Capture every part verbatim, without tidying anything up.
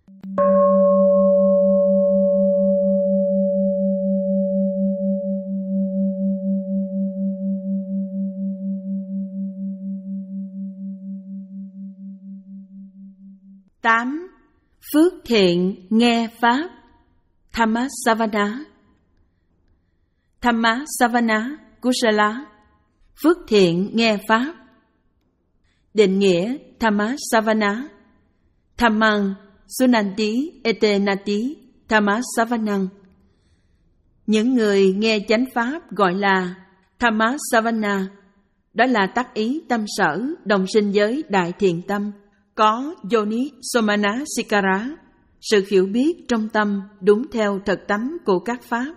tám. Phước thiện nghe Pháp. Thammasavana. Thammasavana Kusala. Phước thiện nghe Pháp. Định nghĩa Thammasavana: Dhammang sunanti etenati Thammasavanang. Những người nghe chánh Pháp gọi là Thammasavana. Đó là tác ý tâm sở, đồng sinh với đại thiện tâm, có yoni somanasikara, sự hiểu biết trong tâm đúng theo thực tánh của các Pháp.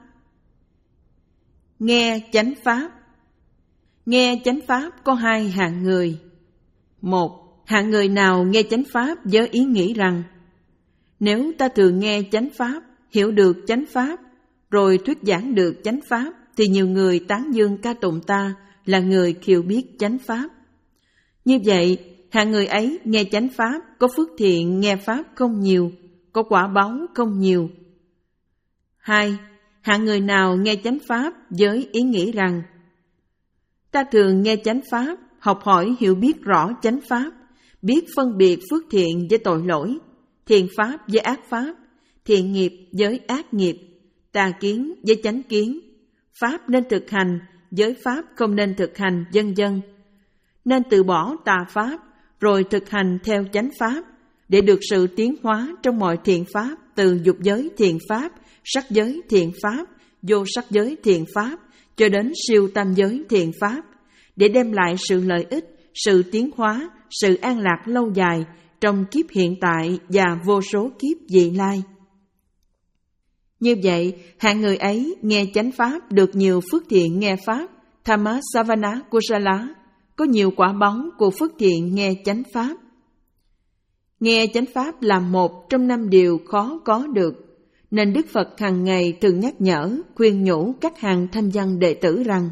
Nghe chánh Pháp. Nghe chánh Pháp có hai hạng người. Một, hạng người nào nghe chánh Pháp với ý nghĩ rằng nếu ta thường nghe chánh Pháp, hiểu được chánh Pháp, rồi thuyết giảng được chánh Pháp, thì nhiều người tán dương ca tụng ta là người hiểu biết chánh Pháp. Như vậy, hạng người ấy nghe chánh Pháp có phước thiện nghe Pháp không nhiều, có quả báo không nhiều. Hai, hạng người nào nghe chánh Pháp với ý nghĩ rằng ta thường nghe chánh Pháp, học hỏi hiểu biết rõ chánh Pháp, biết phân biệt phước thiện với tội lỗi, thiện Pháp với ác Pháp, thiện nghiệp với ác nghiệp, tà kiến với chánh kiến, Pháp nên thực hành với Pháp không nên thực hành, vân vân. Nên từ bỏ tà Pháp, rồi thực hành theo chánh Pháp, để được sự tiến hóa trong mọi thiện Pháp, từ dục giới thiện Pháp, sắc giới thiện Pháp, vô sắc giới thiện Pháp, cho đến siêu tam giới thiện Pháp, để đem lại sự lợi ích, sự tiến hóa, sự an lạc lâu dài trong kiếp hiện tại và vô số kiếp vị lai. Như vậy, hạng người ấy nghe chánh Pháp được nhiều phước thiện nghe Pháp, Thammasavana Kusala, có nhiều quả báu của phước thiện nghe chánh Pháp. Nghe chánh Pháp là một trong năm điều khó có được, nên Đức Phật hàng ngày thường nhắc nhở, khuyên nhủ các hàng thanh văn đệ tử rằng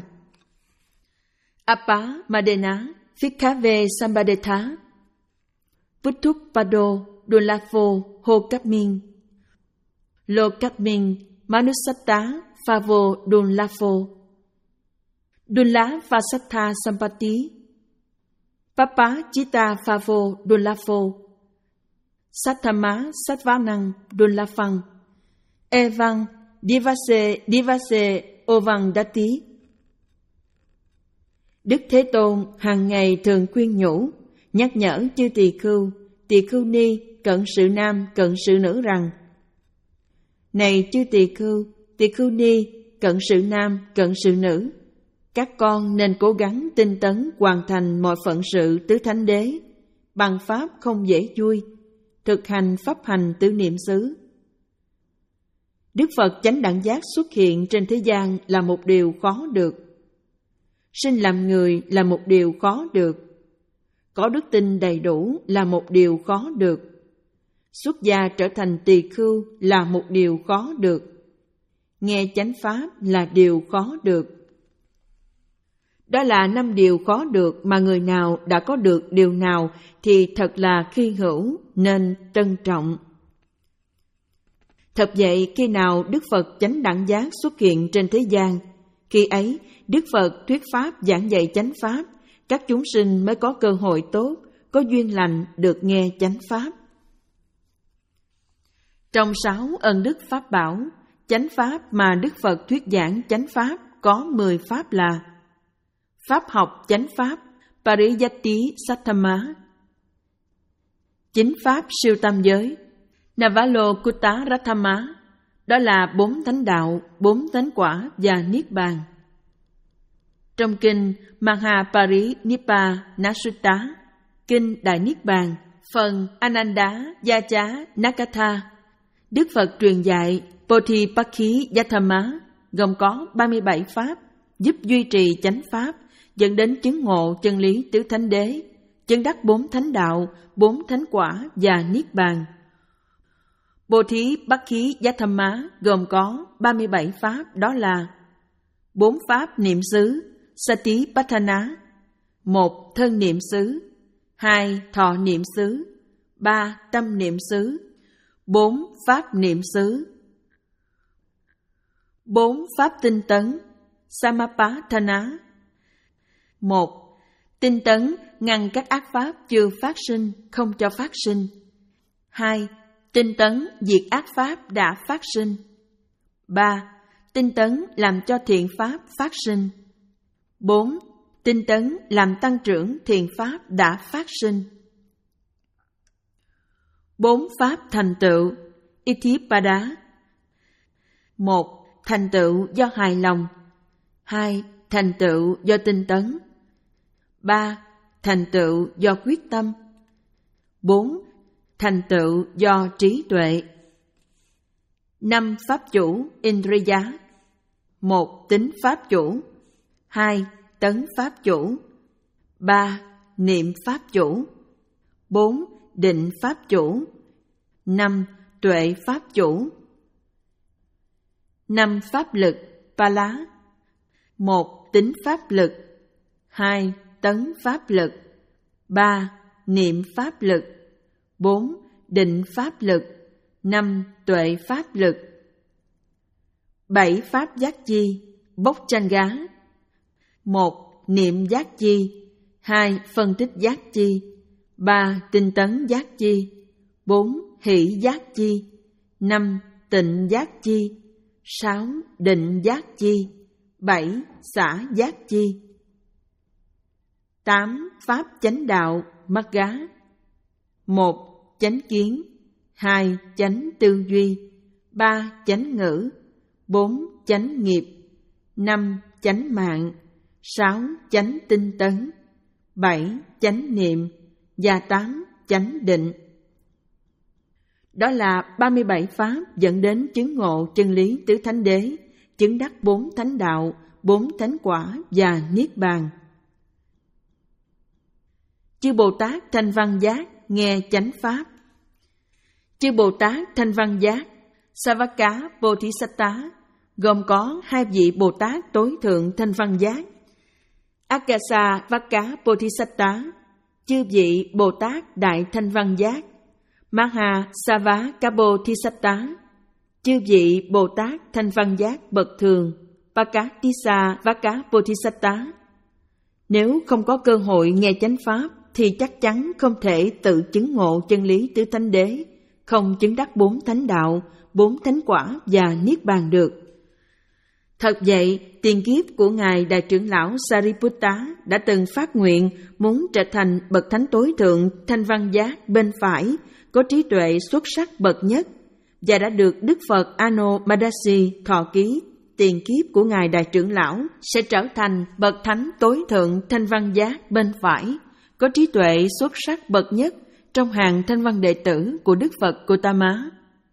Appa Madena Phikkhave Sambadetha Puttupado Dulafo Hokapmin Lokapmin Manusatta Phavo Dulafo Dulla Vasattha Sampati Papa Chitta Phavo Dulafo Sattama Sattvanang Dulafang Evang Divase Divase Ovang Dati. Đức Thế Tôn hàng ngày thường khuyên nhủ, nhắc nhở chư tỳ khưu, tỳ khưu ni, cận sự nam, cận sự nữ rằng: Này chư tỳ khưu, tỳ khưu ni, cận sự nam, cận sự nữ, các con nên cố gắng tinh tấn hoàn thành mọi phận sự tứ thánh đế bằng pháp không dễ vui, thực hành pháp hành tứ niệm xứ. Đức Phật chánh đẳng giác xuất hiện trên thế gian là một điều khó được. Sinh làm người là một điều khó được. Có đức tin đầy đủ là một điều khó được. Xuất gia trở thành tỳ khưu là một điều khó được. Nghe chánh pháp là điều khó được. Đó là năm điều khó được mà người nào đã có được điều nào thì thật là hy hữu, nên trân trọng. Thật vậy, khi nào Đức Phật chánh đẳng giác xuất hiện trên thế gian, khi ấy Đức Phật thuyết pháp giảng dạy chánh pháp, các chúng sinh mới có cơ hội tốt, có duyên lành được nghe chánh pháp. Trong sáu ân đức pháp bảo, chánh pháp mà Đức Phật thuyết giảng chánh pháp có mười pháp là: pháp học chánh pháp Pariyatti Sattama, chính pháp siêu tam giới Navalokutta-ratthama, đó là bốn thánh đạo, bốn thánh quả và niết bàn. Trong kinh Mahaparinippanasutta, kinh Đại Niết Bàn, phần Ananda Yacha Nakatha, Đức Phật truyền dạy Bodhipakkhiyatthama gồm có ba mươi bảy pháp giúp duy trì chánh pháp, dẫn đến chứng ngộ chân lý tứ thánh đế, chứng đắc bốn thánh đạo, bốn thánh quả và niết bàn. Bodhipakkhiyatthama gồm có ba mươi bảy pháp, đó là: bốn pháp niệm xứ Satipatthana, một thân niệm xứ, hai thọ niệm xứ, ba tâm niệm xứ, Bốn pháp niệm xứ. Bốn pháp tinh tấn. Samapatthana. Một. Tinh tấn ngăn các ác pháp chưa phát sinh, không cho phát sinh. Hai. Tinh tấn diệt ác pháp đã phát sinh. Ba. Tinh tấn làm cho thiện pháp phát sinh. Bốn. Tinh tấn làm tăng trưởng thiện pháp đã phát sinh. Bốn pháp thành tựu. Itipada. Một. Thành tựu do hài lòng. Hai. Thành tựu do tinh tấn. Ba. Thành tựu do quyết tâm. Bốn. Thành tựu do trí tuệ. Năm pháp chủ Indriya. Một. Tính pháp chủ. Hai. Tấn pháp chủ. Ba. Niệm pháp chủ. Bốn. Định pháp chủ. Năm. Tuệ pháp chủ. Năm pháp lực Pala. Một. Tính pháp lực. Hai. Tấn pháp lực. Ba. Niệm pháp lực. Bốn. Định pháp lực. Năm. Tuệ pháp lực. Bảy pháp giác chi Bocchanga. Một. Niệm giác chi. Hai. Phân tích giác chi. Ba. Tinh tấn giác chi. Bốn. Hỷ giác chi. Năm. Tịnh giác chi. Sáu. Định giác chi. Bảy. Xả giác chi. Tám pháp chánh đạo Magga. Một. Chánh kiến. Hai. Chánh tư duy. Ba. Chánh ngữ. Bốn. Chánh nghiệp. Năm. Chánh mạng. Sáu. Chánh tinh tấn. Bảy. Chánh niệm. Và tám. Chánh định. Đó là ba mươi bảy pháp dẫn đến chứng ngộ chân lý tứ thánh đế, chứng đắc bốn thánh đạo, bốn thánh quả và niết bàn. Chư Bồ Tát Thanh Văn Giác nghe chánh pháp. Chư Bồ Tát Thanh Văn Giác Savaka Bodhisatta gồm có hai vị Bồ Tát tối thượng Thanh Văn Giác. Akasa Vaka Bodhisatta, chư vị Bồ Tát Đại Thanh Văn Giác. Maha Savaka Bodhisatta, chư vị Bồ Tát Thanh Văn Giác bậc thường. Pakatissa Vaka Bodhisatta. Nếu không có cơ hội nghe chánh pháp thì chắc chắn không thể tự chứng ngộ chân lý tứ thánh đế, không chứng đắc bốn thánh đạo, bốn thánh quả và niết bàn được. Thật vậy, tiền kiếp của Ngài Đại trưởng lão Sariputta đã từng phát nguyện muốn trở thành bậc thánh tối thượng Thanh Văn Giác bên phải, có trí tuệ xuất sắc bậc nhất, và đã được Đức Phật Ano Madasi thọ ký tiền kiếp của Ngài Đại trưởng lão sẽ trở thành bậc thánh tối thượng Thanh Văn Giác bên phải, có trí tuệ xuất sắc bậc nhất trong hàng thanh văn đệ tử của Đức Phật Gautama.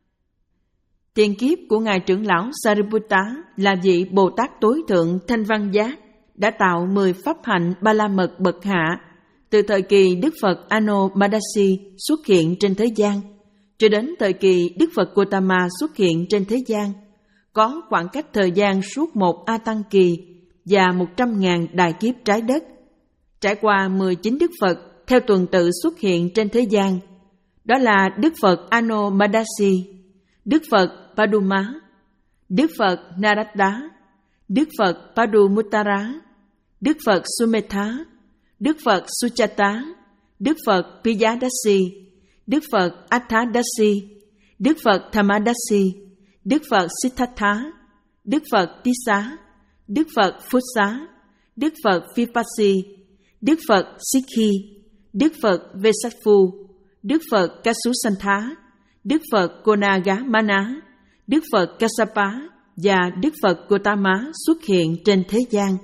Tiền kiếp của Ngài trưởng lão Sariputta là vị Bồ Tát tối thượng Thanh Văn Giác, đã tạo mười pháp hạnh ba la mật bậc hạ, từ thời kỳ Đức Phật Ano Madasi xuất hiện trên thế gian, cho đến thời kỳ Đức Phật Gautama xuất hiện trên thế gian, có khoảng cách thời gian suốt một A Tăng kỳ và một trăm ngàn đại kiếp trái đất, trải qua mười chín Đức Phật theo tuần tự xuất hiện trên thế gian. Đó là Đức Phật Ano Madasi, Đức Phật Paduma, Đức Phật Narada, Đức Phật Padumuttara, Đức Phật Sumetha, Đức Phật Suchata, Đức Phật Piyadasi, Đức Phật Athadasi, Đức Phật Thamadasi, Đức Phật Siddhartha, Đức Phật Tissa, Đức Phật Phussa, Đức Phật Vipassi, Đức Phật Sikhi, Đức Phật Vesaphu, Đức Phật Kasusantha, Đức Phật Konagamana, Đức Phật Kassapa và Đức Phật Gautama xuất hiện trên thế gian.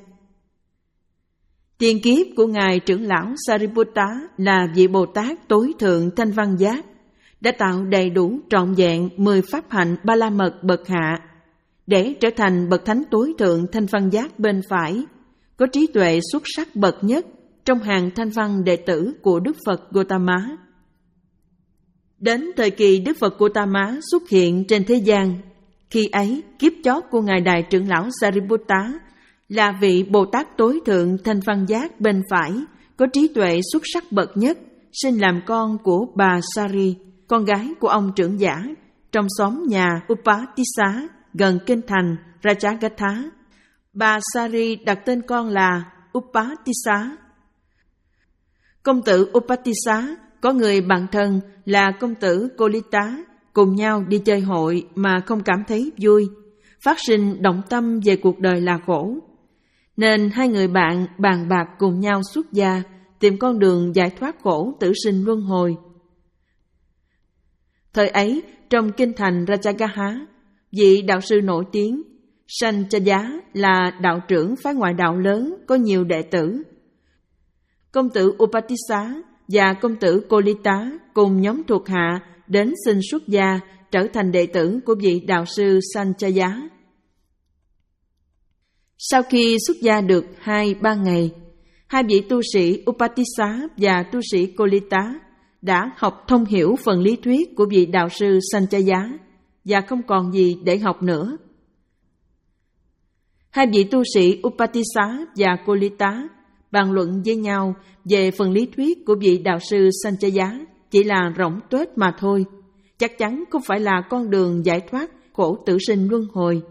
Tiền kiếp của Ngài trưởng lão Sariputta là vị Bồ Tát tối thượng Thanh Văn Giác, đã tạo đầy đủ trọn vẹn mười pháp hạnh ba la mật bậc hạ, để trở thành bậc thánh tối thượng Thanh Văn Giác bên phải, có trí tuệ xuất sắc bậc nhất trong hàng thanh văn đệ tử của Đức Phật Gautama. Đến thời kỳ Đức Phật Gautama xuất hiện trên thế gian, khi ấy kiếp chót của Ngài Đại trưởng lão Sariputta là vị Bồ Tát tối thượng Thanh Văn Giác bên phải, có trí tuệ xuất sắc bậc nhất, sinh làm con của bà Sari, con gái của ông trưởng giả, trong xóm nhà Upatissa gần kinh thành Rajagatha. Bà Sari đặt tên con là Upatissa. Công tử Upatissa có người bạn thân là công tử Kolita, cùng nhau đi chơi hội mà không cảm thấy vui, phát sinh động tâm về cuộc đời là khổ. Nên hai người bạn bàn bạc cùng nhau xuất gia, tìm con đường giải thoát khổ tử sinh luân hồi. Thời ấy, trong kinh thành Rajagatha, vị đạo sư nổi tiếng Sanchaya là đạo trưởng phái ngoại đạo lớn có nhiều đệ tử. Công tử Upatissa và công tử Kolita cùng nhóm thuộc hạ đến xin xuất gia trở thành đệ tử của vị đạo sư Sanchaya. Sau khi xuất gia được hai ba ngày, hai vị tu sĩ Upatissa và tu sĩ Kolita đã học thông hiểu phần lý thuyết của vị đạo sư Sanchaya và không còn gì để học nữa. Hai vị tu sĩ Upatissa và Kolita bàn luận với nhau về phần lý thuyết của vị đạo sư Sanchaya chỉ là rỗng tuếch mà thôi, chắc chắn không phải là con đường giải thoát khổ tử sinh luân hồi.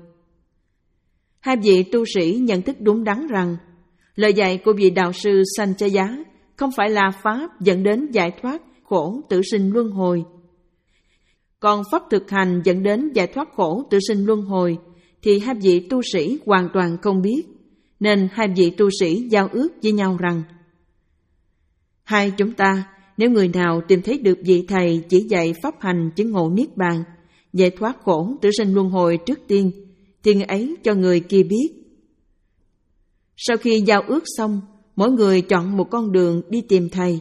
Hai vị tu sĩ nhận thức đúng đắn rằng lời dạy của vị đạo sư Sanchaya không phải là pháp dẫn đến giải thoát khổ tử sinh luân hồi. Còn pháp thực hành dẫn đến giải thoát khổ tử sinh luân hồi thì hai vị tu sĩ hoàn toàn không biết, nên hai vị tu sĩ giao ước với nhau rằng: hai chúng ta, nếu người nào tìm thấy được vị thầy chỉ dạy pháp hành chứng ngộ niết bàn, giải thoát khổ tử sinh luân hồi trước tiên, thì người ấy cho người kia biết. Sau khi giao ước xong, mỗi người chọn một con đường đi tìm thầy.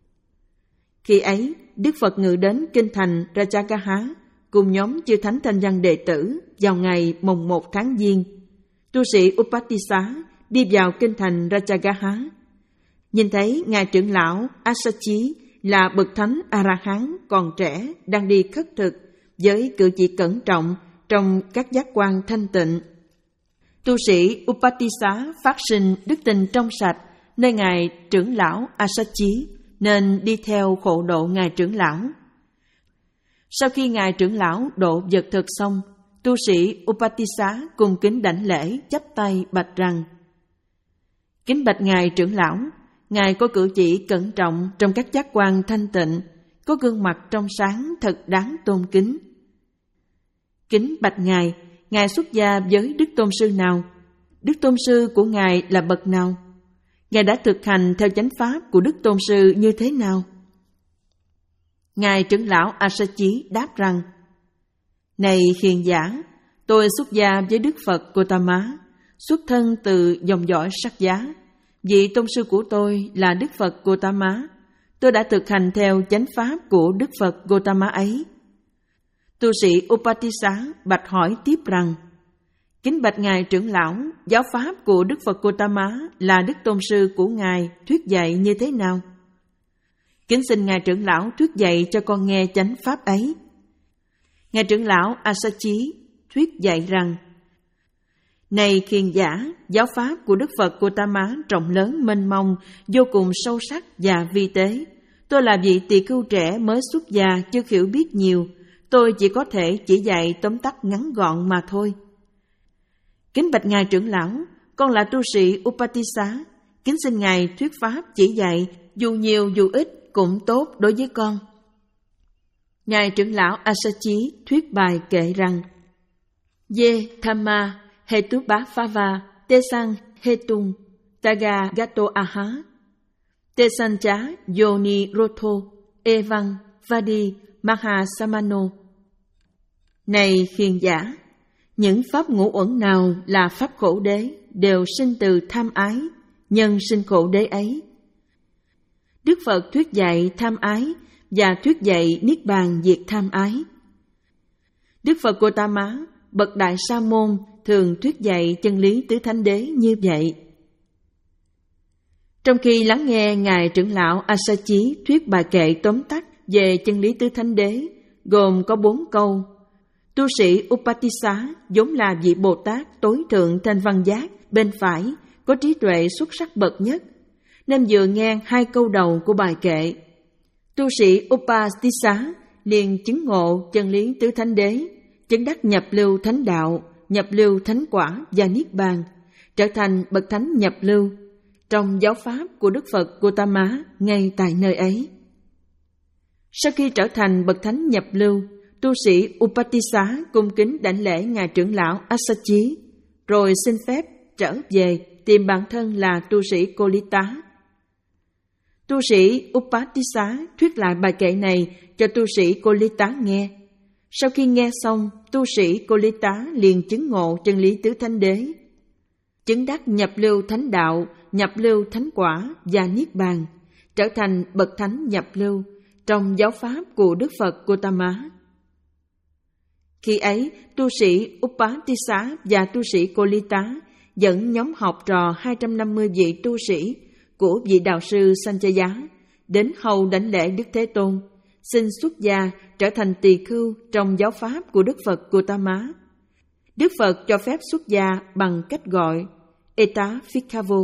Khi ấy, Đức Phật ngự đến kinh thành Rajagatha cùng nhóm chư thánh thanh văn đệ tử vào ngày mồng một tháng Giêng. Tu sĩ Upatissa đi vào kinh thành Rajagatha, nhìn thấy ngài trưởng lão Asachi là bậc thánh A-la-hán còn trẻ đang đi khất thực với cử chỉ cẩn trọng trong các giác quan thanh tịnh. Tu sĩ Upatissa phát sinh đức tin trong sạch nơi ngài trưởng lão Asachi, nên đi theo khổ độ ngài trưởng lão. Sau khi ngài trưởng lão độ vật thực xong, tu sĩ Upatissa cùng kính đảnh lễ chắp tay bạch rằng: kính bạch ngài trưởng lão, ngài có cử chỉ cẩn trọng trong các giác quan thanh tịnh, có gương mặt trong sáng thật đáng tôn kính. Kính bạch ngài, ngài xuất gia với Đức Tôn Sư nào? Đức Tôn Sư của ngài là bậc nào? Ngài đã thực hành theo chánh pháp của Đức Tôn Sư như thế nào? Ngài trưởng lão Asachi đáp rằng: này hiền giả, tôi xuất gia với Đức Phật Gotama, xuất thân từ dòng dõi Sắc Giá. Vị tôn sư của tôi là Đức Phật Gotama. Tôi đã thực hành theo chánh pháp của Đức Phật Gotama ấy. Tu sĩ Upatissa bạch hỏi tiếp rằng: kính bạch ngài trưởng lão, giáo pháp của Đức Phật Gotama là Đức Tôn sư của ngài thuyết dạy như thế nào? Kính xin ngài trưởng lão thuyết dạy cho con nghe chánh pháp ấy. Ngài trưởng lão Asachi thuyết dạy rằng: này hiền giả, giáo pháp của Đức Phật Gotama rộng lớn mênh mông, vô cùng sâu sắc và vi tế. Tôi là vị tỳ khưu trẻ mới xuất gia, chưa hiểu biết nhiều. Tôi chỉ có thể chỉ dạy tóm tắt ngắn gọn mà thôi. Kính bạch ngài trưởng lão, con là tu sĩ Upatissa. Kính xin ngài thuyết pháp chỉ dạy, dù nhiều dù ít cũng tốt đối với con. Ngài trưởng lão Asachi thuyết bài kệ rằng: Ye Thamma Hetubhava Tesang Hetung Taga Gato Aha Tesancha Yoni Rotho Evang Vadi Mahasamano. Này hiền giả, những pháp ngũ uẩn nào là pháp khổ đế đều sinh từ tham ái, nhân sinh khổ đế ấy. Đức Phật thuyết dạy tham ái và thuyết dạy niết bàn diệt tham ái. Đức Phật Gotama, bậc đại sa môn, thường thuyết dạy chân lý tứ thánh đế như vậy. Trong khi lắng nghe ngài trưởng lão Asachi thuyết bài kệ tóm tắt về chân lý tứ thánh đế, gồm có bốn câu, tu sĩ Upatissa vốn là vị Bồ Tát tối thượng thanh văn giác bên phải, có trí tuệ xuất sắc bậc nhất, nên vừa nghe hai câu đầu của bài kệ. Tu sĩ Upatissa liền chứng ngộ chân lý tứ thánh đế, chứng đắc nhập lưu thánh đạo, nhập lưu thánh quả và niết bàn, trở thành bậc thánh nhập lưu trong giáo pháp của Đức Phật Gautama ngay tại nơi ấy. Sau khi trở thành bậc thánh nhập lưu, tu sĩ Upatissa cung kính đảnh lễ ngài trưởng lão Asachi, rồi xin phép trở về tìm bản thân là tu sĩ Kolita. Tu sĩ Upatissa thuyết lại bài kệ này cho tu sĩ Kolita nghe. Sau khi nghe xong, tu sĩ Kolita liền chứng ngộ chân lý tứ thánh đế, chứng đắc nhập lưu thánh đạo, nhập lưu thánh quả và niết bàn, trở thành bậc thánh nhập lưu trong giáo pháp của Đức Phật Gautama. Khi ấy, tu sĩ Upatissa và tu sĩ Kolita dẫn nhóm học trò hai trăm năm mươi vị tu sĩ của vị đạo sư Sanchaya đến hầu đảnh lễ Đức Thế Tôn, xin xuất gia trở thành tỳ khưu trong giáo pháp của Đức Phật Gautama. Đức Phật cho phép xuất gia bằng cách gọi Eta Phikkhavo.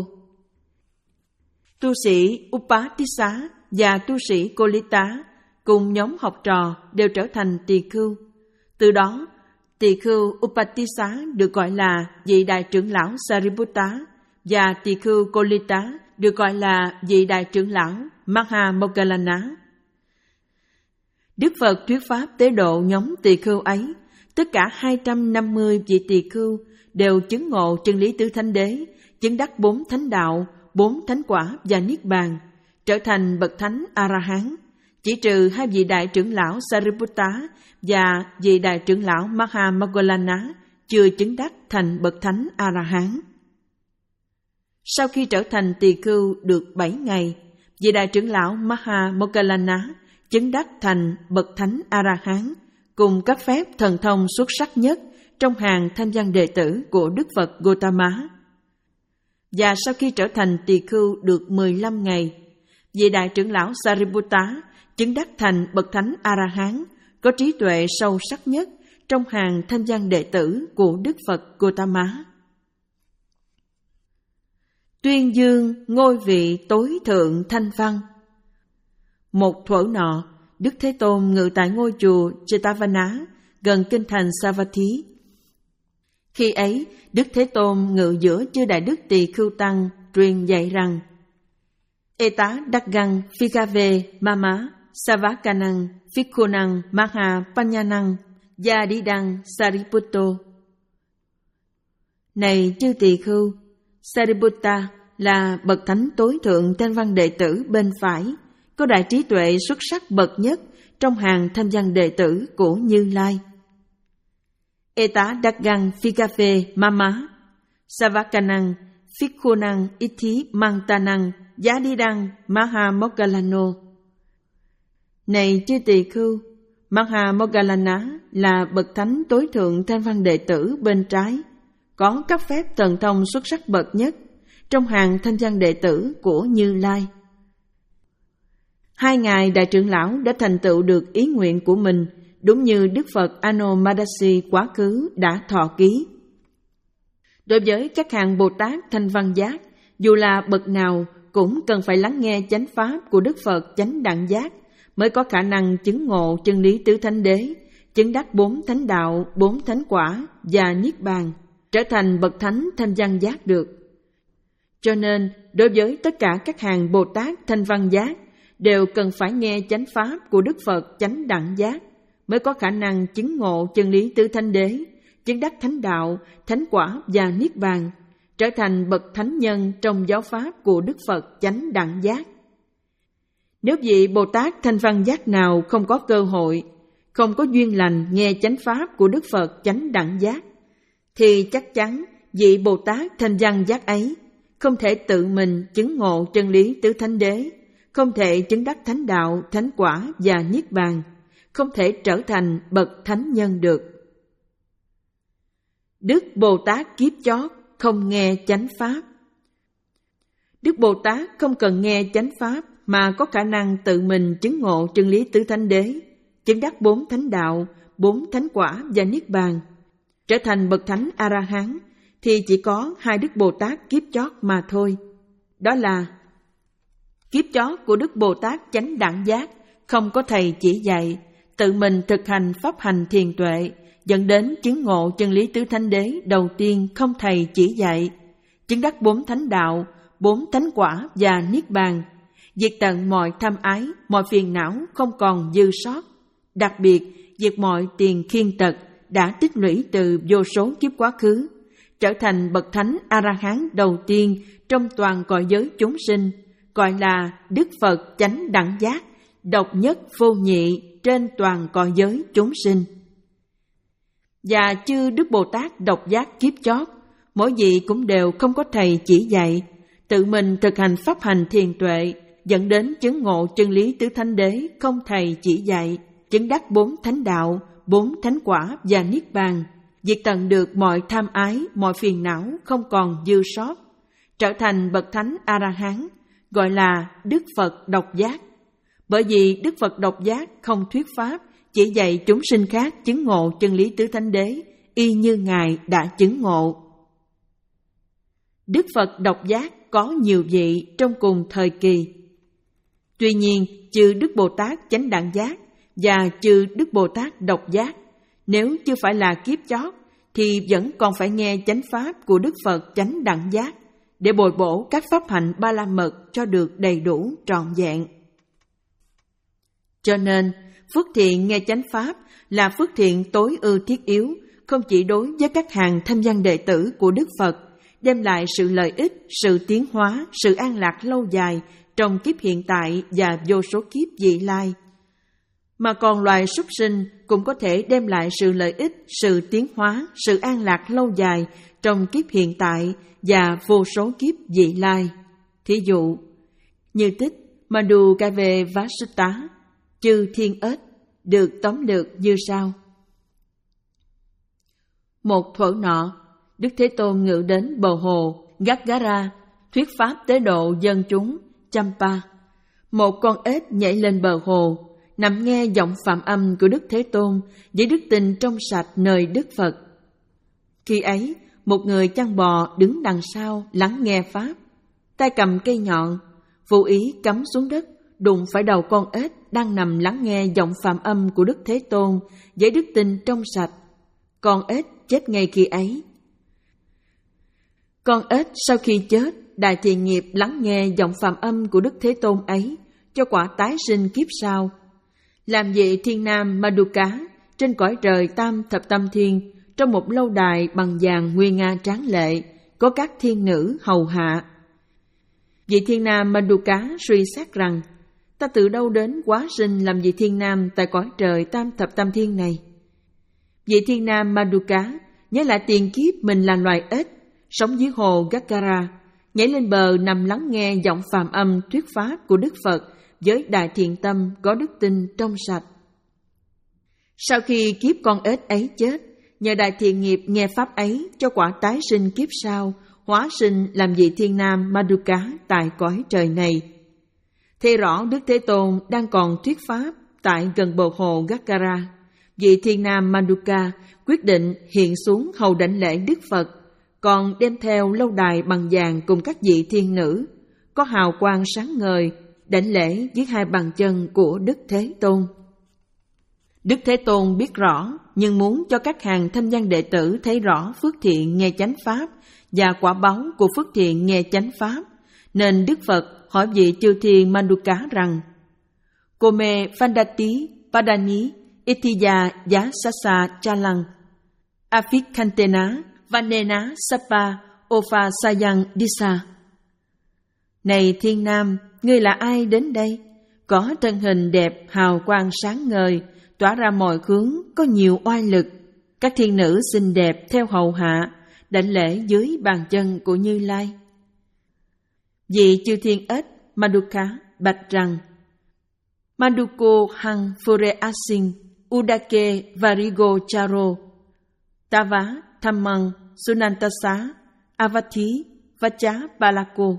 Tu sĩ Upatissa và tu sĩ Kolita cùng nhóm học trò đều trở thành tỳ khưu. Từ đó, tỳ khưu Upatissa được gọi là vị đại trưởng lão Sariputta và tỳ khưu Kolita được gọi là vị đại trưởng lão Maha Moggallana. Đức Phật thuyết pháp tế độ nhóm tỳ khưu ấy, tất cả hai trăm năm mươi vị tỳ khưu đều chứng ngộ chân lý tứ thánh đế, chứng đắc bốn thánh đạo, bốn thánh quả và niết bàn, trở thành bậc thánh A-la-hán, chỉ trừ hai vị đại trưởng lão Sariputta và vị đại trưởng lão Maha Moggallana chưa chứng đắc thành bậc thánh A-la-hán. Sau khi trở thành tỳ khưu được bảy ngày, vị đại trưởng lão Maha Moggallana chứng đắc thành bậc thánh A-la-hán cùng các phép thần thông xuất sắc nhất trong hàng thanh văn đệ tử của Đức Phật Gautama. Và sau khi trở thành tỳ khưu được mười lăm ngày, vị đại trưởng lão Sariputta chứng đắc thành bậc thánh A-la-hán có trí tuệ sâu sắc nhất trong hàng thanh văn đệ tử của Đức Phật Gautama. Tuyên dương ngôi vị tối thượng thanh văn. Một thuở nọ, Đức Thế Tôn ngự tại ngôi chùa Jetavana gần kinh thành Savatthi. Khi ấy, Đức Thế Tôn ngự giữa chư đại đức tỳ khưu tăng truyền dạy rằng: Eta Dagang Phikave Mama Savakanang Phikunang Maha Panyanang Yadidang Sariputto. Này chư tỳ khưu, Sariputta là bậc thánh tối thượng thanh văn đệ tử bên phải, có đại trí tuệ xuất sắc bậc nhất trong hàng thanh văn đệ tử của Như Lai. Eta Dagang Phikave Mama Savakanang Phikunang Ithi Mantanang Yadidang Maha Moggallano. Này chư tỳ khưu, Maha Moggallana là bậc thánh tối thượng thanh văn đệ tử bên trái, có các phép thần thông xuất sắc bậc nhất trong hàng thanh văn đệ tử của Như Lai. Hai ngài đại trưởng lão đã thành tựu được ý nguyện của mình, đúng như Đức Phật Anomadasi quá khứ đã thọ ký. Đối với các hàng Bồ Tát thanh văn giác, dù là bậc nào cũng cần phải lắng nghe chánh pháp của Đức Phật chánh đẳng giác mới có khả năng chứng ngộ chân lý tứ thánh đế, chứng đắc bốn thánh đạo, bốn thánh quả và niết bàn, trở thành bậc thánh thanh văn giác được. Cho nên, đối với tất cả các hàng Bồ Tát thanh văn giác đều cần phải nghe chánh pháp của Đức Phật chánh đẳng giác mới có khả năng chứng ngộ chân lý tứ thánh đế, chứng đắc thánh đạo, thánh quả và niết bàn, trở thành bậc thánh nhân trong giáo pháp của Đức Phật chánh đẳng giác. Nếu vị Bồ Tát thanh văn giác nào không có cơ hội, không có duyên lành nghe chánh pháp của Đức Phật chánh đẳng giác, thì chắc chắn vị Bồ Tát thanh văn giác ấy không thể tự mình chứng ngộ chân lý tứ thánh đế, không thể chứng đắc thánh đạo, thánh quả và niết bàn, không thể trở thành bậc thánh nhân được. Đức Bồ Tát kiếp chót không nghe chánh pháp. Đức Bồ Tát không cần nghe chánh pháp mà có khả năng tự mình chứng ngộ chân lý tứ thánh đế, chứng đắc bốn thánh đạo, bốn thánh quả và niết bàn, trở thành bậc thánh A-la-hán, thì chỉ có hai Đức Bồ Tát kiếp chót mà thôi. Đó là kiếp chót của Đức Bồ Tát chánh đẳng giác không có thầy chỉ dạy, tự mình thực hành pháp hành thiền tuệ, dẫn đến chứng ngộ chân lý tứ thánh đế đầu tiên không thầy chỉ dạy, chứng đắc bốn thánh đạo, bốn thánh quả và niết bàn, diệt tận mọi tham ái, mọi phiền não không còn dư sót, đặc biệt diệt mọi tiền khiên tật đã tích lũy từ vô số kiếp quá khứ, trở thành bậc thánh A-la-hán đầu tiên trong toàn cõi giới chúng sinh, gọi là Đức Phật chánh đẳng giác, độc nhất vô nhị trên toàn cõi giới chúng sinh. Và chư Đức Bồ Tát độc giác kiếp chót, mỗi vị cũng đều không có thầy chỉ dạy, tự mình thực hành pháp hành thiền tuệ, dẫn đến chứng ngộ chân lý tứ thánh đế không thầy chỉ dạy, chứng đắc bốn thánh đạo, bốn thánh quả và niết bàn, diệt tận được mọi tham ái, mọi phiền não không còn dư sót, trở thành bậc thánh A-la-hán, gọi là Đức Phật độc giác. Bởi vì Đức Phật độc giác không thuyết pháp, chỉ dạy chúng sinh khác chứng ngộ chân lý tứ thánh đế, y như Ngài đã chứng ngộ. Đức Phật độc giác có nhiều vị trong cùng thời kỳ. Tuy nhiên, chư Đức Bồ Tát chánh đẳng giác và chư Đức Bồ Tát độc giác, nếu chưa phải là kiếp chót, thì vẫn còn phải nghe chánh pháp của Đức Phật chánh đẳng giác để bồi bổ các pháp hạnh ba la mật cho được đầy đủ trọn vẹn. Cho nên, phước thiện nghe chánh pháp là phước thiện tối ưu thiết yếu, không chỉ đối với các hàng thanh văn đệ tử của Đức Phật, đem lại sự lợi ích, sự tiến hóa, sự an lạc lâu dài trong kiếp hiện tại và vô số kiếp vị lai, mà còn loài súc sinh cũng có thể đem lại sự lợi ích, sự tiến hóa, sự an lạc lâu dài trong kiếp hiện tại và vô số kiếp vị lai. Thí dụ, như tích Madhukave Vasutta, chư thiên ếch, được tóm lược như sau. Một thuở nọ, Đức Thế Tôn ngự đến bờ hồ Gaggara, thuyết pháp tế độ dân chúng Champa. Một con ếch nhảy lên bờ hồ, nằm nghe giọng phạm âm của Đức Thế Tôn với đức tình trong sạch nơi Đức Phật. Khi ấy, một người chăn bò đứng đằng sau lắng nghe pháp, tay cầm cây nhọn, vô ý cắm xuống đất, đụng phải đầu con ếch đang nằm lắng nghe giọng phạm âm của Đức Thế Tôn với đức tin trong sạch. Con ếch chết ngay khi ấy. Con ếch sau khi chết, đại thiện nghiệp lắng nghe giọng phạm âm của Đức Thế Tôn ấy, cho quả tái sinh kiếp sau, làm vị thiên nam Madhuka trên cõi trời tam thập tam thiên, trong một lâu đài bằng vàng nguy nga tráng lệ, có các thiên nữ hầu hạ. Vị thiên nam Madhuka suy xét rằng, ta từ đâu đến quá sinh làm vị thiên nam tại cõi trời tam thập tam thiên này? Vị thiên nam Madhuka nhớ lại tiền kiếp mình là loài ếch, sống dưới hồ Gaggara, nhảy lên bờ nằm lắng nghe giọng phàm âm thuyết pháp của Đức Phật với đại thiện tâm có đức tin trong sạch. Sau khi kiếp con ếch ấy chết, nhờ đại thiện nghiệp nghe pháp ấy cho quả tái sinh kiếp sau, hóa sinh làm vị thiên nam Madhuka tại cõi trời này. Thấy rõ Đức Thế Tôn đang còn thuyết pháp tại gần bờ hồ Gaggara, vị thiên nam Madhuka quyết định hiện xuống hầu đảnh lễ Đức Phật, còn đem theo lâu đài bằng vàng cùng các vị thiên nữ, có hào quang sáng ngời, đảnh lễ dưới hai bàn chân của Đức Thế Tôn. Đức Thế Tôn biết rõ, nhưng muốn cho các hàng thanh văn đệ tử thấy rõ phước thiện nghe chánh pháp và quả báo của phước thiện nghe chánh pháp, nên Đức Phật hỏi vị chư thiên Madhuka rằng: Kome Vandati Padani Itiya Yasasa Chalang Afikantena Vanena Sapa Ofa Sayang Disa. Này thiên nam, ngươi là ai đến đây? Có thân hình đẹp, hào quang sáng ngời, tỏa ra mọi hướng, có nhiều oai lực. Các thiên nữ xinh đẹp theo hầu hạ, đảnh lễ dưới bàn chân của Như Lai. Vị chư thiên ếch Madhuka bạch rằng: Madhuko hằng Fure Asin Udake Varigo Charo Tava Thammang Sunantasa Avathi Vacha Palako.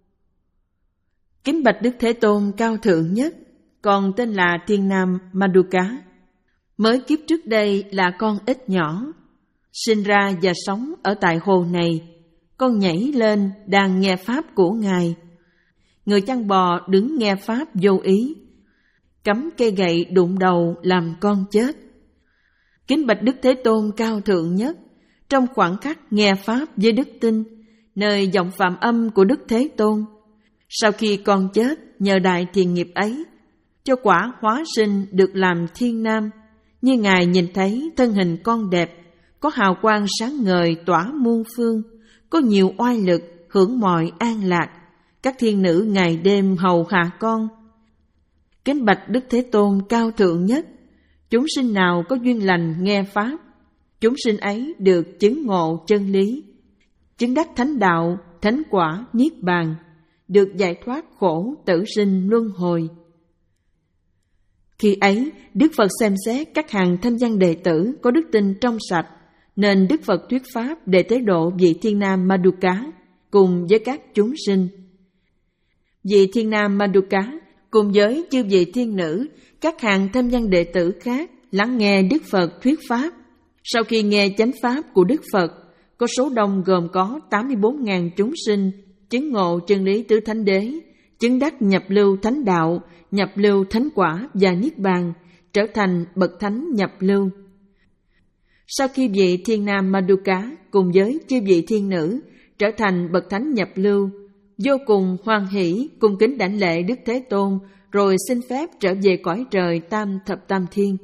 Kính bạch Đức Thế Tôn cao thượng nhất, còn tên là thiên nam Madhuka, mới kiếp trước đây là con ếch nhỏ, sinh ra và sống ở tại hồ này. Con nhảy lên đang nghe pháp của Ngài. Người chăn bò đứng nghe pháp vô ý. cắm cây gậy đụng đầu làm con chết. Kính bạch Đức Thế Tôn cao thượng nhất, trong khoảng khắc nghe Pháp với đức tin, nơi giọng phạm âm của Đức Thế Tôn, sau khi con chết nhờ đại thiện nghiệp ấy, cho quả hóa sinh được làm thiên nam, như Ngài nhìn thấy thân hình con đẹp, có hào quang sáng ngời tỏa muôn phương, có nhiều oai lực, hưởng mọi an lạc, các thiên nữ ngày đêm hầu hạ con. Kính bạch Đức Thế Tôn cao thượng nhất, chúng sinh nào có duyên lành nghe Pháp, chúng sinh ấy được chứng ngộ chân lý, chứng đắc thánh đạo, thánh quả, niết bàn, được giải thoát khổ tử sinh luân hồi. Khi ấy, Đức Phật xem xét các hàng thanh văn đệ tử có đức tin trong sạch, nên Đức Phật thuyết Pháp để tế độ vị thiên nam Madhuka cùng với các chúng sinh. Vị thiên nam Madhuka cùng với chư vị thiên nữ, các hàng thanh văn đệ tử khác lắng nghe Đức Phật thuyết Pháp. Sau khi nghe chánh Pháp của Đức Phật, có số đông gồm có tám mươi bốn nghìn chúng sinh chứng ngộ chân lý tứ thánh đế, chứng đắc nhập lưu thánh đạo, nhập lưu thánh quả và niết bàn, trở thành bậc thánh nhập lưu. Sau khi vị thiên nam Madhuka cùng với chư vị thiên nữ trở thành bậc thánh nhập lưu, vô cùng hoan hỷ cung kính đảnh lễ Đức Thế Tôn, rồi xin phép trở về cõi trời tam thập tam thiên.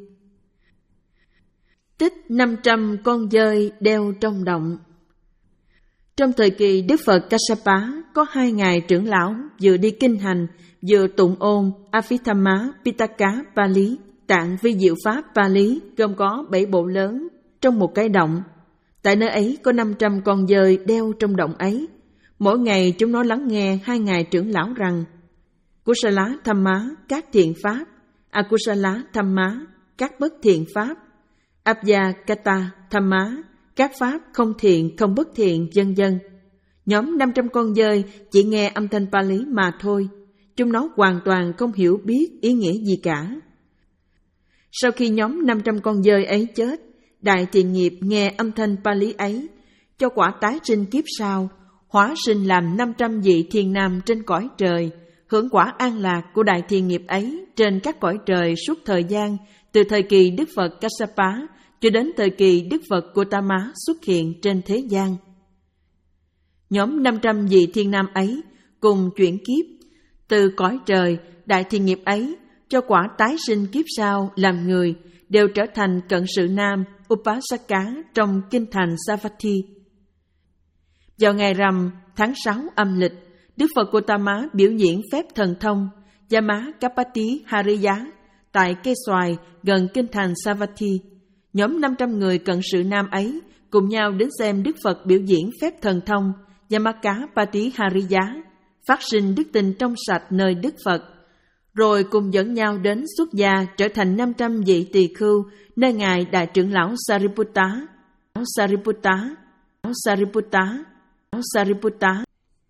Tích năm trăm con dơi đeo trong động. Trong thời kỳ Đức Phật Kassapa, có hai ngài trưởng lão vừa đi kinh hành, vừa tụng ôn Abhidhamma Pitaka Pali, tạng vi diệu pháp Pali, gồm có bảy bộ lớn trong một cái động. Tại nơi ấy có năm trăm con dơi đeo trong động ấy. Mỗi ngày chúng nó lắng nghe hai ngài trưởng lão rằng: Kusala Thamma, các thiện pháp; Akusala Thamma, các bất thiện pháp; Abhyakata Thamma, các pháp không thiện, không bất thiện, vân vân. Nhóm năm trăm con dơi chỉ nghe âm thanh Pali mà thôi. Chúng nó hoàn toàn không hiểu biết ý nghĩa gì cả. Sau khi nhóm năm trăm con dơi ấy chết, đại thiện nghiệp nghe âm thanh Pali ấy, cho quả tái sinh kiếp sau, hóa sinh làm năm trăm vị thiên nam trên cõi trời, hưởng quả an lạc của đại thiện nghiệp ấy trên các cõi trời suốt thời gian từ thời kỳ Đức Phật Kassapa cho đến thời kỳ Đức Phật Gotama xuất hiện trên thế gian. Nhóm năm trăm vị thiên nam ấy cùng chuyển kiếp từ cõi trời đại thiện nghiệp ấy cho quả tái sinh kiếp sau làm người, đều trở thành cận sự nam Upasaka trong kinh thành Savatthi. Vào ngày rằm tháng sáu âm lịch, Đức Phật Gotama biểu diễn phép thần thông Yamakapati Hariya tại cây xoài gần kinh thành Savatthi. Nhóm năm trăm người cận sự nam ấy cùng nhau đến xem Đức Phật biểu diễn phép thần thông Yamakapati Hariya, phát sinh đức tin trong sạch nơi Đức Phật, rồi cùng dẫn nhau đến xuất gia trở thành năm trăm vị tỳ khưu nơi ngài đại trưởng lão Sariputta, Sariputta, Sariputta, Sariputta.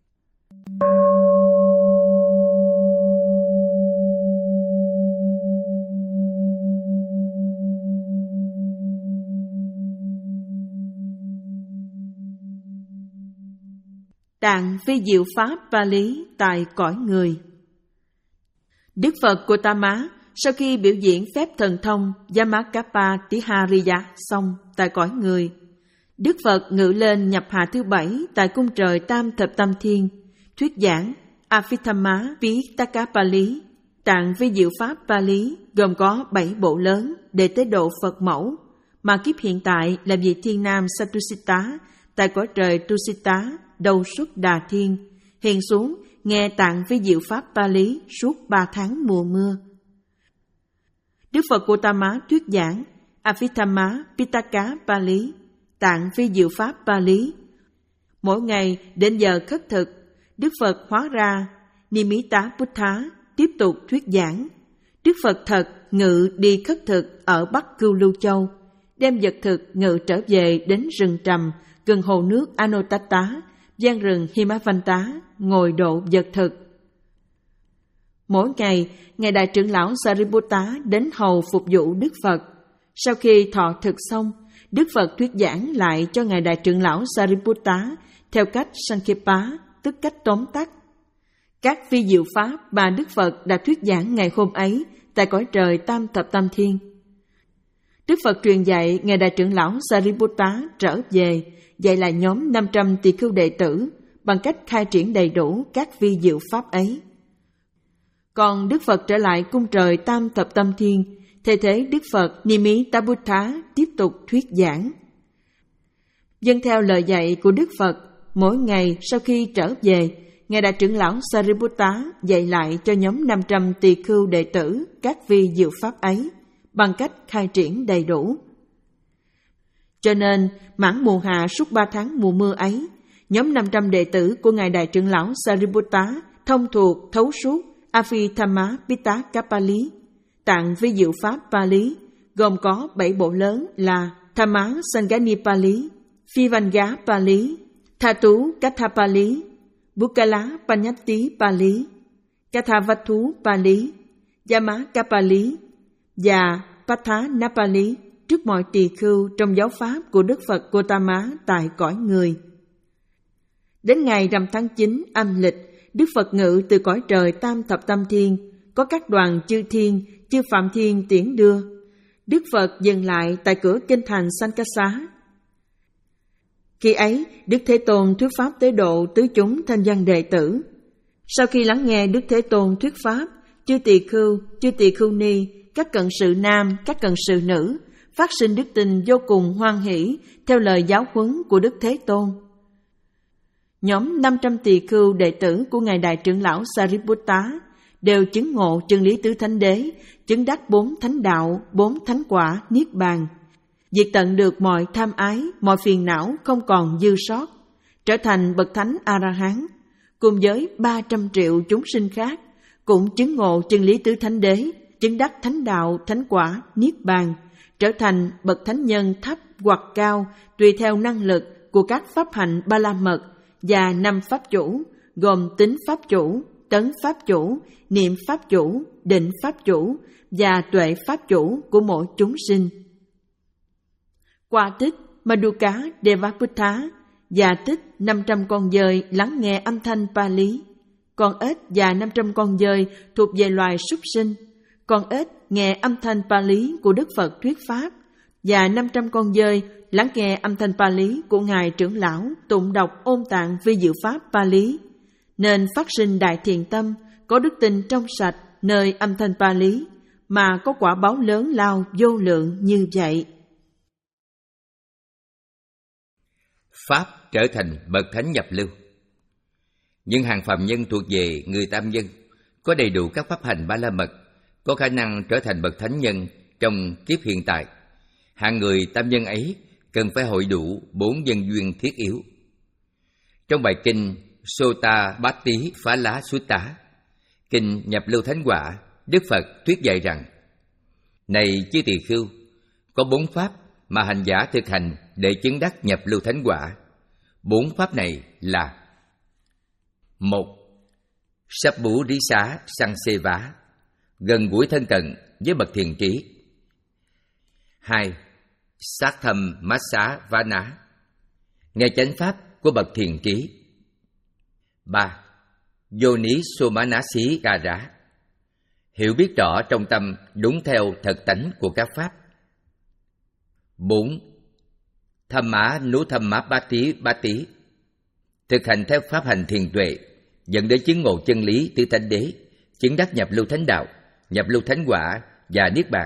Tạng phi diệu pháp Pali tại cõi người. Đức Phật Gotama sau khi biểu diễn phép thần thông Yamakapatihariya xong tại cõi người, Đức Phật ngự lên nhập hạ thứ bảy tại cung trời tam thập tam thiên, thuyết giảng Abhidhamma Pitaka Pali, tạng vi diệu pháp Pali, gồm có bảy bộ lớn để tế độ Phật mẫu, mà kiếp hiện tại là vị thiên nam Satusita tại cõi trời Tusita đầu xuất Đà Thiên, hiện xuống nghe tạng vi diệu pháp Pali suốt ba tháng mùa mưa. Đức Phật Gotama thuyết giảng Abhidhamma Pitaka Pali, tạng vi diệu pháp Pali. Mỗi ngày đến giờ khất thực, Đức Phật hóa ra Nimitta Buddha tiếp tục thuyết giảng. Đức Phật thật ngự đi khất thực ở Bắc Cưu Lưu Châu, đem vật thực ngự trở về đến rừng trầm gần hồ nước Anotatta, gian rừng Himavanta, ngồi độ vật thực. Mỗi ngày, ngài đại trưởng lão Sariputta đến hầu phục vụ Đức Phật. Sau khi thọ thực xong, Đức Phật thuyết giảng lại cho ngài đại trưởng lão Sariputta theo cách Sankhepa, tức cách tóm tắt. Các vi diệu pháp mà Đức Phật đã thuyết giảng ngày hôm ấy tại cõi trời tam thập tam thiên. Đức Phật truyền dạy Ngài Đại trưởng lão Sariputta trở về, dạy lại nhóm năm trăm tỳ khưu đệ tử bằng cách khai triển đầy đủ các vi diệu pháp ấy. Còn Đức Phật trở lại cung trời tam thập tam thiên, thay thế Đức Phật Nimitabutta tiếp tục thuyết giảng. Dân theo lời dạy của Đức Phật, mỗi ngày sau khi trở về, Ngài Đại trưởng lão Sariputta dạy lại cho nhóm năm trăm tỳ khưu đệ tử các vi diệu pháp ấy bằng cách khai triển đầy đủ. Cho nên, mãn mùa hạ suốt ba tháng mùa mưa ấy, nhóm năm trăm đệ tử của Ngài Đại trưởng lão Sariputta thông thuộc thấu suốt Abhidhamma Pitaka Pali, tạng vi diệu pháp Pali, gồm có bảy bộ lớn là Dhamma Sangani Pali, Vivanga Pali, Thatu Katha Pali, Bukkala Panyati Pali, Kathavattu Pali, Yamaka Pali và Patthana Pali trước mọi tỳ khưu trong giáo pháp của Đức Phật Gotama tại cõi người. Đến ngày rằm tháng chín âm lịch, Đức Phật ngự từ cõi trời tam thập tam thiên, có các đoàn chư thiên, chư phạm thiên tiễn đưa. Đức Phật dừng lại tại cửa kinh thành Sankasa. Khi ấy, Đức Thế Tôn thuyết pháp tế độ tứ chúng thanh văn đệ tử. Sau khi lắng nghe Đức Thế Tôn thuyết pháp, chư tỳ khưu, chư tỳ khưu ni, các cận sự nam, các cận sự nữ, phát sinh đức tình vô cùng hoan hỷ theo lời giáo huấn của Đức Thế Tôn. Nhóm năm trăm tỳ khưu đệ tử của Ngài Đại trưởng lão Sariputta đều chứng ngộ chân lý tứ thánh đế, chứng đắc bốn thánh đạo, bốn thánh quả, niết bàn, diệt tận được mọi tham ái, mọi phiền não không còn dư sót, trở thành bậc thánh A-la-hán, cùng với ba trăm triệu chúng sinh khác, cũng chứng ngộ chân lý tứ thánh đế, chứng đắc thánh đạo, thánh quả, niết bàn, trở thành bậc thánh nhân thấp hoặc cao tùy theo năng lực của các pháp hạnh ba la mật và năm pháp chủ, gồm tính pháp chủ, tấn pháp chủ, niệm pháp chủ, định pháp chủ và tuệ pháp chủ của mỗi chúng sinh. Qua tích Madhuka Devaputta và tích năm trăm con dơi lắng nghe âm thanh Pali, con ếch và năm trăm con dơi thuộc về loài súc sinh, con ếch nghe âm thanh Pali của Đức Phật thuyết pháp và năm trăm con dơi lắng nghe âm thanh Pali của Ngài trưởng lão tụng đọc ôn tạng vi diệu pháp Pali, nên phát sinh đại thiện tâm, có đức tin trong sạch nơi âm thanh Pali, mà có quả báo lớn lao vô lượng như vậy. Pháp trở thành bậc thánh nhập lưu. Nhưng hàng phàm nhân thuộc về người tam nhân, có đầy đủ các pháp hành ba la mật, có khả năng trở thành bậc thánh nhân trong kiếp hiện tại. Hạng người tam nhân ấy cần phải hội đủ bốn nhân duyên thiết yếu. Trong bài kinh Sota Bhatti Phá Lá Sutta, kinh nhập lưu thánh quả, Đức Phật thuyết dạy rằng: này chư tỳ khưu, có bốn pháp mà hành giả thực hành để chứng đắc nhập lưu thánh quả. Bốn pháp này là: một. Sabbhu Rí Xá Sang Xê Vá, gần gũi thân cận với bậc thiền trí. Hai. Sát thầm Mát Xá Vá Ná, nghe chánh pháp của bậc thiền trí. Ba. Vô Ní Sô Má Ná Xí Ca Rá, hiểu biết rõ trong tâm đúng theo thật tánh của các pháp. Bốn. Tham Mã Nú Tham Mã Bá Tí Bá Tí, thực hành theo pháp hành thiền tuệ, dẫn đến chứng ngộ chân lý tứ thánh đế, chứng đắc nhập lưu thánh đạo, nhập lưu thánh quả và niết bàn.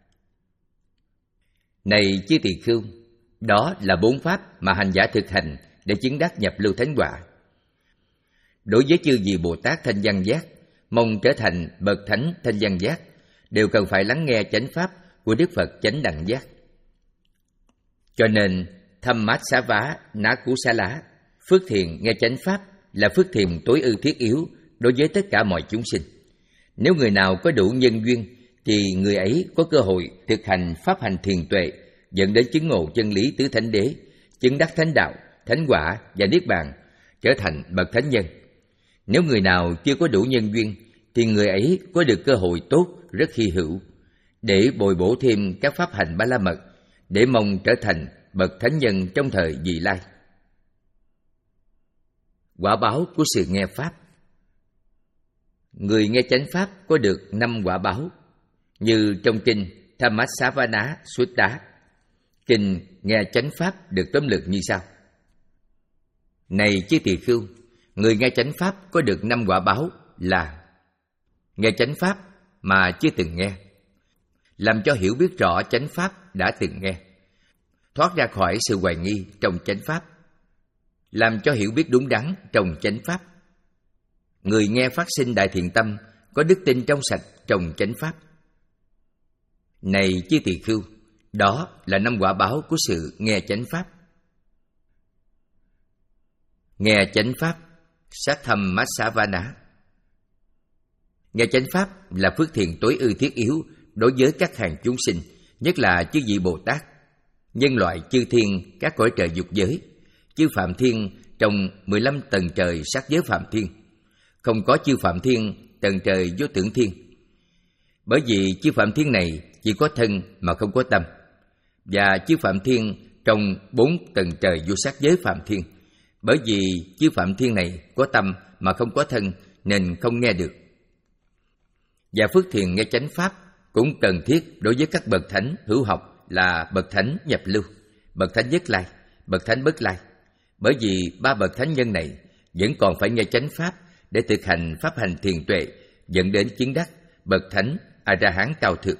Này chư tỳ khưu, đó là bốn pháp mà hành giả thực hành để chứng đắc nhập lưu thánh quả. Đối với chư vị Bồ Tát thanh văn giác, mong trở thành bậc thánh thanh văn giác, đều cần phải lắng nghe chánh pháp của Đức Phật chánh đẳng giác. Cho nên Tham Mát Xá Vá Ná Cú Xá Lá, phước thiền nghe chánh pháp là phước thiền tối ưu thiết yếu đối với tất cả mọi chúng sinh. Nếu người nào có đủ nhân duyên thì người ấy có cơ hội thực hành pháp hành thiền tuệ, dẫn đến chứng ngộ chân lý tứ thánh đế, chứng đắc thánh đạo, thánh quả và niết bàn, trở thành bậc thánh nhân. Nếu người nào chưa có đủ nhân duyên thì người ấy có được cơ hội tốt rất hy hữu để bồi bổ thêm các pháp hành ba la mật, để mong trở thành bậc thánh nhân trong thời vị lai. Quả báo của sự nghe pháp. Người nghe chánh pháp có được năm quả báo. Như trong kinh Thammasavana Sutta, kinh nghe chánh pháp được tóm lược như sau: Này chư tỳ khưu, người nghe chánh pháp có được năm quả báo là nghe chánh pháp mà chưa từng nghe, làm cho hiểu biết rõ chánh pháp đã từng nghe, thoát ra khỏi sự hoài nghi trong chánh pháp, làm cho hiểu biết đúng đắn trong chánh pháp. Người nghe phát sinh đại thiện tâm, có đức tin trong sạch trong chánh pháp. Này chư tỳ khưu, đó là năm quả báo của sự nghe chánh pháp. Nghe chánh pháp Satthammasavana. Nghe chánh pháp là phước thiện tối ưu thiết yếu đối với các hàng chúng sinh, nhất là chư vị Bồ Tát, nhân loại chư thiên các cõi trời dục giới, chư phạm thiên trong mười lăm tầng trời sắc giới phạm thiên, không có chư phạm thiên tầng trời vô tưởng thiên. Bởi vì chư phạm thiên này chỉ có thân mà không có tâm, và chư phạm thiên trong bốn tầng trời vô sắc giới phạm thiên, bởi vì chư phạm thiên này có tâm mà không có thân nên không nghe được. Và phước thiện nghe chánh pháp cũng cần thiết đối với các bậc thánh hữu học là bậc thánh nhập lưu, bậc thánh nhất lai, bậc thánh bất lai. Bởi vì ba bậc thánh nhân này vẫn còn phải nghe chánh pháp để thực hành pháp hành thiền tuệ, dẫn đến chứng đắc bậc thánh A-la-hán cao thượng.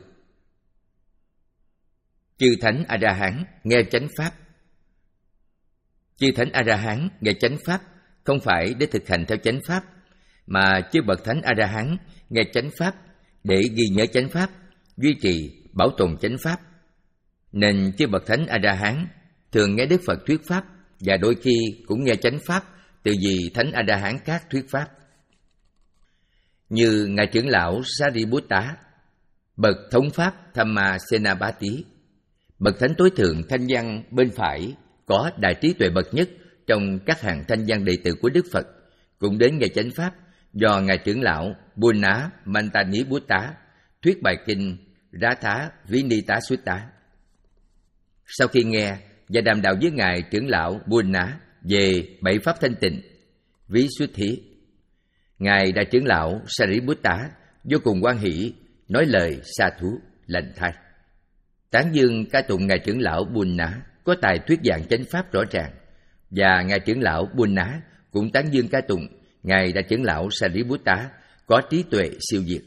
Chư thánh A-la-hán nghe chánh pháp. Chư thánh A-la-hán nghe chánh pháp không phải để thực hành theo chánh pháp, mà chư bậc thánh A-la-hán nghe chánh pháp để ghi nhớ chánh pháp, duy trì, bảo tồn chánh pháp. Nên chư bậc thánh A-la-hán thường nghe Đức Phật thuyết pháp, và đôi khi cũng nghe chánh pháp từ vị thánh A-la-hán khác thuyết pháp. Như ngài trưởng lão Sariputta, bậc thống pháp Thamma Senapati, bậc thánh tối thượng thanh văn bên phải có đại trí tuệ bậc nhất trong các hàng thanh văn đệ tử của Đức Phật, cũng đến nghe chánh pháp do ngài trưởng lão Buddha Mantani Buddha thuyết bài kinh Ratha Vinita Sutta. Sau khi nghe và đàm đạo với ngài trưởng lão Buddha về bảy pháp thanh tịnh Visuddhi, ngài đại trưởng lão Sariputta vô cùng hoan hỷ, nói lời sa thú lành thay, tán dương ca tụng ngài trưởng lão Buddha có tài thuyết giảng chánh pháp rõ ràng, và ngài trưởng lão Buddha cũng tán dương ca tụng ngài đại trưởng lão Sariputta có trí tuệ siêu việt.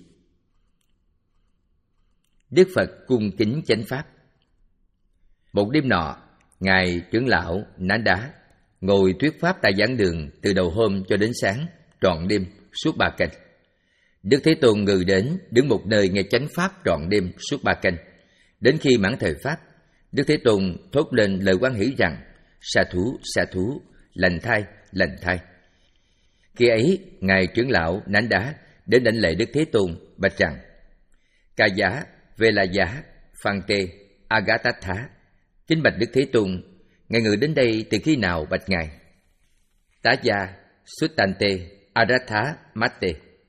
Đức Phật cung kính chánh pháp. Một đêm nọ, ngài trưởng lão Nanda ngồi thuyết pháp tại giảng đường từ đầu hôm cho đến sáng, trọn đêm suốt ba canh. Đức Thế Tôn ngự đến đứng một nơi nghe chánh pháp trọn đêm suốt ba canh. Đến khi mãn thời pháp, Đức Thế Tôn thốt lên lời hoan hỷ rằng: sa thú, sa thú, lành thay, lành thay. Khi ấy, ngài trưởng lão Nanda đến đảnh lễ Đức Thế Tôn bạch rằng: Ca giá, Vê La giá, Phan Tê, Agatatha, kính bạch Đức Thế Tôn, ngài ngự đến đây từ khi nào bạch ngài? Tá gia, Suttante, Aratha, Mate.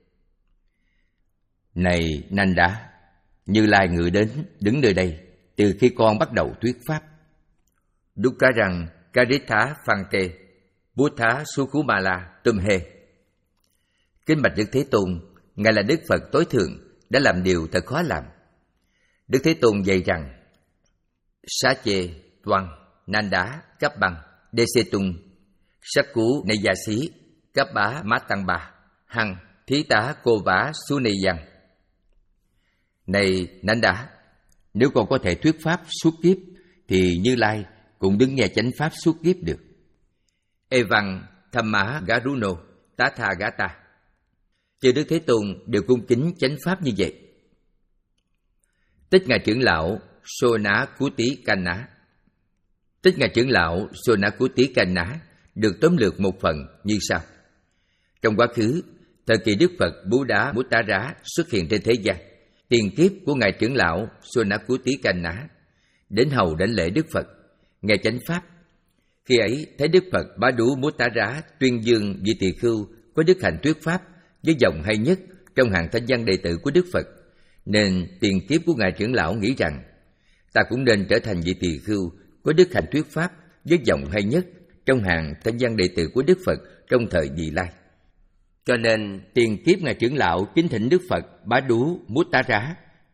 Này Nanda, Như Lai ngự đến đứng nơi đây từ khi con bắt đầu thuyết pháp. Đúc cá rằng Karitha Phante, Buddha Sukumala Tumhe. Kính bạch Đức Thế Tôn, ngài là Đức Phật tối thượng, đã làm điều thật khó làm. Đức Thế Tôn dạy rằng: Sa chê, Toan, Nanda, Cấp Băng, Đê Xê Tung, Sắc Cú, Nê Gia Xí, Cấp Bá, Mát Tăng Bà, Hằng, Thí Tá, Cô Vá, Su Nê Văn. Này Nanda, nếu con có thể thuyết pháp suốt kiếp, thì Như Lai cũng đứng nghe chánh pháp suốt kiếp được. Evan Thamma Garuno Tathagata. Chư Đức Thế Tôn đều cung kính chánh pháp như vậy. Tích ngài trưởng lão Sona Kuti Kanna. Tích ngài trưởng lão Sona Kuti Kanna được tóm lược một phần như sau: Trong quá khứ, thời kỳ Đức Phật Buddha Muttara xuất hiện trên thế gian, tiền kiếp của ngài trưởng lão Sona Kuti Kanna đến hầu đảnh lễ Đức Phật, nghe chánh pháp. Khi ấy thấy Đức Phật Bá Đú Muttara tuyên dương vị tỳ khưu có đức hạnh thuyết pháp với giọng hay nhất trong hàng thanh văn đệ tử của Đức Phật, nên tiền kiếp của ngài trưởng lão nghĩ rằng ta cũng nên trở thành vị tỳ khưu có đức hạnh thuyết pháp với giọng hay nhất trong hàng thanh văn đệ tử của Đức Phật trong thời vị lai. Cho nên tiền kiếp ngài trưởng lão kính thỉnh Đức Phật Bá Đú Muttara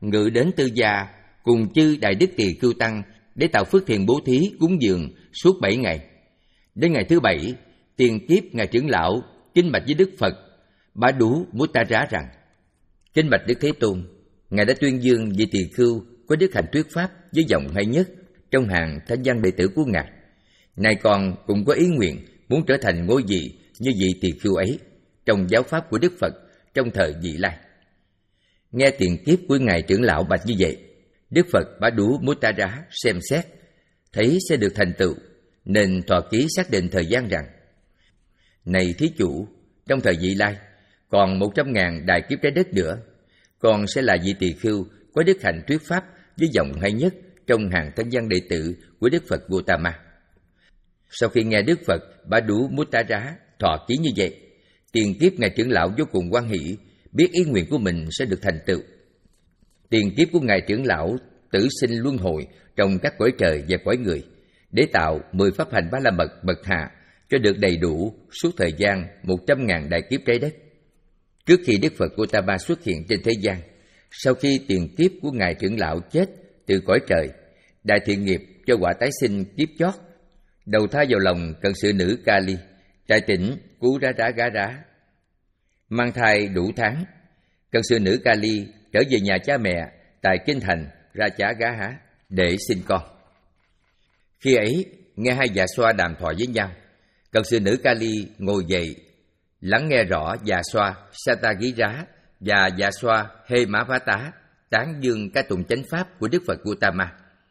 ngự đến Tư Gia cùng chư Đại Đức Tỳ Khưu Tăng để tạo phước thiện bố thí cúng dường suốt bảy ngày. Đến ngày thứ bảy, tiền kiếp ngài trưởng lão kính bạch với Đức Phật Bá Đú Muttara rằng: Kính bạch Đức Thế Tôn, ngài đã tuyên dương vị tỳ khưu có đức hạnh thuyết pháp với giọng hay nhất trong hàng thánh văn đệ tử của ngài. Ngài còn cũng có ý nguyện muốn trở thành ngôi vị như vị tỳ khưu ấy trong giáo pháp của Đức Phật trong thời vị lai. Nghe tiền kiếp của ngài trưởng lão bạch như vậy, Đức Phật Bá Đú Muttara xem xét thấy sẽ được thành tựu, nên thọ ký xác định thời gian rằng: Này thí chủ, trong thời vị lai còn một trăm ngàn đại kiếp trái đất nữa, con sẽ là vị tỳ khưu có đức hạnh thuyết pháp với giọng hay nhất trong hàng thánh văn đệ tử của Đức Phật Gautama. Sau khi nghe Đức Phật Bá Đú Muttara thọ ký như vậy, tiền kiếp ngài trưởng lão vô cùng hoan hỷ, biết ý nguyện của mình sẽ được thành tựu. Tiền kiếp của ngài trưởng lão tử sinh luân hồi trong các cõi trời và cõi người, để tạo mười pháp hành ba la mật bậc hạ cho được đầy đủ suốt thời gian một trăm ngàn đại kiếp trái đất. Trước khi Đức Phật Gautama xuất hiện trên thế gian, sau khi tiền kiếp của ngài trưởng lão chết từ cõi trời, đại thiện nghiệp cho quả tái sinh kiếp chót, đầu thai vào lòng cận sự nữ Kali, tại tỉnh Cú Rá Rá Gá Rá. Mang thai đủ tháng, cận sự nữ Kali trở về nhà cha mẹ tại kinh thành Ra Chá Gá Há để sinh con. Khi ấy, nghe hai dạ xoa đàm thoại với nhau, cận sự nữ Kali ngồi dậy, lắng nghe rõ dạ xoa Satagirá và dạ xoa Hê Mã Phá Tá tán dương ca tụng chánh pháp của Đức Phật Gautama.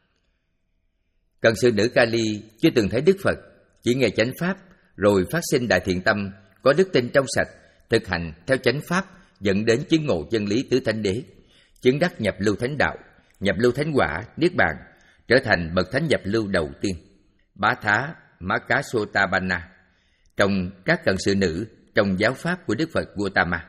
Cận sự nữ Kali chưa từng thấy Đức Phật, chỉ nghe chánh pháp rồi phát sinh đại thiện tâm, có đức tin trong sạch, thực hành theo chánh pháp dẫn đến chứng ngộ chân lý tứ thánh đế, chứng đắc nhập lưu thánh đạo, nhập lưu thánh quả, niết bàn, trở thành bậc thánh nhập lưu đầu tiên, Bá Thá Mã Cá Sô Ta Ba Na, trong các cận sự nữ trong giáo pháp của Đức Phật Gautama.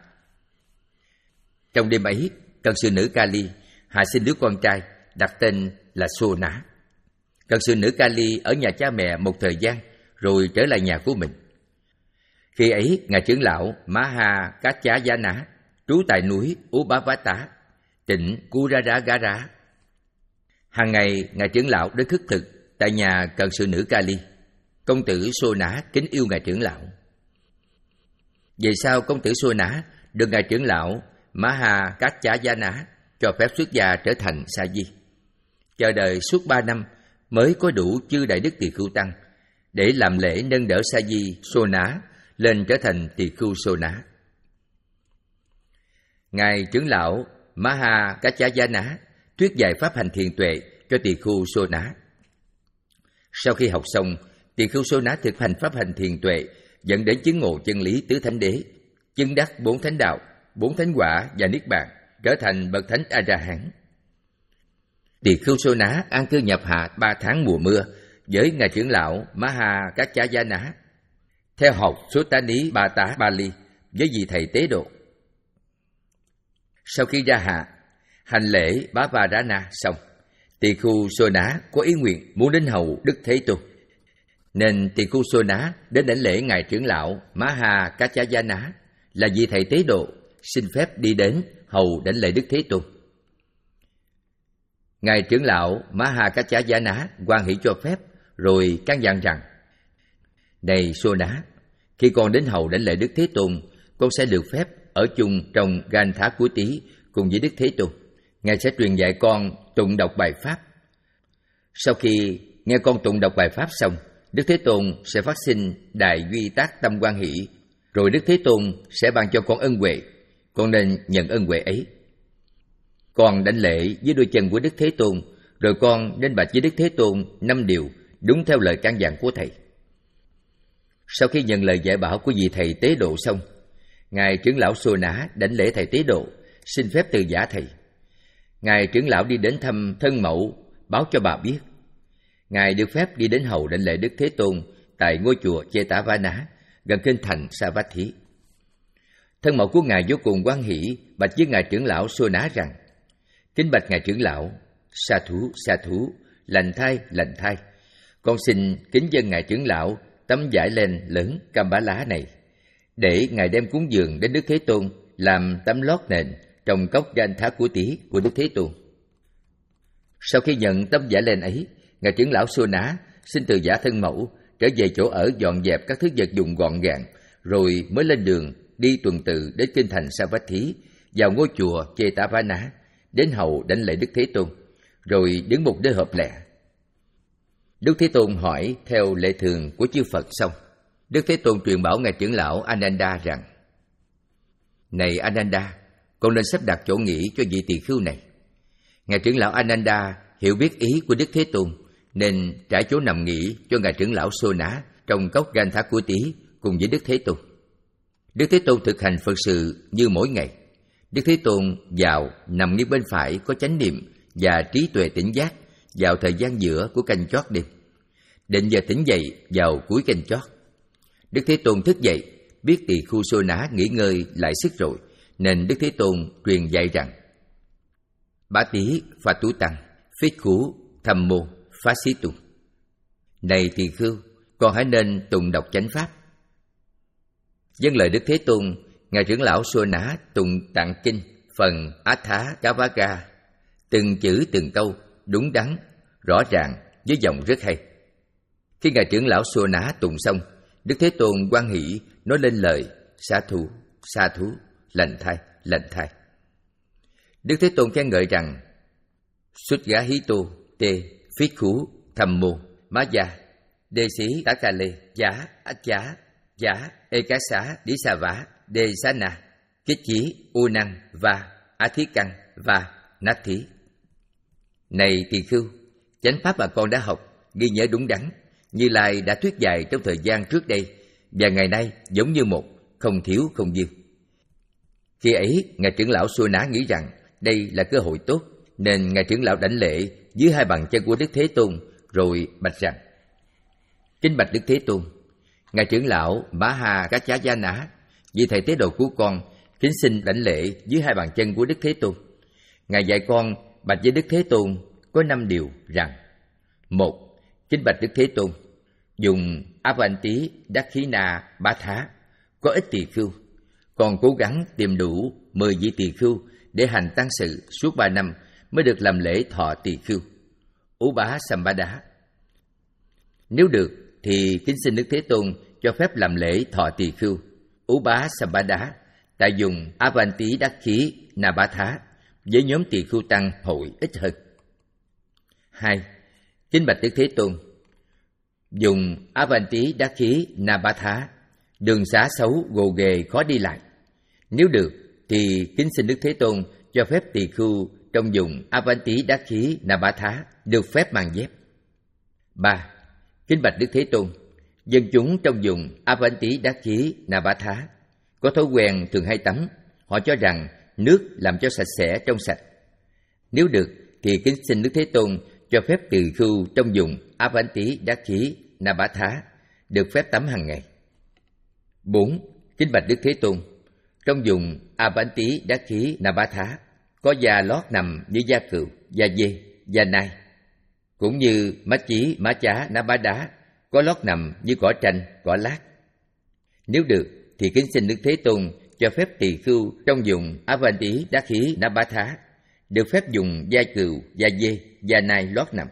Trong đêm ấy, cận sự nữ Kali hạ sinh đứa con trai, đặt tên là Sô Ná. Cận sự nữ Kali ở nhà cha mẹ một thời gian, rồi trở lại nhà của mình. Khi ấy, ngài trưởng lão Maha Cát Chá Giá Ná trú tại núi Ú Bá Vá Tá, tỉnh Cú Rá Rá Gá Rá. Hàng ngày, ngài trưởng lão đến khất thực tại nhà cận sự nữ Kali. Công tử Sô Ná kính yêu ngài trưởng lão. Về sau, công tử Sô Ná được ngài trưởng lão Maha Cát Chá Giá Ná cho phép xuất gia trở thành sa di. Chờ đợi suốt ba năm mới có đủ chư đại đức tỳ khưu tăng để làm lễ nâng đỡ sa di Sô Ná lên trở thành tỳ khưu Sô Ná. Ngài trưởng lão Maha Cát Chá Giá Ná thuyết dạy pháp hành thiền tuệ cho tỳ khưu Sô Ná. Sau khi học xong, tỳ khưu Sô Ná thực hành pháp hành thiền tuệ dẫn đến chứng ngộ chân lý tứ thánh đế, chứng đắc bốn thánh đạo, bốn thánh quả và niết bàn, trở thành bậc thánh A La Hán. Tỳ khưu Sô Ná an cư nhập hạ ba tháng mùa mưa với ngài trưởng lão Maha Cát Chá Giá Ná, theo học số tá ní Ba Tá Bali với vị thầy tế độ. Sau khi ra hạ hành lễ Bá Va Đá Na xong, tỳ khưu Sô Ná có ý nguyện muốn đến hầu Đức Thế Tôn, nên tỳ khưu Sô Ná đến đảnh lễ ngài trưởng lão Maha Cát Chá Giá Ná là vị thầy tế độ, xin phép đi đến hầu đảnh lễ Đức Thế Tôn. Ngài trưởng lão Maha Cát Chá Giá Ná hoan hỷ cho phép, rồi căn dặn rằng: Này Sô Ná, khi con đến hầu đảnh lễ Đức Thế Tôn, con sẽ được phép ở chung trong Gan Thá Cuối Tý cùng với Đức Thế Tôn. Ngài sẽ truyền dạy con tụng đọc bài pháp. Sau khi nghe con tụng đọc bài pháp xong, Đức Thế Tôn sẽ phát sinh đại duy tác tâm hoan hỷ, rồi Đức Thế Tôn sẽ ban cho con ân huệ. Con nên nhận ân huệ ấy. Con đảnh lễ với đôi chân của Đức Thế Tôn, rồi con đến bạch với Đức Thế Tôn năm điều đúng theo lời căn dặn của thầy. Sau khi nhận lời dạy bảo của vị thầy tế độ xong, ngài trưởng lão Sô Ná đảnh lễ thầy tế độ, xin phép từ giả thầy. Ngài trưởng lão đi đến thăm thân mẫu, báo cho bà biết. Ngài được phép đi đến hầu đảnh lễ Đức Thế Tôn tại ngôi chùa Chetavana, gần kinh thành Savatthi. Thân mẫu của ngài vô cùng hoan hỷ, bạch với ngài trưởng lão Sô Ná rằng: Kính bạch ngài trưởng lão, sa thú, sa thú, lành thai, lành thai. Con xin kính dâng ngài trưởng lão tấm vải len lớn cam bá lá này, để ngài đem cúng dường đến Đức Thế Tôn làm tấm lót nền trong cốc Ganthakuti của Đức Thế Tôn. Sau khi nhận tấm vải len ấy, Ngài trưởng lão Sô Ná xin từ giả thân mẫu trở về chỗ ở dọn dẹp các thứ vật dụng gọn gàng, rồi mới lên đường đi tuần tự đến kinh thành Savatthi, vào ngôi chùa Chetavana, đến hậu đảnh lễ Đức Thế Tôn, rồi đứng một nơi hợp lệ. Đức Thế Tôn hỏi theo lệ thường của chư Phật xong, Đức Thế Tôn truyền bảo Ngài trưởng lão Ananda rằng: Này Ananda, con nên sắp đặt chỗ nghỉ cho vị tỳ khưu này. Ngài trưởng lão Ananda hiểu biết ý của Đức Thế Tôn, nên trải chỗ nằm nghỉ cho Ngài trưởng lão Sô Ná trong cốc Ganthakuti cùng với Đức Thế Tôn. Đức Thế Tôn thực hành Phật sự như mỗi ngày. Đức Thế Tôn vào nằm nghiêng bên phải có chánh niệm và trí tuệ tỉnh giác vào thời gian giữa của canh chót đêm. Định giờ tỉnh dậy vào cuối canh chót. Đức Thế Tôn thức dậy, biết tỳ khưu Sô Ná nghỉ ngơi lại sức rồi, nên Đức Thế Tôn truyền dạy rằng: Bá tí pha tú tăng, phích khú, thầm mô, phá xí tùng. Này tỳ khưu, con hãy nên tụng đọc chánh pháp. Dâng lời Đức Thế Tôn, Ngài trưởng lão Sô Ná tụng tạng kinh phần Atha Kavaga, từng chữ từng câu đúng đắn, rõ ràng với giọng rất hay. Khi Ngài trưởng lão Sô Ná tụng xong, Đức Thế Tôn hoan hỷ nói lên lời sa thú, sa thú, lành thai, lành thai. Đức Thế Tôn khen ngợi rằng: Xuất gá hí tô, tê, phích khú, thầm mô, má gia, đề sĩ tá ca lê, giá, ách giá, giá, ê cá xá, đi xà vá, đề xá na, kích chí, u năng, và, á thí căn, và, nát thí. Này tỳ khưu, chánh pháp mà con đã học, ghi nhớ đúng đắn, Như Lai đã thuyết dạy trong thời gian trước đây, và ngày nay giống như một, không thiếu không dư. Khi ấy, Ngài trưởng lão Sô Ná nghĩ rằng đây là cơ hội tốt, nên Ngài trưởng lão đảnh lễ dưới hai bàn chân của Đức Thế Tôn, rồi bạch rằng: Kính bạch Đức Thế Tôn, Ngài trưởng lão Maha Kaccayana, vị thầy tế độ của con, kính xin đảnh lễ dưới hai bàn chân của Đức Thế Tôn. Ngài dạy con bạch với Đức Thế Tôn có năm điều rằng: Một, kính bạch Đức Thế Tôn, dùng Avanti Dakhina Bá Thá, có ít tỳ khưu, còn cố gắng tìm đủ mười vị tỳ khưu để hành tăng sự suốt ba năm mới được làm lễ thọ tỳ khưu, Ú Bá Sambada. Nếu được thì kính xin Đức Thế Tôn cho phép làm lễ thọ tỳ khưu, Ú Bá Sambada, tại dùng Avanti Dakhi Nabatha với nhóm tỳ khưu tăng hội ít hơn. Hai, kính bạch Đức Thế Tôn, dùng Avanti Dakhi Nabatha, đường xá xấu gồ ghề khó đi lại. Nếu được thì kính xin Đức Thế Tôn cho phép tỳ khưu trong dùng Avanti Dakhi Nabatha được phép mang dép. Ba, kính bạch Đức Thế Tôn, dân chúng trong dùng Avanti Dakhi Nabatha có thói quen thường hay tắm, họ cho rằng nước làm cho sạch sẽ trong sạch. Nếu được thì kính xin Đức Thế Tôn cho phép tỳ khưu trong dùng Avanti Dakhi Nabatha được phép tắm hàng ngày. Bốn, kính bạch Đức Thế Tôn, trong dùng Avanti Dakhi Nabatha có da lót nằm như da cừu, da dê, da nai, cũng như má chí, má chá, ná bá đá có lót nằm như cỏ tranh, cỏ lát. Nếu được thì kính xin Đức Thế Tôn cho phép tỳ khưu trong dùng Avanti Dakhi Nabatha được phép dùng da cừu, da dê, da nai lót nằm.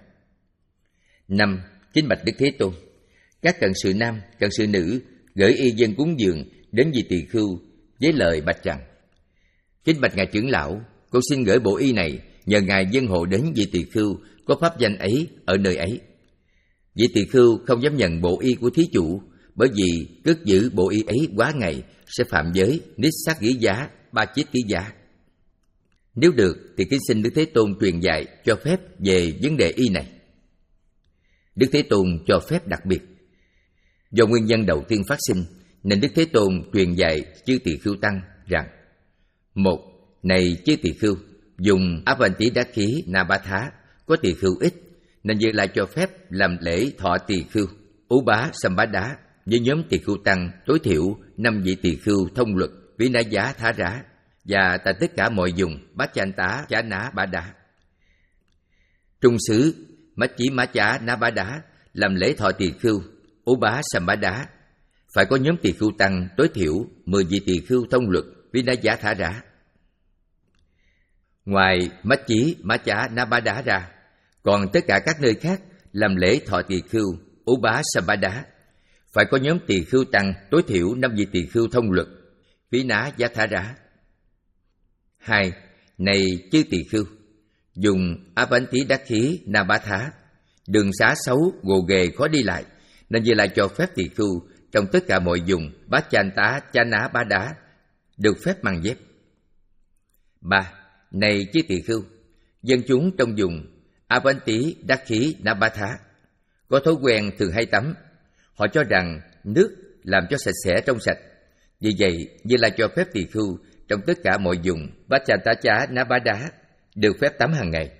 Năm, kính bạch Đức Thế Tôn, các cận sự nam, cận sự nữ gửi y dân cúng dường đến vị tỳ khưu với lời bạch rằng: Kính bạch Ngài trưởng lão, con xin gửi bộ y này nhờ Ngài dân hộ đến vị tỳ khưu có pháp danh ấy ở nơi ấy. Vị tỳ khưu không dám nhận bộ y của thí chủ, bởi vì cất giữ bộ y ấy quá ngày sẽ phạm giới nít sát ghi giá, ba chiết ký giá. Nếu được thì kính xin Đức Thế Tôn truyền dạy cho phép về vấn đề y này. Đức Thế Tôn cho phép đặc biệt. Do nguyên nhân đầu tiên phát sinh, nên Đức Thế Tôn truyền dạy chư tỳ khưu tăng rằng: Một, này chư tỳ khưu, dùng Avanti Dakhi Nabatha có tỳ khưu ít, nên Như Lai cho phép làm lễ thọ tỳ khưu, Ú Bá Sambada với nhóm tỳ khưu tăng tối thiểu năm vị tỳ khưu thông luật, Vĩ Nã Giá Thá Rá, và tại tất cả mọi dùng Bát Chanh Tá Chá Ná Bá Đá. Trung xứ Mát Chí Má Chá Ná Bá Đá làm lễ thọ tỳ khưu, Ú Bá Sambada phải có nhóm tỳ khưu tăng tối thiểu mười vị tỳ khưu thông luật, Vĩ Nã Giá Thá Rá. Ngoài Mách Chí, Má Chá, Ná Bá Đá ra, còn tất cả các nơi khác làm lễ thọ tỳ khưu, Ú Bá Sa Bá Đá, phải có nhóm tỳ khưu tăng tối thiểu năm vị tỳ khưu thông luật, Phí Ná Giá Thá Rá. Hai, này chư tỳ khưu, dùng Abantí Đắc Khí Na Bá Thá, đường xá xấu, gồ ghề, khó đi lại, nên Như Lai cho phép tỳ khưu trong tất cả mọi vùng Bát Chan Tá, Chá Ná Bá Đá được phép mang dép. Ba, này chư tỳ khưu, dân chúng trong vùng Abantí Đắc Khí Na Bá Thá có thói quen thường hay tắm. Họ cho rằng nước làm cho sạch sẽ trong sạch. Vì vậy, Như Lai cho phép tỳ khưu trong tất cả mọi vùng Bát Chan Tá Chá Ná Bá Đá được phép tắm hàng ngày.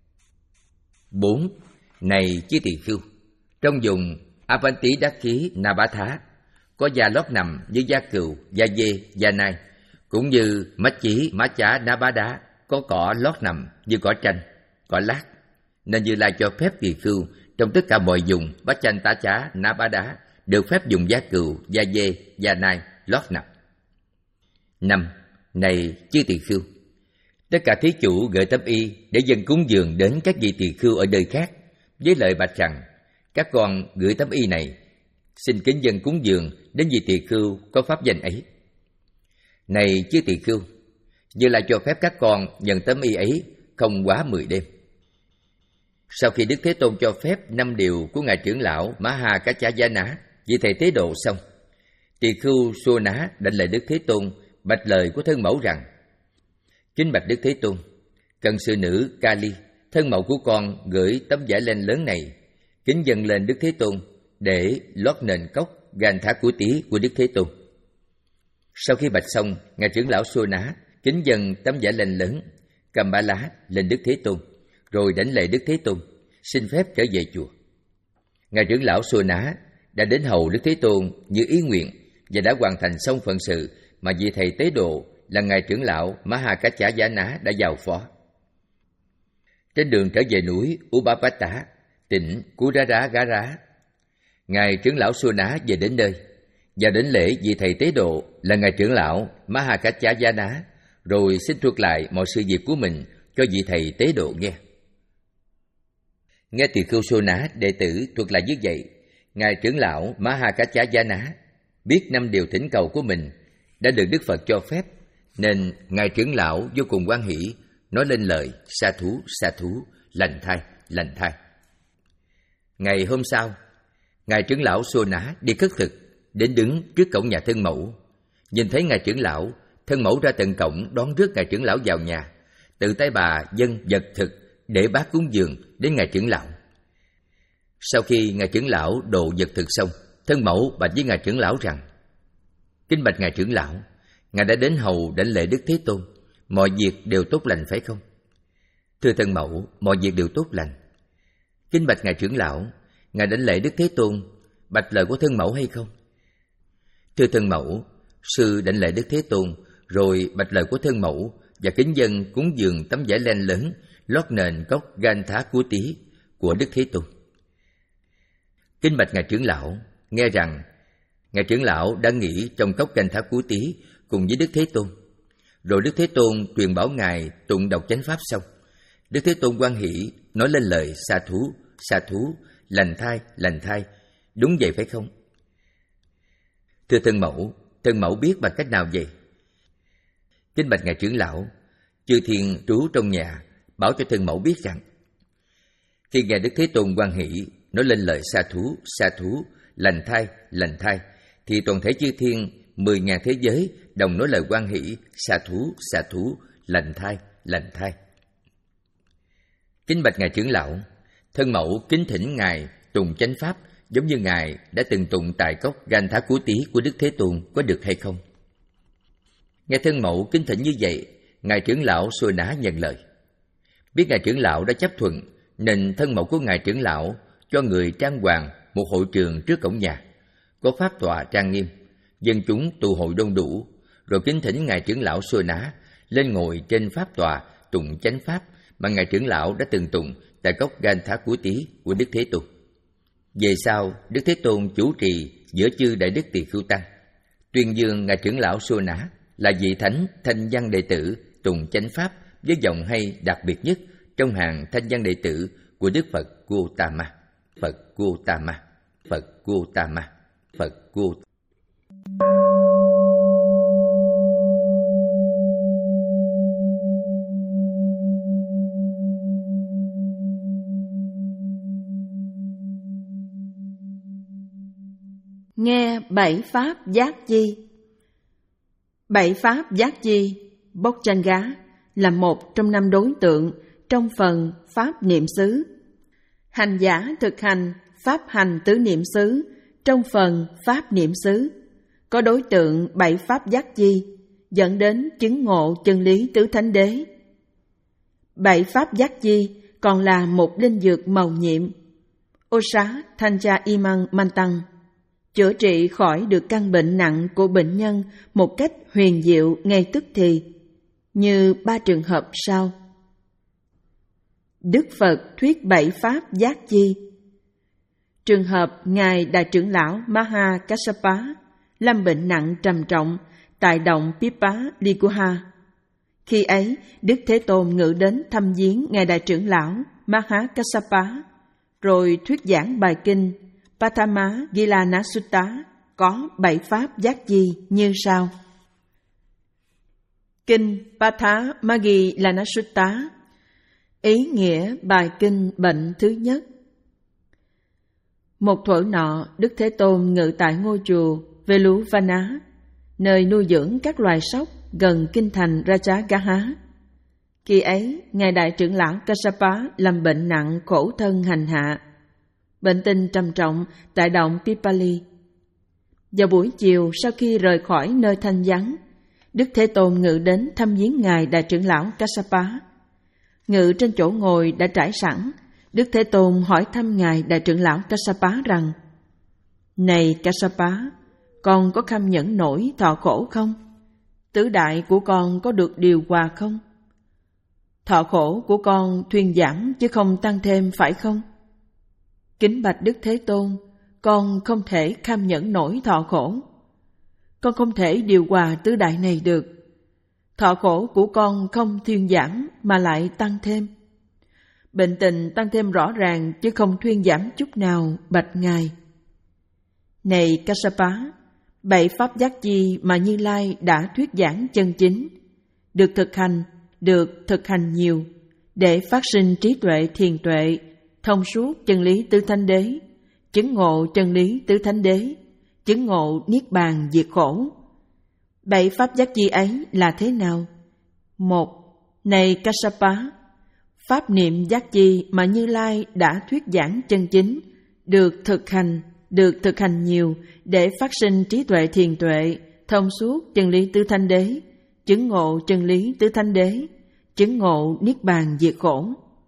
Bốn, này chư tỳ khưu, trong vùng Abantí Đắc Khí Na Bá Thá có da lót nằm như da cừu, da dê, da nai, cũng như Mách Chí, Má Chá, Ná Bá Đá có cỏ lót nằm như cỏ tranh, cỏ lát, nên Như Lai cho phép tỳ khưu trong tất cả mọi vùng Bát Chan Tá Chá Ná Bá Đá được phép dùng da cừu, da dê, da nai lót nằm. Năm, này chư tỳ khưu, tất cả thí chủ gửi tấm y để dâng cúng dường đến các vị tỳ khưu ở nơi khác, với lời bạch rằng các con gửi tấm y này, xin kính dâng cúng dường đến vị tỳ khưu có pháp danh ấy. Này chư tỳ khưu, Như Lai cho phép các con nhận tấm y ấy không quá mười đêm. Sau khi Đức Thế Tôn cho phép năm điều của ngài trưởng lão Maha Kaccayana, vị thầy tế độ xong, tỳ khưu Xô Ná đảnh lễ Đức Thế Tôn, bạch lời của thân mẫu rằng: kính bạch Đức Thế Tôn, cần sư nữ Kali, thân mẫu của con gửi tấm vải len lớn này kính dâng lên Đức Thế Tôn để lót nền cốc gan thá của tí của Đức Thế Tôn. Sau khi bạch xong, ngài trưởng lão Xô Ná kính dâng tấm vải len lớn cầm ba lá lên Đức Thế Tôn, rồi đảnh lễ Đức Thế Tôn, xin phép trở về chùa. Ngài trưởng lão Xô Ná đã đến hầu Đức Thế Tôn như ý nguyện và đã hoàn thành xong phận sự mà vị thầy tế độ là ngài trưởng lão Maha Kaccayana đã giao phó. Trên đường trở về núi Ubapata, tỉnh Kuraragara, ngài trưởng lão Xô Ná về đến nơi và đến lễ vị thầy tế độ là ngài trưởng lão Maha Kaccayana, rồi xin thuật lại mọi sự việc của mình cho vị thầy tế độ nghe. Nghe tỳ khưu Xô Ná đệ tử thuật lại như vậy, ngài trưởng lão Maha Kaccayana biết năm điều thỉnh cầu của mình đã được Đức Phật cho phép, nên ngài trưởng lão vô cùng hoan hỷ, nói lên lời sa thú, sa thú, lành thai, lành thai. Ngày hôm sau, ngài trưởng lão Xô Ná đi khất thực, đến đứng trước cổng nhà thân mẫu. Nhìn thấy ngài trưởng lão, thân mẫu ra tận cổng đón rước ngài trưởng lão vào nhà, tự tay bà dâng vật thực để bát cúng dường đến ngài trưởng lão. Sau khi ngài trưởng lão độ vật thực xong, thân mẫu bạch với ngài trưởng lão rằng: kính bạch ngài trưởng lão, ngài đã đến hầu đảnh lễ Đức Thế Tôn, mọi việc đều tốt lành phải không? Thưa thân mẫu, mọi việc đều tốt lành. Kính bạch ngài trưởng lão, ngài đảnh lễ Đức Thế Tôn, bạch lời của thân mẫu hay không? Thưa thân mẫu, sư đảnh lễ Đức Thế Tôn, rồi bạch lời của thân mẫu và kính dân cúng dường tấm vải len lớn lót nền cốc gan thá cú tí của Đức Thế Tôn. Kính bạch ngài trưởng lão, nghe rằng ngài trưởng lão đã nghỉ trong cốc gan thá cú tí cùng với Đức Thế Tôn. Rồi Đức Thế Tôn truyền bảo ngài tụng đọc chánh pháp xong, Đức Thế Tôn hoan hỷ nói lên lời sa thú, sa thú, lành thai, lành thai. Đúng vậy phải không? Thưa thân mẫu, thân mẫu biết bằng cách nào vậy? Kính bạch ngài trưởng lão, chư thiên trú trong nhà bảo cho thân mẫu biết rằng khi nghe Đức Thế Tôn hoan hỷ nói lên lời sa thú, sa thú, lành thai, lành thai, thì toàn thể chư thiên mười ngàn thế giới đồng nói lời hoan hỷ sa thú, sa thú, lành thai, lành thai. Kính bạch ngài trưởng lão, thân mẫu kính thỉnh ngài tùng chánh pháp giống như ngài đã từng tụng tại cốc gan thá cú tí của Đức Thế Tôn, có được hay không? Nghe thân mẫu kính thỉnh như vậy, ngài trưởng lão Xô Ná nhận lời. Biết ngài trưởng lão đã chấp thuận, nên thân mẫu của ngài trưởng lão cho người trang hoàng một hội trường trước cổng nhà, có pháp tọa trang nghiêm, dân chúng tụ hội đông đủ, rồi kính thỉnh ngài trưởng lão Xô Ná lên ngồi trên pháp tọa tụng chánh pháp mà ngài trưởng lão đã từng tụng tại cốc gan thá cú tí của Đức Thế Tôn. Về sau, Đức Thế Tôn chủ trì giữa chư đại đức tỳ khưu tăng, tuyên dương ngài trưởng lão Xô Ná là vị thánh thanh văn đệ tử tùng chánh pháp với giọng hay đặc biệt nhất trong hàng thanh văn đệ tử của Đức Phật Gautama. Phật Gautama, Phật Gautama, Phật Gautama. Nghe bảy pháp giác chi. Bảy pháp giác chi, Bojjhanga, là một trong năm đối tượng trong phần pháp niệm xứ. Hành giả thực hành pháp hành tứ niệm xứ trong phần pháp niệm xứ có đối tượng bảy pháp giác chi, dẫn đến chứng ngộ chân lý tứ thánh đế. Bảy pháp giác chi còn là một linh dược màu nhiệm, Osa Thanja Imang Mantang, chữa trị khỏi được căn bệnh nặng của bệnh nhân một cách huyền diệu ngay tức thì, như ba trường hợp sau. Đức Phật thuyết bảy pháp giác chi. Trường hợp Ngài Đại trưởng lão Maha Kassapa lâm bệnh nặng trầm trọng tại động Pipa Liguha. Khi ấy, Đức Thế Tôn ngự đến thăm viếng Ngài Đại trưởng lão Maha Kassapa, rồi thuyết giảng bài kinh Patama Gilana Sutta có bảy pháp giác chi như sau. Kinh Patama Gilana Sutta. Ý nghĩa bài kinh bệnh thứ nhất. Một thuở nọ, Đức Thế Tôn ngự tại ngôi chùa Veluvana, nơi nuôi dưỡng các loài sóc gần kinh thành Rajagaha. Khi ấy, Ngài Đại trưởng lão Kassapa lâm bệnh nặng khổ thân hành hạ, bệnh tình trầm trọng tại động Pipali. Vào buổi chiều sau khi rời khỏi nơi thanh vắng, Đức Thế Tôn ngự đến thăm viếng Ngài Đại trưởng lão Kassapa. Ngự trên chỗ ngồi đã trải sẵn, Đức Thế Tôn hỏi thăm Ngài Đại trưởng lão Kassapa rằng: Này Kassapa, con có kham nhẫn nổi thọ khổ không? Tứ đại của con có được điều hòa không? Thọ khổ của con thuyên giảm chứ không tăng thêm phải không? Kính bạch Đức Thế Tôn, con không thể kham nhẫn nổi thọ khổ. Con không thể điều hòa tứ đại này được. Thọ khổ của con không thuyên giảm mà lại tăng thêm. Bệnh tình tăng thêm rõ ràng chứ không thuyên giảm chút nào, bạch Ngài. Này Kassapa, bảy pháp giác chi mà Như Lai đã thuyết giảng chân chính, được thực hành, được thực hành nhiều, để phát sinh trí tuệ thiền tuệ, thông suốt chân lý tứ thánh đế, chứng ngộ chân lý tứ thánh đế, chứng ngộ niết bàn diệt khổ. Bảy pháp giác chi ấy là thế nào? Một. Này Kassapa, pháp niệm giác chi mà Như Lai đã thuyết giảng chân chính, được thực hành, được thực hành nhiều, để phát sinh trí tuệ thiền tuệ, thông suốt chân lý tứ thánh đế, chứng ngộ chân lý tứ thánh đế, chứng ngộ niết bàn diệt khổ.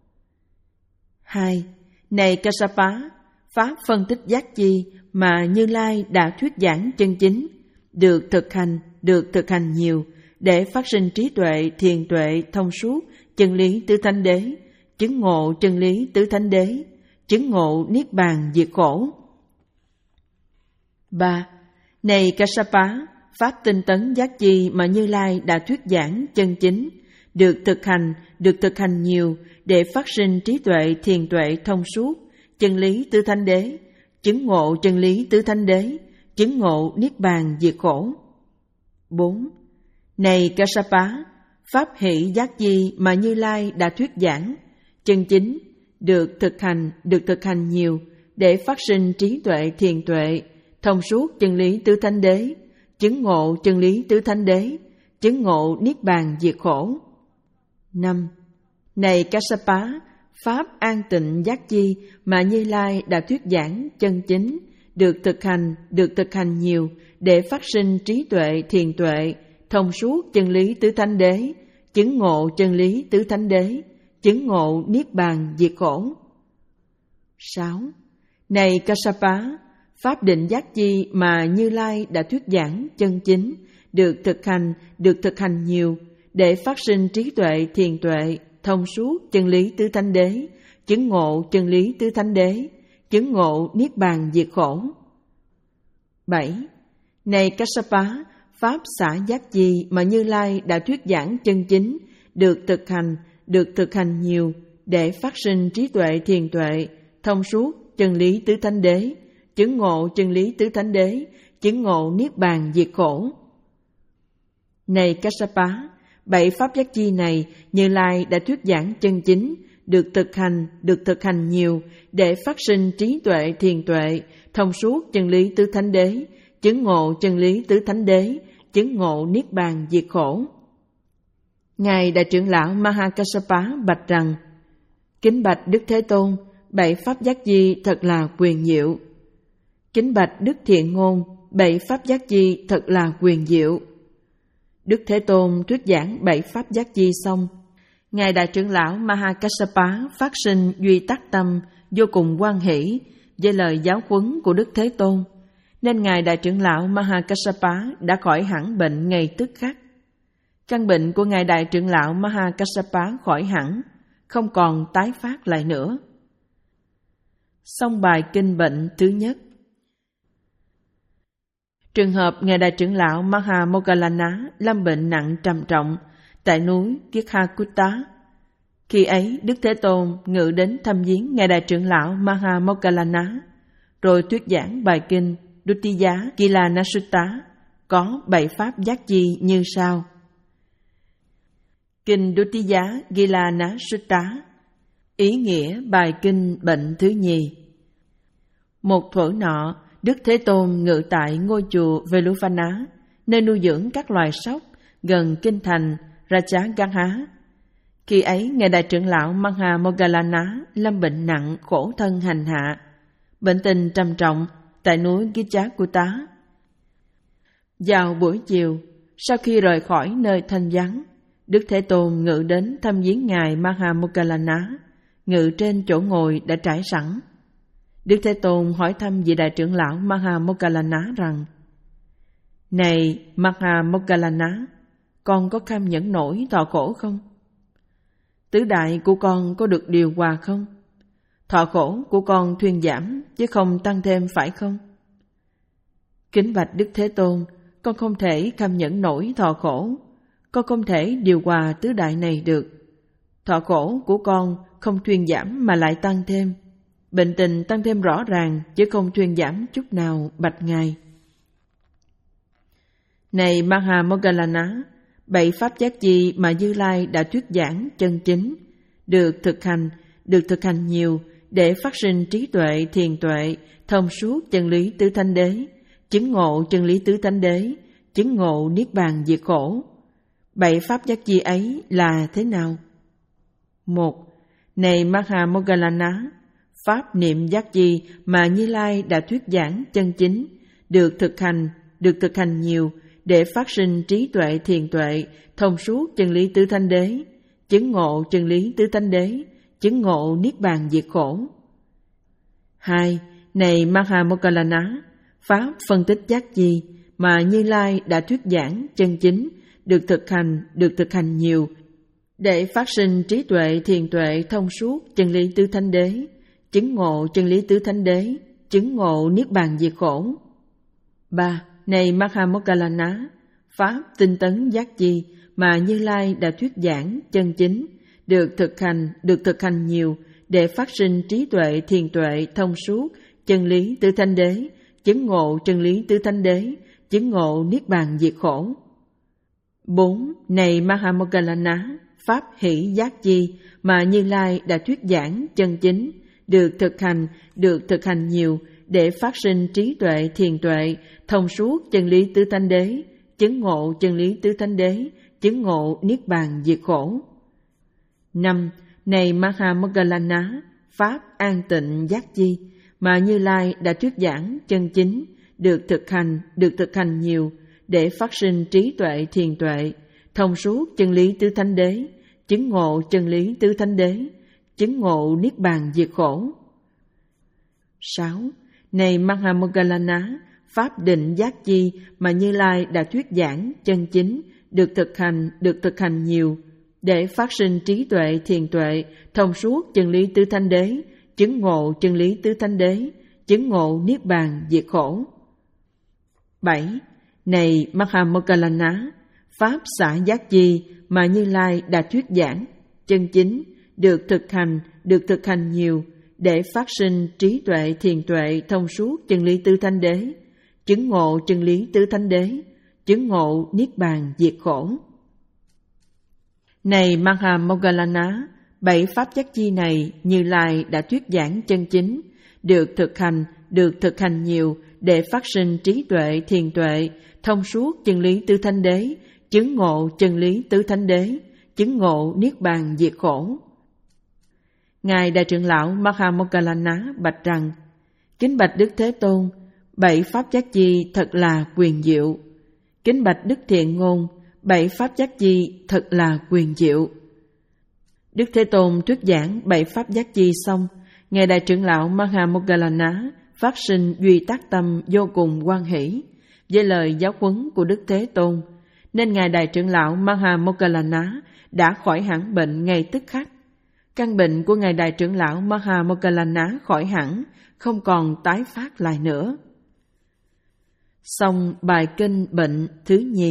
Hai. Này Kassapa, pháp phân tích giác chi mà Như Lai đã thuyết giảng chân chính, được thực hành, được thực hành nhiều, để phát sinh trí tuệ thiền tuệ thông suốt chân lý tứ thánh đế, chứng ngộ chân lý tứ thánh đế, chứng ngộ niết bàn diệt khổ. Ba. Này Kassapa, pháp tinh tấn giác chi mà Như Lai đã thuyết giảng chân chính, được thực hành, được thực hành nhiều, để phát sinh trí tuệ thiền tuệ thông suốt chân lý tứ thánh đế, chứng ngộ chân lý tứ thánh đế, chứng ngộ niết bàn diệt khổ. Bốn. Này Kassapa, pháp hỷ giác chi mà Như Lai đã thuyết giảng chân chính, được thực hành, được thực hành nhiều, để phát sinh trí tuệ thiền tuệ thông suốt chân lý tứ thánh đế, chứng ngộ chân lý tứ thánh đế, chứng ngộ niết bàn diệt khổ. Năm. Này Kassapa, pháp an tịnh giác chi mà Như Lai đã thuyết giảng chân chính, được thực hành, được thực hành nhiều, để phát sinh trí tuệ thiền tuệ thông suốt chân lý tứ thánh đế, chứng ngộ chân lý tứ thánh đế, chứng ngộ niết bàn diệt khổ. Sáu. Này Kassapa, pháp định giác chi mà Như Lai đã thuyết giảng chân chính, được thực hành, được thực hành nhiều, để phát sinh trí tuệ thiền tuệ thông suốt chân lý tứ thánh đế, chứng ngộ chân lý tứ thánh đế, chứng ngộ niết bàn diệt khổ. Bảy. Này Kassapa, pháp xả giác chi mà Như Lai đã thuyết giảng chân chính, được thực hành, được thực hành nhiều để phát sinh trí tuệ thiền tuệ, thông suốt chân lý tứ thánh đế, chứng ngộ chân lý tứ thánh đế, chứng ngộ niết bàn diệt khổ. Này Kassapa, bảy pháp giác chi này Như Lai đã thuyết giảng chân chính, được thực hành, được thực hành nhiều để phát sinh trí tuệ thiền tuệ, thông suốt chân lý tứ thánh đế, chứng ngộ chân lý tứ thánh đế, chứng ngộ niết bàn diệt khổ. Ngài Đại trưởng lão Mahakassapa bạch rằng: Kính bạch Đức Thế Tôn, bảy pháp giác chi thật là quyền diệu. Kính bạch Đức Thiện Ngôn, bảy pháp giác chi thật là quyền diệu. Đức Thế Tôn thuyết giảng bảy pháp giác chi xong, Ngài Đại trưởng lão Mahakassapa phát sinh duy tắc tâm vô cùng hoan hỷ với lời giáo huấn của Đức Thế Tôn, nên Ngài Đại trưởng lão Mahakassapa đã khỏi hẳn bệnh ngay tức khắc. Căn bệnh của Ngài Đại trưởng lão Mahakassapa khỏi hẳn, không còn tái phát lại nữa. Xong bài kinh bệnh thứ nhất. Trường hợp Ngài Đại trưởng lão Maha Moggallana lâm bệnh nặng trầm trọng tại núi Kikkhakuta. Khi ấy, Đức Thế Tôn ngự đến thăm viếng Ngài Đại trưởng lão Maha Moggallana, rồi thuyết giảng bài kinh Duttiya Gilana Sutta có bảy pháp giác chi như sau. Kinh Duttiya Gilana Sutta. Ý nghĩa bài kinh bệnh thứ nhì. Một thuở nọ, Đức Thế Tôn ngự tại ngôi chùa Veluvana, nơi nuôi dưỡng các loài sóc gần kinh thành Rajagaha. Khi ấy, Ngài Đại trưởng lão Maha Moggallana lâm bệnh nặng khổ thân hành hạ, bệnh tình trầm trọng tại núi Kikkhakuta. Vào buổi chiều, sau khi rời khỏi nơi thanh vắng, Đức Thế Tôn ngự đến thăm viếng Ngài Maha Moggallana, ngự trên chỗ ngồi đã trải sẵn. Đức Thế Tôn hỏi thăm vị Đại trưởng lão Maha Moggallana rằng: Này Maha Moggallana, con có kham nhẫn nổi thọ khổ không? Tứ đại của con có được điều hòa không? Thọ khổ của con thuyên giảm chứ không tăng thêm phải không? Kính bạch Đức Thế Tôn, con không thể kham nhẫn nổi thọ khổ, con không thể điều hòa tứ đại này được. Thọ khổ của con không thuyên giảm mà lại tăng thêm. Bệnh tình tăng thêm rõ ràng chứ không thuyên giảm chút nào, bạch Ngài. Này Maha Moggallana, bảy pháp giác chi mà Như Lai đã thuyết giảng chân chính, được thực hành, được thực hành nhiều để phát sinh trí tuệ thiền tuệ, thông suốt chân lý tứ thánh đế, chứng ngộ chân lý tứ thánh đế, chứng ngộ niết bàn diệt khổ. Bảy pháp giác chi ấy là thế nào? Một. Này Maha Moggallana, pháp niệm giác chi mà Như Lai đã thuyết giảng chân chính, được thực hành, được thực hành nhiều để phát sinh trí tuệ thiền tuệ, thông suốt chân lý tứ thánh đế, chứng ngộ chân lý tứ thánh đế, chứng ngộ niết bàn diệt khổ. Hai. Này Maha Moggallana, pháp phân tích giác chi mà Như Lai đã thuyết giảng chân chính, được thực hành, được thực hành nhiều để phát sinh trí tuệ thiền tuệ, thông suốt chân lý tứ thánh đế, chứng ngộ chân lý tứ thánh đế, chứng ngộ niết bàn diệt khổ. Ba. Này Maha Moggallana, pháp tinh tấn giác chi mà Như Lai đã thuyết giảng chân chính, được thực hành, được thực hành nhiều để phát sinh trí tuệ thiền tuệ, thông suốt chân lý tứ thánh đế, chứng ngộ chân lý tứ thánh đế, chứng ngộ niết bàn diệt khổ. Bốn. Này Maha Moggallana, pháp hỷ giác chi mà Như Lai đã thuyết giảng chân chính, được thực hành, được thực hành nhiều để phát sinh trí tuệ thiền tuệ, thông suốt chân lý tứ thánh đế, chứng ngộ chân lý tứ thánh đế, chứng ngộ niết bàn diệt khổ. Năm. Này Maha Moggallana, pháp an tịnh giác chi mà Như Lai đã thuyết giảng chân chính, được thực hành, được thực hành nhiều để phát sinh trí tuệ thiền tuệ, thông suốt chân lý tứ thánh đế, chứng ngộ chân lý tứ thánh đế, chứng ngộ niết bàn diệt khổ. Sáu. Này Maha Moggallana, pháp định giác chi mà Như Lai đã thuyết giảng chân chính, được thực hành, được thực hành nhiều để phát sinh trí tuệ thiền tuệ, thông suốt chân lý tứ thánh đế, chứng ngộ chân lý tứ thánh đế, chứng ngộ niết bàn diệt khổ. Bảy. Này Maha Moggallana, Pháp xả giác chi mà Như Lai đã thuyết giảng, chân chính, được thực hành, được thực hành nhiều, để phát sinh trí tuệ, thiền tuệ, thông suốt chân lý tứ thánh đế, chứng ngộ chân lý tứ thánh đế, chứng ngộ niết bàn diệt khổ. Này Maha Moggallana, bảy pháp giác chi này Như Lai đã thuyết giảng chân chính, được thực hành, được thực hành nhiều, để phát sinh trí tuệ, thiền tuệ, thông suốt chân lý tứ thánh đế, chứng ngộ chân lý tứ thánh đế, chứng ngộ niết bàn diệt khổ. Ngài Đại trưởng lão Maha Moggallana bạch rằng: Kính bạch Đức Thế Tôn, bảy pháp giác chi thật là quyền diệu. Kính bạch Đức Thiện Ngôn, bảy pháp giác chi thật là quyền diệu. Đức Thế Tôn thuyết giảng bảy pháp giác chi xong, Ngài Đại trưởng lão Maha Moggallana phát sinh duy tác tâm vô cùng hoan hỷ với lời giáo huấn của Đức Thế Tôn, nên Ngài Đại trưởng lão Maha Moggallana đã khỏi hẳn bệnh ngay tức khắc. Căn bệnh của Ngài Đại trưởng lão Maha Moggallana khỏi hẳn, không còn tái phát lại nữa. Xong bài kinh bệnh thứ nhì.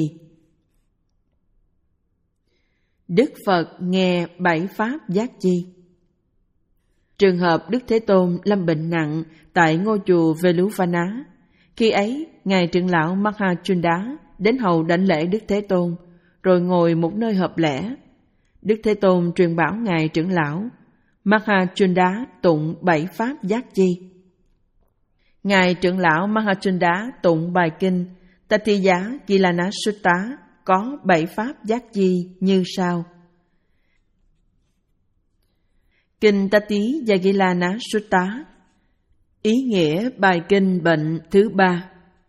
Đức Phật nghe bảy pháp giác chi. Trường hợp Đức Thế Tôn lâm bệnh nặng tại ngôi chùa Veluvana. Khi ấy, Ngài trưởng lão Mahachunda đến hầu đảnh lễ Đức Thế Tôn, rồi ngồi một nơi hợp lẽ. Đức Thế Tôn truyền bảo Ngài trưởng lão Mahachunda tụng bảy pháp giác chi. Ngài trưởng lão Mahachunda tụng bài kinh Tathiya Gilana Sutta có bảy pháp giác chi như sau. Kinh Tathiya Gilana Sutta. Ý nghĩa bài kinh bệnh thứ ba.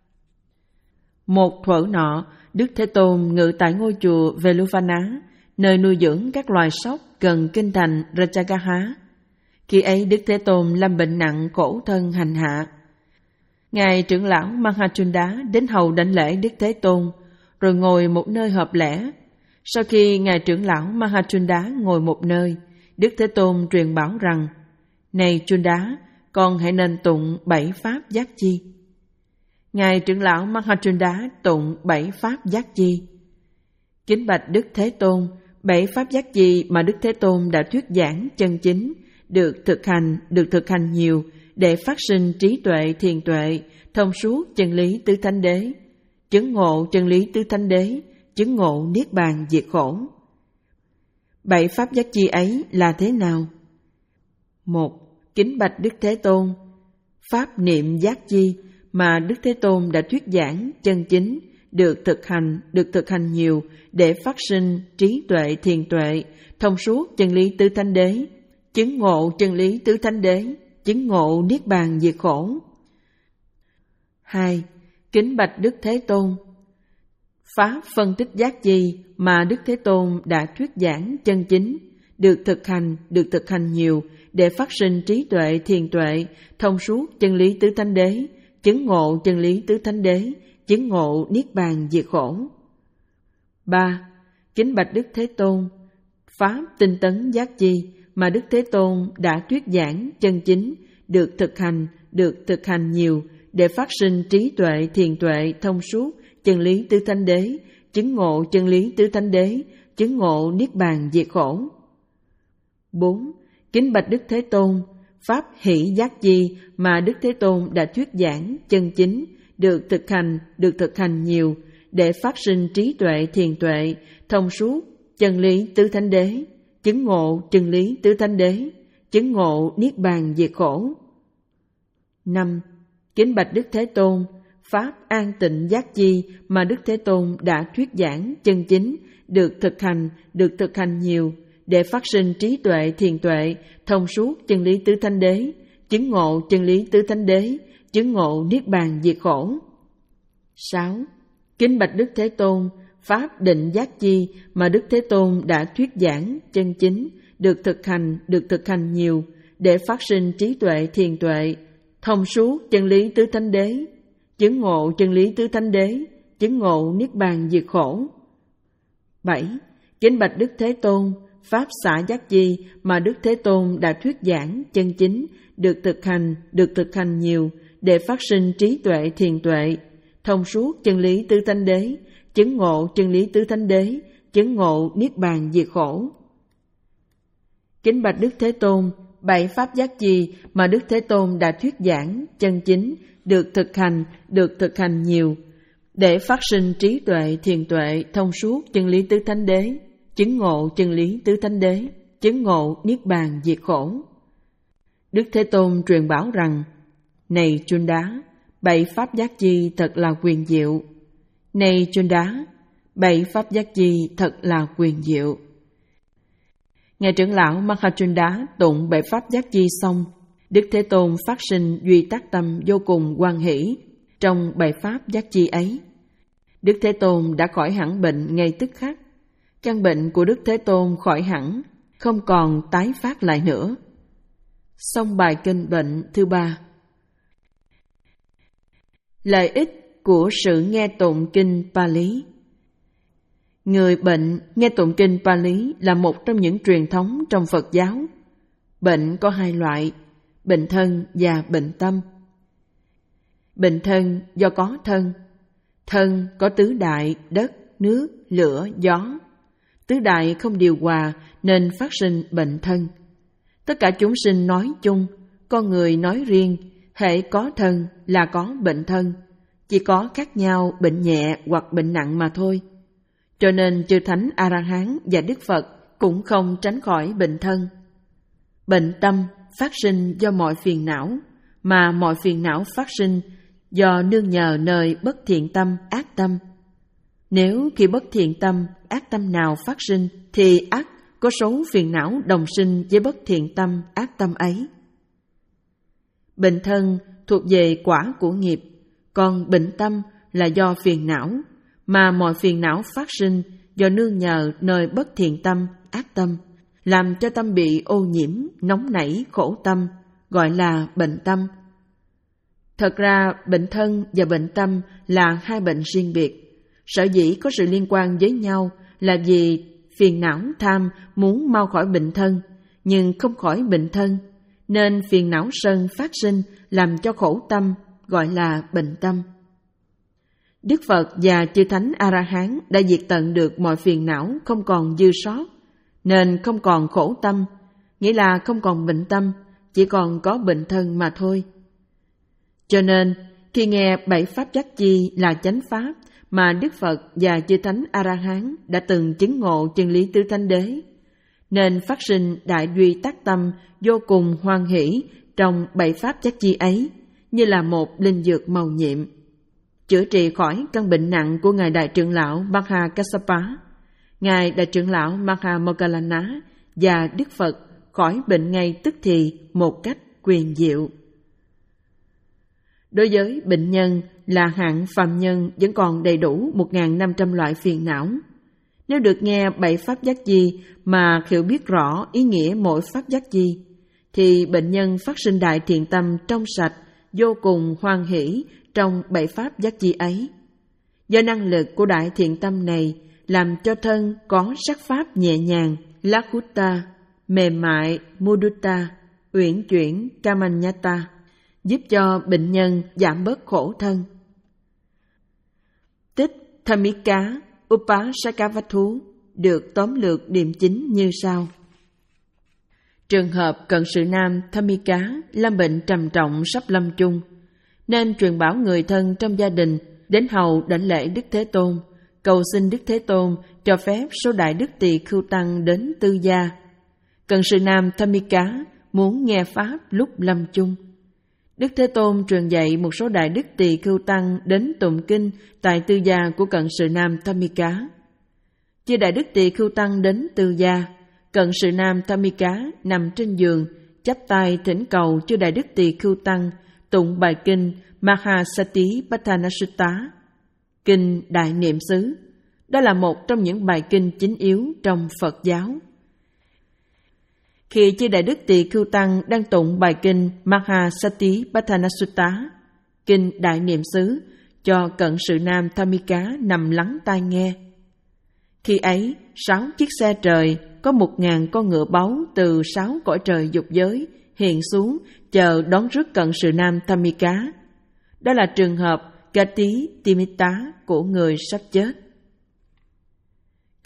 Một thuở nọ, Đức Thế Tôn ngự tại ngôi chùa Veluvana, nơi nuôi dưỡng các loài sóc gần kinh thành Rajagaha. Khi ấy Đức Thế Tôn lâm bệnh nặng khổ thân hành hạ. Ngài trưởng lão Mahachunda đến hầu đảnh lễ Đức Thế Tôn, rồi ngồi một nơi hợp lẽ. Sau khi Ngài trưởng lão Mahachunda ngồi một nơi, Đức Thế Tôn truyền bảo rằng: Này Chunda, con hãy nên tụng bảy pháp giác chi. Ngài trưởng lão Mahachunda tụng bảy pháp giác chi. Kính bạch Đức Thế Tôn, bảy pháp giác chi mà Đức Thế Tôn đã thuyết giảng chân chính, được thực hành, được thực hành nhiều, để phát sinh trí tuệ, thiền tuệ, thông suốt chân lý tứ thánh đế, chứng ngộ chân lý tứ thánh đế, chứng ngộ niết bàn diệt khổ. Bảy pháp giác chi ấy là thế nào? Một. Kính bạch Đức Thế Tôn, pháp niệm giác chi mà Đức Thế Tôn đã thuyết giảng chân chính, được thực hành, được thực hành nhiều, để phát sinh trí tuệ, thiền tuệ, thông suốt chân lý tứ thánh đế, chứng ngộ chân lý tứ thánh đế, chứng ngộ niết bàn diệt khổ. Hai. Kính bạch Đức Thế Tôn, pháp phân tích giác chi mà Đức Thế Tôn đã thuyết giảng chân chính, được thực hành, được thực hành nhiều, để phát sinh trí tuệ, thiền tuệ, thông suốt chân lý tứ thánh đế, chứng ngộ chân lý tứ thánh đế, chứng ngộ niết bàn diệt khổ. Ba. Kính bạch Đức Thế Tôn, pháp tinh tấn giác chi mà Đức Thế Tôn đã thuyết giảng chân chính, được thực hành, được thực hành nhiều, để phát sinh trí tuệ, thiền tuệ, thông suốt chân lý tứ thánh đế, chứng ngộ chân lý tứ thánh đế, chứng ngộ niết bàn diệt khổ. Bốn. Kính bạch Đức Thế Tôn, pháp hỷ giác chi mà Đức Thế Tôn đã thuyết giảng chân chính, được thực hành, được thực hành nhiều, để phát sinh trí tuệ, thiền tuệ, thông suốt chân lý tứ thánh đế, chứng ngộ chân lý tứ thánh đế, chứng ngộ niết bàn diệt khổ. Năm. Kính bạch Đức Thế Tôn, pháp an tịnh giác chi mà Đức Thế Tôn đã thuyết giảng chân chính, được thực hành, được thực hành nhiều, để phát sinh trí tuệ, thiền tuệ, thông suốt chân lý tứ thánh đế, chứng ngộ chân lý tứ thánh đế, chứng ngộ niết bàn diệt khổ. Sáu. Kính bạch Đức Thế Tôn, pháp định giác chi mà Đức Thế Tôn đã thuyết giảng chân chính, được thực hành, được thực hành nhiều, để phát sinh trí tuệ, thiền tuệ, thông suốt chân lý tứ thánh đế, chứng ngộ chân lý tứ thánh đế, chứng ngộ niết bàn diệt khổ. Bảy. Kính bạch Đức Thế Tôn, pháp xả giác chi mà Đức Thế Tôn đã thuyết giảng chân chính, được thực hành, được thực hành nhiều, để phát sinh trí tuệ, thiền tuệ, thông suốt chân lý tứ thánh đế, chứng ngộ chân lý tứ thánh đế, chứng ngộ niết bàn diệt khổ. Kính bạch Đức Thế Tôn, bảy pháp giác chi mà Đức Thế Tôn đã thuyết giảng chân chính được thực hành, được thực hành nhiều, để phát sinh trí tuệ, thiền tuệ, thông suốt chân lý tứ thánh đế, chứng ngộ chân lý tứ thánh đế, chứng ngộ niết bàn diệt khổ. Đức Thế Tôn truyền bảo rằng: này Chun Đá, bảy pháp giác chi thật là quyền diệu. Này Chun Đá, bảy pháp giác chi thật là quyền diệu. Ngài trưởng lão Mahachunda tụng bảy pháp giác chi xong, Đức Thế Tôn phát sinh duy tác tâm vô cùng hoan hỷ trong bảy pháp giác chi ấy. Đức Thế Tôn đã khỏi hẳn bệnh ngay tức khắc. Căn bệnh của Đức Thế Tôn khỏi hẳn, không còn tái phát lại nữa. Xong bài kinh bệnh thứ ba. Lợi ích của sự nghe tụng kinh Pali. Người bệnh nghe tụng kinh Pali là một trong những truyền thống trong Phật giáo. Bệnh có hai loại, bệnh thân và bệnh tâm. Bệnh thân do có thân. Thân có tứ đại, đất, nước, lửa, gió. Tứ đại không điều hòa nên phát sinh bệnh thân. Tất cả chúng sinh nói chung, con người nói riêng, hễ có thân là có bệnh thân, chỉ có khác nhau bệnh nhẹ hoặc bệnh nặng mà thôi. Cho nên chư Thánh A-la-hán và Đức Phật cũng không tránh khỏi bệnh thân. Bệnh tâm phát sinh do mọi phiền não, mà mọi phiền não phát sinh do nương nhờ nơi bất thiện tâm, ác tâm. Nếu khi bất thiện tâm, ác tâm nào phát sinh, thì ắt có số phiền não đồng sinh với bất thiện tâm, ác tâm ấy. Bệnh thân thuộc về quả của nghiệp, còn bệnh tâm là do phiền não, mà mọi phiền não phát sinh do nương nhờ nơi bất thiện tâm, ác tâm, làm cho tâm bị ô nhiễm, nóng nảy, khổ tâm, gọi là bệnh tâm. Thật ra, bệnh thân và bệnh tâm là hai bệnh riêng biệt. Sở dĩ có sự liên quan với nhau là vì phiền não tham muốn mau khỏi bệnh thân, nhưng không khỏi bệnh thân, nên phiền não sân phát sinh làm cho khổ tâm, gọi là bệnh tâm. Đức Phật và chư Thánh A-la-hán đã diệt tận được mọi phiền não không còn dư sót, nên không còn khổ tâm, nghĩa là không còn bệnh tâm, chỉ còn có bệnh thân mà thôi. Cho nên, khi nghe bảy pháp giác chi là chánh pháp mà Đức Phật và chư Thánh A-la-hán đã từng chứng ngộ chân lý tứ thánh đế, nên phát sinh đại duy tác tâm vô cùng hoan hỷ trong bảy pháp giác chi ấy, như là một linh dược màu nhiệm, chữa trị khỏi căn bệnh nặng của Ngài Đại trưởng lão Maha Kassapa, Ngài Đại trưởng lão Maha Moggallana và Đức Phật khỏi bệnh ngay tức thì một cách quyền diệu. Đối với bệnh nhân là hạng phàm nhân vẫn còn đầy đủ một nghìn năm trăm loại phiền não. Nếu được nghe bảy pháp giác chi mà hiểu biết rõ ý nghĩa mỗi pháp giác chi, thì bệnh nhân phát sinh đại thiện tâm trong sạch, vô cùng hoan hỷ trong bảy pháp giác chi ấy. Do năng lực của đại thiện tâm này làm cho thân có sắc pháp nhẹ nhàng, lakhuta, mềm mại, mudutta, uyển chuyển, kamanyata, giúp cho bệnh nhân giảm bớt khổ thân. Tích Thamika Upasakavatthú được tóm lược điểm chính như sau. Trường hợp cận sự nam Thamika lâm bệnh trầm trọng sắp lâm chung, nên truyền bảo người thân trong gia đình đến hầu đảnh lễ Đức Thế Tôn, cầu xin Đức Thế Tôn cho phép số đại đức tỳ khưu tăng đến tư gia. Cận sự nam Thamika muốn nghe pháp lúc lâm chung. Đức Thế Tôn truyền dạy một số đại đức tỳ khưu tăng đến tụng kinh tại tư gia của cận sự nam Thamika. Khi đại đức tỳ khưu tăng đến tư gia, cận sự nam Thamika nằm trên giường, chắp tay thỉnh cầu cho đại đức tỳ khưu tăng tụng bài kinh Mahasatipatthana Sutta, kinh Đại Niệm xứ. Đó là một trong những bài kinh chính yếu trong Phật giáo. Khi chư đại đức tỳ khưu tăng đang tụng bài kinh Mahasatipatthana Sutta, kinh Đại Niệm xứ, cho cận sự nam Thamika nằm lắng tai nghe. Khi ấy, sáu chiếc xe trời có một ngàn con ngựa báu từ sáu cõi trời dục giới hiện xuống chờ đón rước cận sự nam Thamika. Đó là trường hợp Gati Timitta của người sắp chết.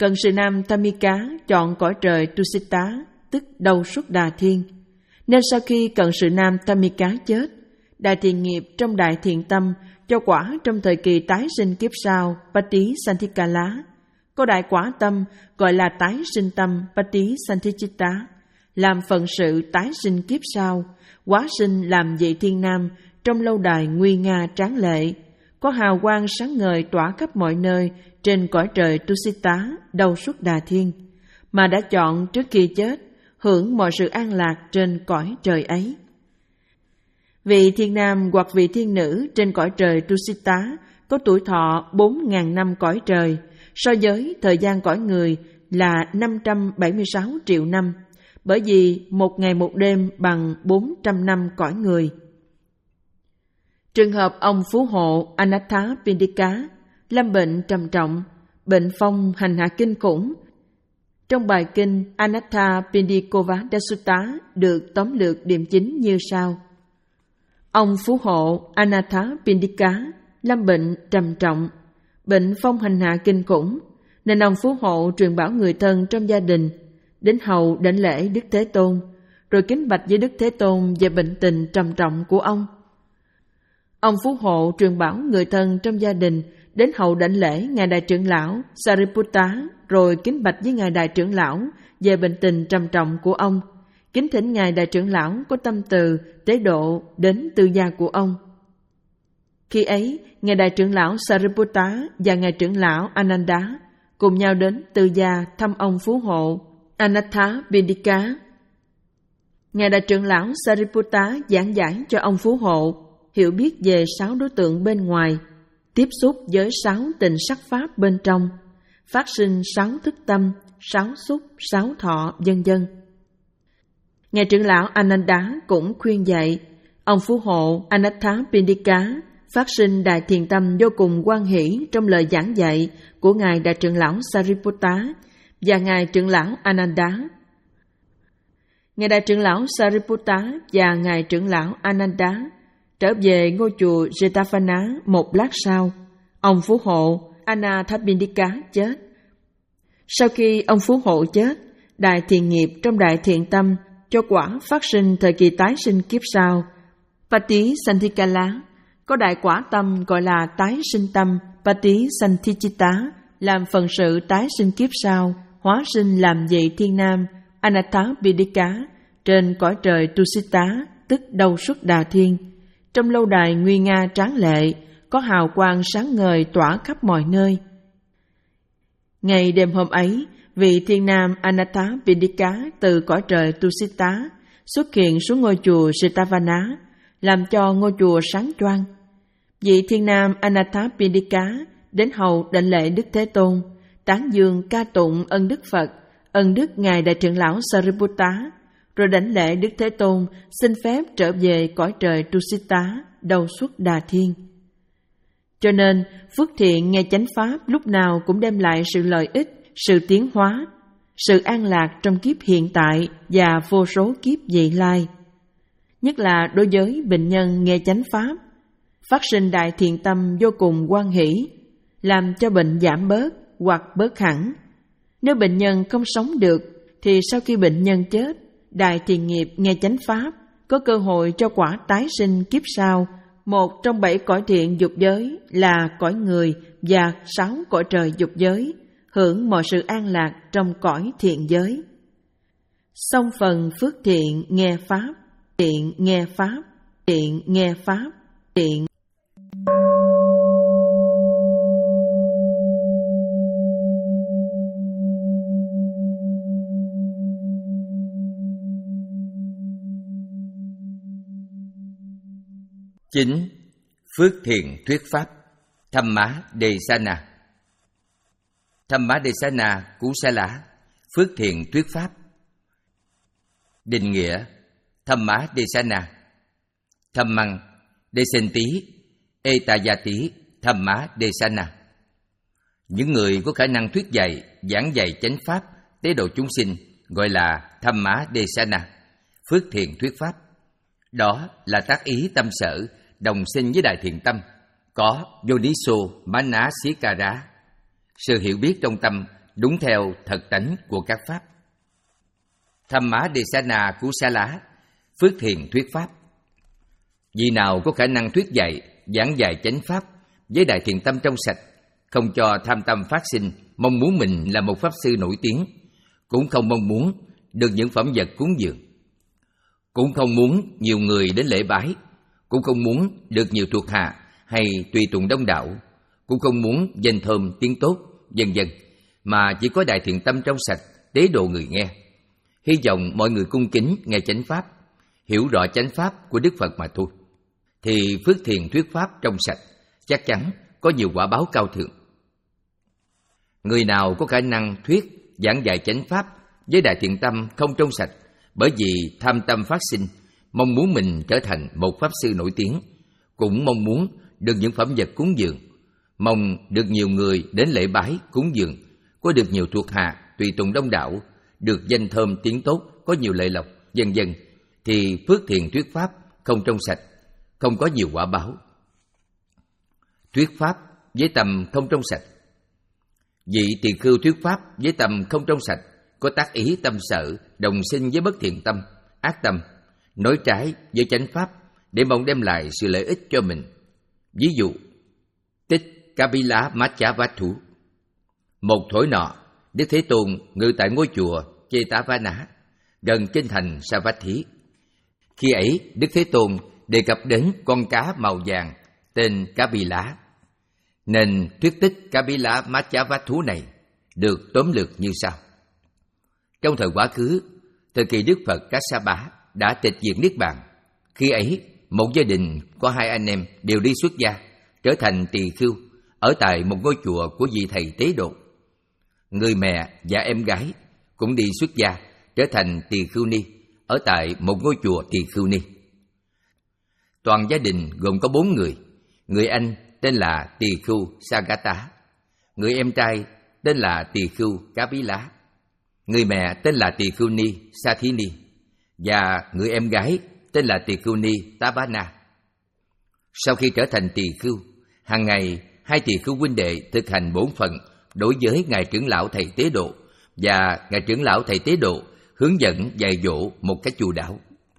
Cận sự nam Tamika chọn cõi trời Tusita, tức Đầu Xuất Đà Thiên. Nên sau khi cận sự nam Tamika chết, đại thiện nghiệp trong đại thiện tâm cho quả trong thời kỳ tái sinh kiếp sau Pati Santikala, có đại quả tâm gọi là tái sinh tâm Pati Santichitta, làm phận sự tái sinh kiếp sau, hóa sinh làm vị thiên nam trong lâu đài nguy nga tráng lệ, có hào quang sáng ngời tỏa khắp mọi nơi trên cõi trời Tusita, Đầu Xuất Đà Thiên, mà đã chọn trước khi chết hưởng mọi sự an lạc trên cõi trời ấy. Vị thiên nam hoặc vị thiên nữ trên cõi trời Tusita có tuổi thọ bốn nghìn năm cõi trời, so với thời gian cõi người là năm trăm bảy mươi sáu triệu năm, bởi vì một ngày một đêm bằng bốn trăm năm cõi người. Trường hợp ông phú hộ Anathapindika lâm bệnh trầm trọng, bệnh phong hành hạ kinh khủng. Trong bài kinh Anathapindikova-dasutta được tóm lược điểm chính như sau. Ông phú hộ Anathapindika lâm bệnh trầm trọng, bệnh phong hành hạ kinh khủng, nên ông phú hộ truyền bảo người thân trong gia đình đến hầu đảnh lễ Đức Thế Tôn, rồi kính bạch với Đức Thế Tôn về bệnh tình trầm trọng của ông. Ông phú hộ truyền bảo người thân trong gia đình đến hầu đảnh lễ ngài đại trưởng lão Sariputta, rồi kính bạch với ngài đại trưởng lão về bệnh tình trầm trọng của ông, kính thỉnh ngài đại trưởng lão có tâm từ tế độ đến tư gia của ông. Khi ấy, ngài đại trưởng lão Sariputta và ngài trưởng lão Ananda cùng nhau đến tư gia thăm ông phú hộ Anathapindika. Ngài đại trưởng lão Sariputta giảng giải cho ông phú hộ hiểu biết về sáu đối tượng bên ngoài, tiếp xúc với sáu tình sắc pháp bên trong, phát sinh sáu thức tâm, sáu xúc, sáu thọ, vân vân. Ngài trưởng lão Ananda cũng khuyên dạy ông phú hộ Anathapindika phát sinh đại thiện tâm vô cùng hoan hỷ trong lời giảng dạy của ngài đại trưởng lão Sariputta và ngài trưởng lão Ananda. Ngài đại trưởng lão Sariputta và ngài trưởng lão Ananda trở về ngôi chùa Jetavana một lát sau, ông phú hộ Anathapindika chết. Sau khi ông phú hộ chết, đại thiện nghiệp trong đại thiện tâm cho quả phát sinh thời kỳ tái sinh kiếp sau Pati Santikala, có đại quả tâm gọi là tái sinh tâm Pati Santichitta, làm phần sự tái sinh kiếp sau, hóa sinh làm vị thiên nam Anathapindika trên cõi trời Tusita, tức Đầu Xuất Đà Thiên, trong lâu đài nguy nga tráng lệ, có hào quang sáng ngời tỏa khắp mọi nơi. Ngày đêm hôm ấy, vị thiên nam Anathapindika từ cõi trời Tusita xuất hiện xuống ngôi chùa Jetavana, làm cho ngôi chùa sáng choang. Vị thiên nam Anathapindika đến hầu đảnh lễ Đức Thế Tôn, tán dương ca tụng ân đức Phật, ân đức ngài đại trưởng lão Sariputta, rồi đảnh lễ Đức Thế Tôn xin phép trở về cõi trời Tusita, Đầu Xuất Đà Thiên. Cho nên, phước thiện nghe chánh pháp lúc nào cũng đem lại sự lợi ích, sự tiến hóa, sự an lạc trong kiếp hiện tại và vô số kiếp vị lai. Nhất là đối với bệnh nhân nghe chánh pháp, phát sinh đại thiện tâm vô cùng hoan hỷ, làm cho bệnh giảm bớt hoặc bớt hẳn. Nếu bệnh nhân không sống được, thì sau khi bệnh nhân chết, đại thiện nghiệp nghe chánh pháp có cơ hội cho quả tái sinh kiếp sau, một trong bảy cõi thiện dục giới là cõi người và sáu cõi trời dục giới, hưởng mọi sự an lạc trong cõi thiện giới. Xong phần phước thiện nghe pháp, thiện nghe pháp, thiện nghe pháp, thiện. Chín. Phước thiện thuyết pháp. Thamma Desana. Thamma Desana Kusala, phước thiện thuyết pháp. Định nghĩa Thamma Desana: Thammang Desanti Etayati Thamma Desana. Những người có khả năng thuyết dạy, giảng dạy chánh pháp, tế độ chúng sinh gọi là Thamma Desana, phước thiện thuyết pháp. Đó là tác ý tâm sở đồng sinh với đại thiện tâm, có Yoniso Manasikara, sự hiểu biết trong tâm đúng theo thật tánh của các pháp. Thamma Desana Kusala, phước thiền thuyết pháp. Vị nào có khả năng thuyết dạy, giảng dạy chánh pháp với đại thiện tâm trong sạch, không cho tham tâm phát sinh, mong muốn mình là một pháp sư nổi tiếng, cũng không mong muốn được những phẩm vật cúng dường, cũng không muốn nhiều người đến lễ bái, cũng không muốn được nhiều thuộc hạ hay tùy tùng đông đảo, cũng không muốn danh thơm tiếng tốt, vân vân, mà chỉ có đại thiện tâm trong sạch, tế độ người nghe. Hy vọng mọi người cung kính nghe chánh pháp, hiểu rõ chánh pháp của Đức Phật mà thôi, thì phước thiền thuyết pháp trong sạch chắc chắn có nhiều quả báo cao thượng. Người nào có khả năng thuyết, giảng dạy chánh pháp với đại thiện tâm không trong sạch, bởi vì tham tâm phát sinh, mong muốn mình trở thành một pháp sư nổi tiếng, cũng mong muốn được những phẩm vật cúng dường, mong được nhiều người đến lễ bái cúng dường, có được nhiều thuộc hạ, tùy tùng đông đảo, được danh thơm tiếng tốt, có nhiều lợi lộc, vân vân, thì phước thiền thuyết pháp không trong sạch, không có nhiều quả báo. Thuyết pháp với tâm không trong sạch. Vị tỳ khưu thuyết pháp với tâm không trong sạch, có tác ý tâm sở, đồng sinh với bất thiện tâm, ác tâm, nói trái với chánh pháp để mong đem lại sự lợi ích cho mình. Ví dụ, tích Kapila Macchavatthu. Một thổi nọ, Đức Thế Tôn ngự tại ngôi chùa Jetavana, gần kinh thành Savatthi. Khi ấy, Đức Thế Tôn đề cập đến con cá màu vàng tên Kapila, nên thuyết tích Kapila Macchavatthu này được tóm lược như sau. Trong thời quá khứ, thời kỳ Đức Phật Kassapa đã tịch diệt niết bàn. Khi ấy, một gia đình có hai anh em đều đi xuất gia, trở thành tỳ khưu, ở tại một ngôi chùa của vị thầy tế độ. Người mẹ và em gái cũng đi xuất gia, trở thành tỳ khưu ni, ở tại một ngôi chùa tỳ khưu ni. Toàn gia đình gồm có bốn người. Người anh tên là tỳ khưu Sagata, người em trai tên là tỳ khưu Kapila, người mẹ tên là tỳ khưu ni Sathini, và người em gái tên là tỳ khưu ni Tabana. Sau khi trở thành tỳ khưu, hàng ngày hai tỳ khưu huynh đệ thực hành bổn phận đối với ngài trưởng lão thầy tế độ, và ngài trưởng lão thầy tế độ hướng dẫn dạy dỗ một cách chu đáo.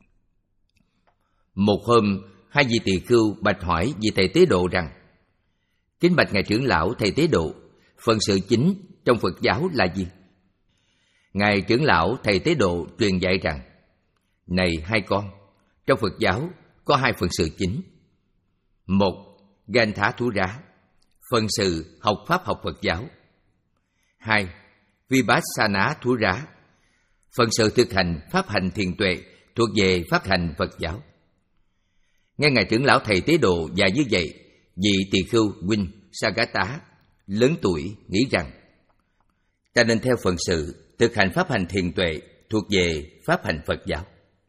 Một hôm, hai vị tỳ khưu bạch hỏi vị thầy tế độ rằng: kính bạch ngài trưởng lão thầy tế độ, phần sự chính trong Phật giáo là gì? Ngài trưởng lão thầy tế độ truyền dạy rằng: này hai con, trong Phật giáo có hai phần sự chính. Một, Gantha Thú Rá, phần sự học pháp học Phật giáo. Hai, Vipassana Thú Rá, phần sự thực hành pháp hành thiền tuệ thuộc về pháp hành Phật giáo. Nghe ngài trưởng lão thầy tế độ dạy như vậy, vị tỳ khưu huynh Sagata lớn tuổi nghĩ rằng ta nên theo phần sự thực hành pháp hành thiền tuệ thuộc về pháp hành Phật giáo.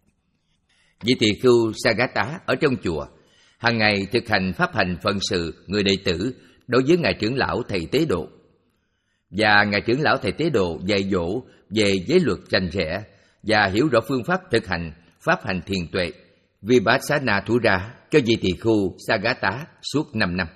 Vị tỳ khưu Sagata ở trong chùa hàng ngày thực hành pháp hành phận sự người đệ tử đối với ngài trưởng lão thầy tế độ, và ngài trưởng lão thầy tế độ dạy dỗ về giới luật rành rẽ và hiểu rõ phương pháp thực hành pháp hành thiền tuệ Vipassana Thú Ra cho vị tỳ khưu Sagata suốt năm năm.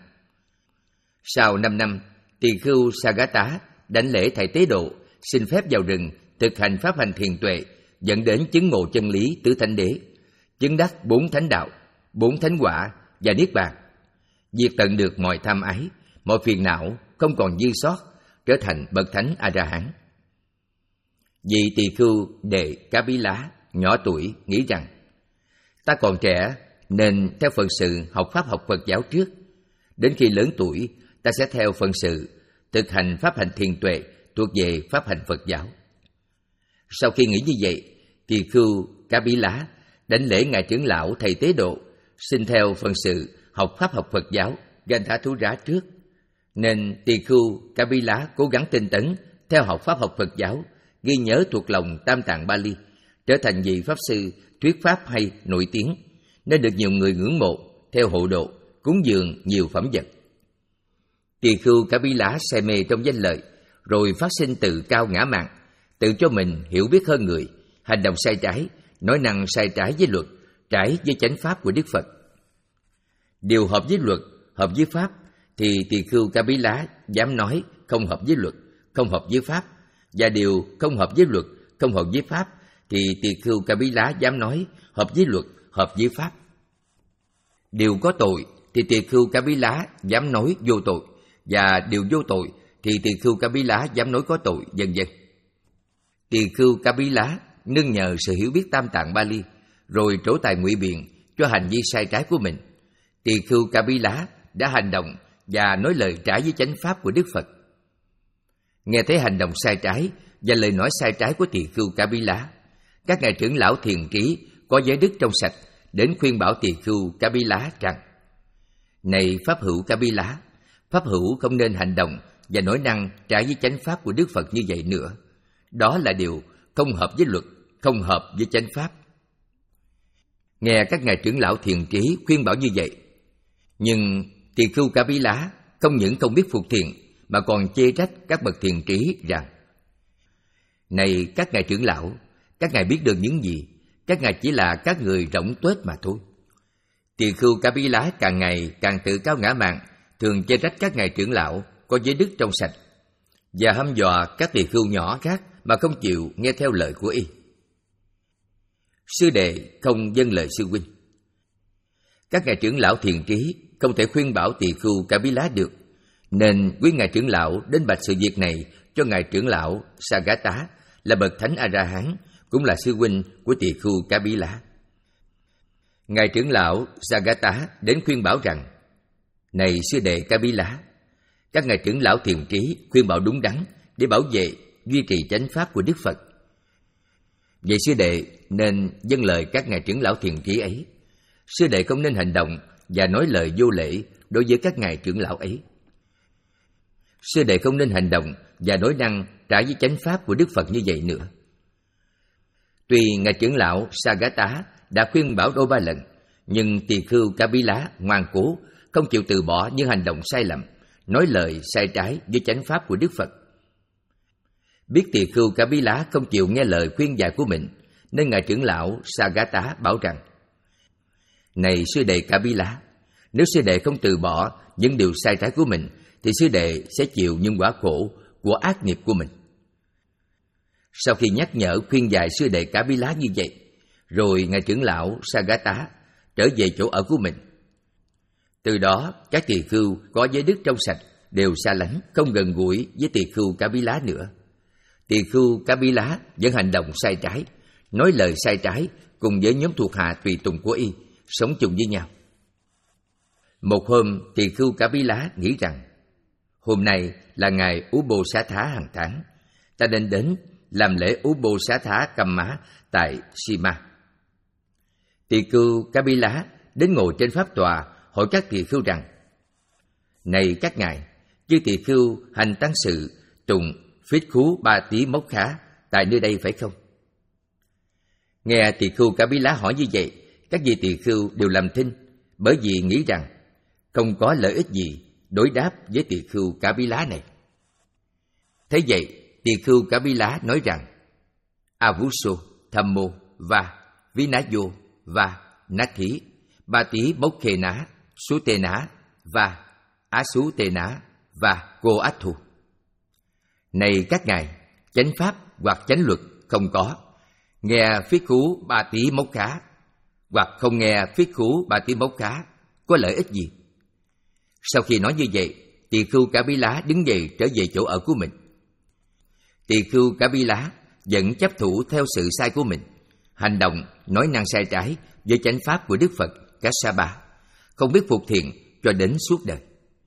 Sau năm năm, tỳ khưu Sagata đảnh lễ thầy tế độ, xin phép vào rừng thực hành pháp hành thiền tuệ, dẫn đến chứng ngộ chân lý tứ thánh đế, chứng đắc bốn thánh đạo, bốn thánh quả và niết bàn, diệt tận được mọi tham ái, mọi phiền não không còn dư sót, trở thành bậc thánh A La Hán. Vị tỳ khưu đệ Kapila nhỏ tuổi nghĩ rằng ta còn trẻ nên theo phần sự học pháp học Phật giáo trước, đến khi lớn tuổi ta sẽ theo phần sự thực hành pháp hành thiền tuệ thuộc về pháp hành Phật giáo. Sau khi nghĩ như vậy, tỳ khưu Kapila đảnh lễ ngài trưởng lão thầy tế độ, xin theo phần sự học pháp học Phật giáo Gantha Thú Rá trước, nên tỳ khưu Kapila cố gắng tinh tấn theo học pháp học Phật giáo, ghi nhớ thuộc lòng Tam Tạng Bali, trở thành vị pháp sư thuyết pháp hay nổi tiếng, nên được nhiều người ngưỡng mộ, theo hộ độ, cúng dường nhiều phẩm vật. Tỳ khưu Kapila say mê trong danh lợi, rồi phát sinh tự cao ngã mạn, tự cho mình hiểu biết hơn người, hành động sai trái, nói năng sai trái với luật, trái với chánh pháp của Đức Phật. Điều hợp với luật, hợp với pháp thì tỳ khưu Kapila dám nói không hợp với luật, không hợp với pháp, và điều không hợp với luật, không hợp với pháp, thì tỳ khưu Kapila dám nói hợp với luật, hợp với pháp. Điều có tội thì tỳ khưu Kapila dám nói vô tội, và điều vô tội thì tỳ khưu Kapila dám nói có tội, vân vân. Tỳ khưu Kapila nương nhờ sự hiểu biết Tam Tạng Bali, rồi trổ tài ngụy biện cho hành vi sai trái của mình. Tỳ khưu Kapila đã hành động và nói lời trái với chánh pháp của Đức Phật. Nghe thấy hành động sai trái và lời nói sai trái của tỳ khưu Kapila, các ngài trưởng lão thiền trí có giới đức trong sạch đến khuyên bảo tỳ khưu Kapila rằng: này pháp hữu Kapila, pháp hữu không nên hành động và nói năng trái với chánh pháp của Đức Phật như vậy nữa. Đó là điều không hợp với luật, không hợp với chánh pháp. Nghe các ngài trưởng lão thiền trí khuyên bảo như vậy, nhưng tỳ khưu Kapila không những không biết phục thiện mà còn chê trách các bậc thiền trí rằng: này các ngài trưởng lão, các ngài biết được những gì? Các ngài chỉ là các người rỗng tuếch mà thôi. Tỳ khưu Kapila càng ngày càng tự cao ngã mạn, thường chê trách các ngài trưởng lão có giới đức trong sạch và hăm dọa các tỳ khưu nhỏ khác mà không chịu nghe theo lời của y. Sư đệ không vâng lời sư huynh. Các ngài trưởng lão thiền trí không thể khuyên bảo tỳ khưu Kapila được, nên quý ngài trưởng lão đến bạch sự việc này cho ngài trưởng lão Sagata, là bậc thánh A-ra-hán, cũng là sư huynh của tỳ khưu Kapila. Ngài trưởng lão Sagata đến khuyên bảo rằng: này sư đệ Kapila, các ngài trưởng lão thiền trí khuyên bảo đúng đắn để bảo vệ, duy trì chánh pháp của Đức Phật. Vậy sư đệ nên vâng lời các ngài trưởng lão thiền trí ấy. Sư đệ không nên hành động và nói lời vô lễ đối với các ngài trưởng lão ấy. Sư đệ không nên hành động và nói năng trái với chánh pháp của Đức Phật như vậy nữa. Tuy ngài trưởng lão Sagata đã khuyên bảo đôi ba lần, nhưng tỳ khưu Kapila ngoan cố, không chịu từ bỏ những hành động sai lầm, nói lời sai trái với chánh pháp của Đức Phật. Biết tỳ khưu Kapila không chịu nghe lời khuyên dạy của mình, nên ngài trưởng lão Sagata bảo rằng: này sư đệ Kapila, nếu sư đệ không từ bỏ những điều sai trái của mình, thì sư đệ sẽ chịu những quả khổ của ác nghiệp của mình. Sau khi nhắc nhở khuyên dạy sư đệ Kapila như vậy, rồi ngài trưởng lão Sagata trở về chỗ ở của mình. Từ đó, các tỳ khưu có giới đức trong sạch đều xa lánh, không gần gũi với tỳ khưu Kapila nữa. Tỳ khưu Kapila vẫn hành động sai trái, nói lời sai trái cùng với nhóm thuộc hạ tùy tùng của y, sống chung với nhau. Một hôm, tỳ khưu Kapila nghĩ rằng: hôm nay là ngày Ubbo Xá Thá hàng tháng, ta nên đến làm lễ Ubbo Xá Thá Kamma tại Sima. Tỳ khưu Kapila đến ngồi trên pháp tòa, hỏi các tỳ khưu rằng: này các ngài, chư tỳ khưu hành tăng sự tụng Phít Khú Ba Tí Mốc Khá tại nơi đây phải không? Nghe tỳ khưu Kapila hỏi như vậy, các vị tỳ khưu đều làm thinh, bởi vì nghĩ rằng không có lợi ích gì đối đáp với tỳ khưu Kapila này. Thế vậy, tỳ khưu Kapila nói rằng: Avuso, Thammo, Va, Vinayo, Va, Nathi, Ba Tí Bốc Khê Ná, Sú Tê Ná, Va, Á Sú Tê Ná, và Cô Ách Thu. Này các ngài, chánh pháp hoặc chánh luật không có, nghe Phít Khú Ba Tí Mốc Khá, hoặc không nghe Phít Khú Ba Tí Mốc Khá, có lợi ích gì? Sau khi nói như vậy, tỳ khưu Kapila đứng dậy trở về chỗ ở của mình. Tỳ khưu Kapila vẫn chấp thủ theo sự sai của mình, hành động nói năng sai trái với chánh pháp của Đức Phật Kassapa, không biết phục thiện cho đến suốt đời.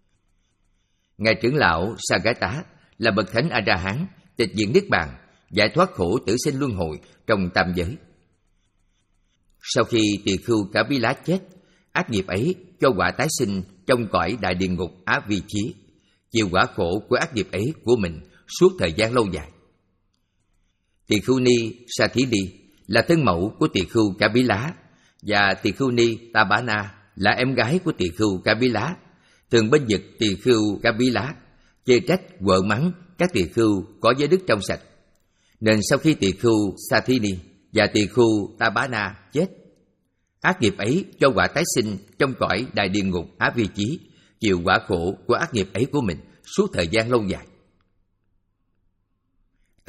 Ngài trưởng lão Sagata là bậc thánh A-ra-hán, tịch diệt niết bàn, giải thoát khổ tử sinh luân hồi trong tam giới. Sau khi tỳ khưu Kapila chết, ác nghiệp ấy cho quả tái sinh trong cõi đại địa ngục Á Vi Chí, chịu quả khổ của ác nghiệp ấy của mình suốt thời gian lâu dài. Tỳ khưu ni Sathili là thân mẫu của tỳ khưu Kapila, và tỳ khưu ni Tabana là em gái của tỳ khưu Kapila, thường bênh vực tỳ khưu Kapila, chê trách quở mắng các tỳ khưu có giới đức trong sạch. Nên sau khi tỳ khưu Sathili và tỳ khưu Tabana chết, ác nghiệp ấy cho quả tái sinh trong cõi đại địa ngục Á Vi Chí, chịu quả khổ của ác nghiệp ấy của mình suốt thời gian lâu dài.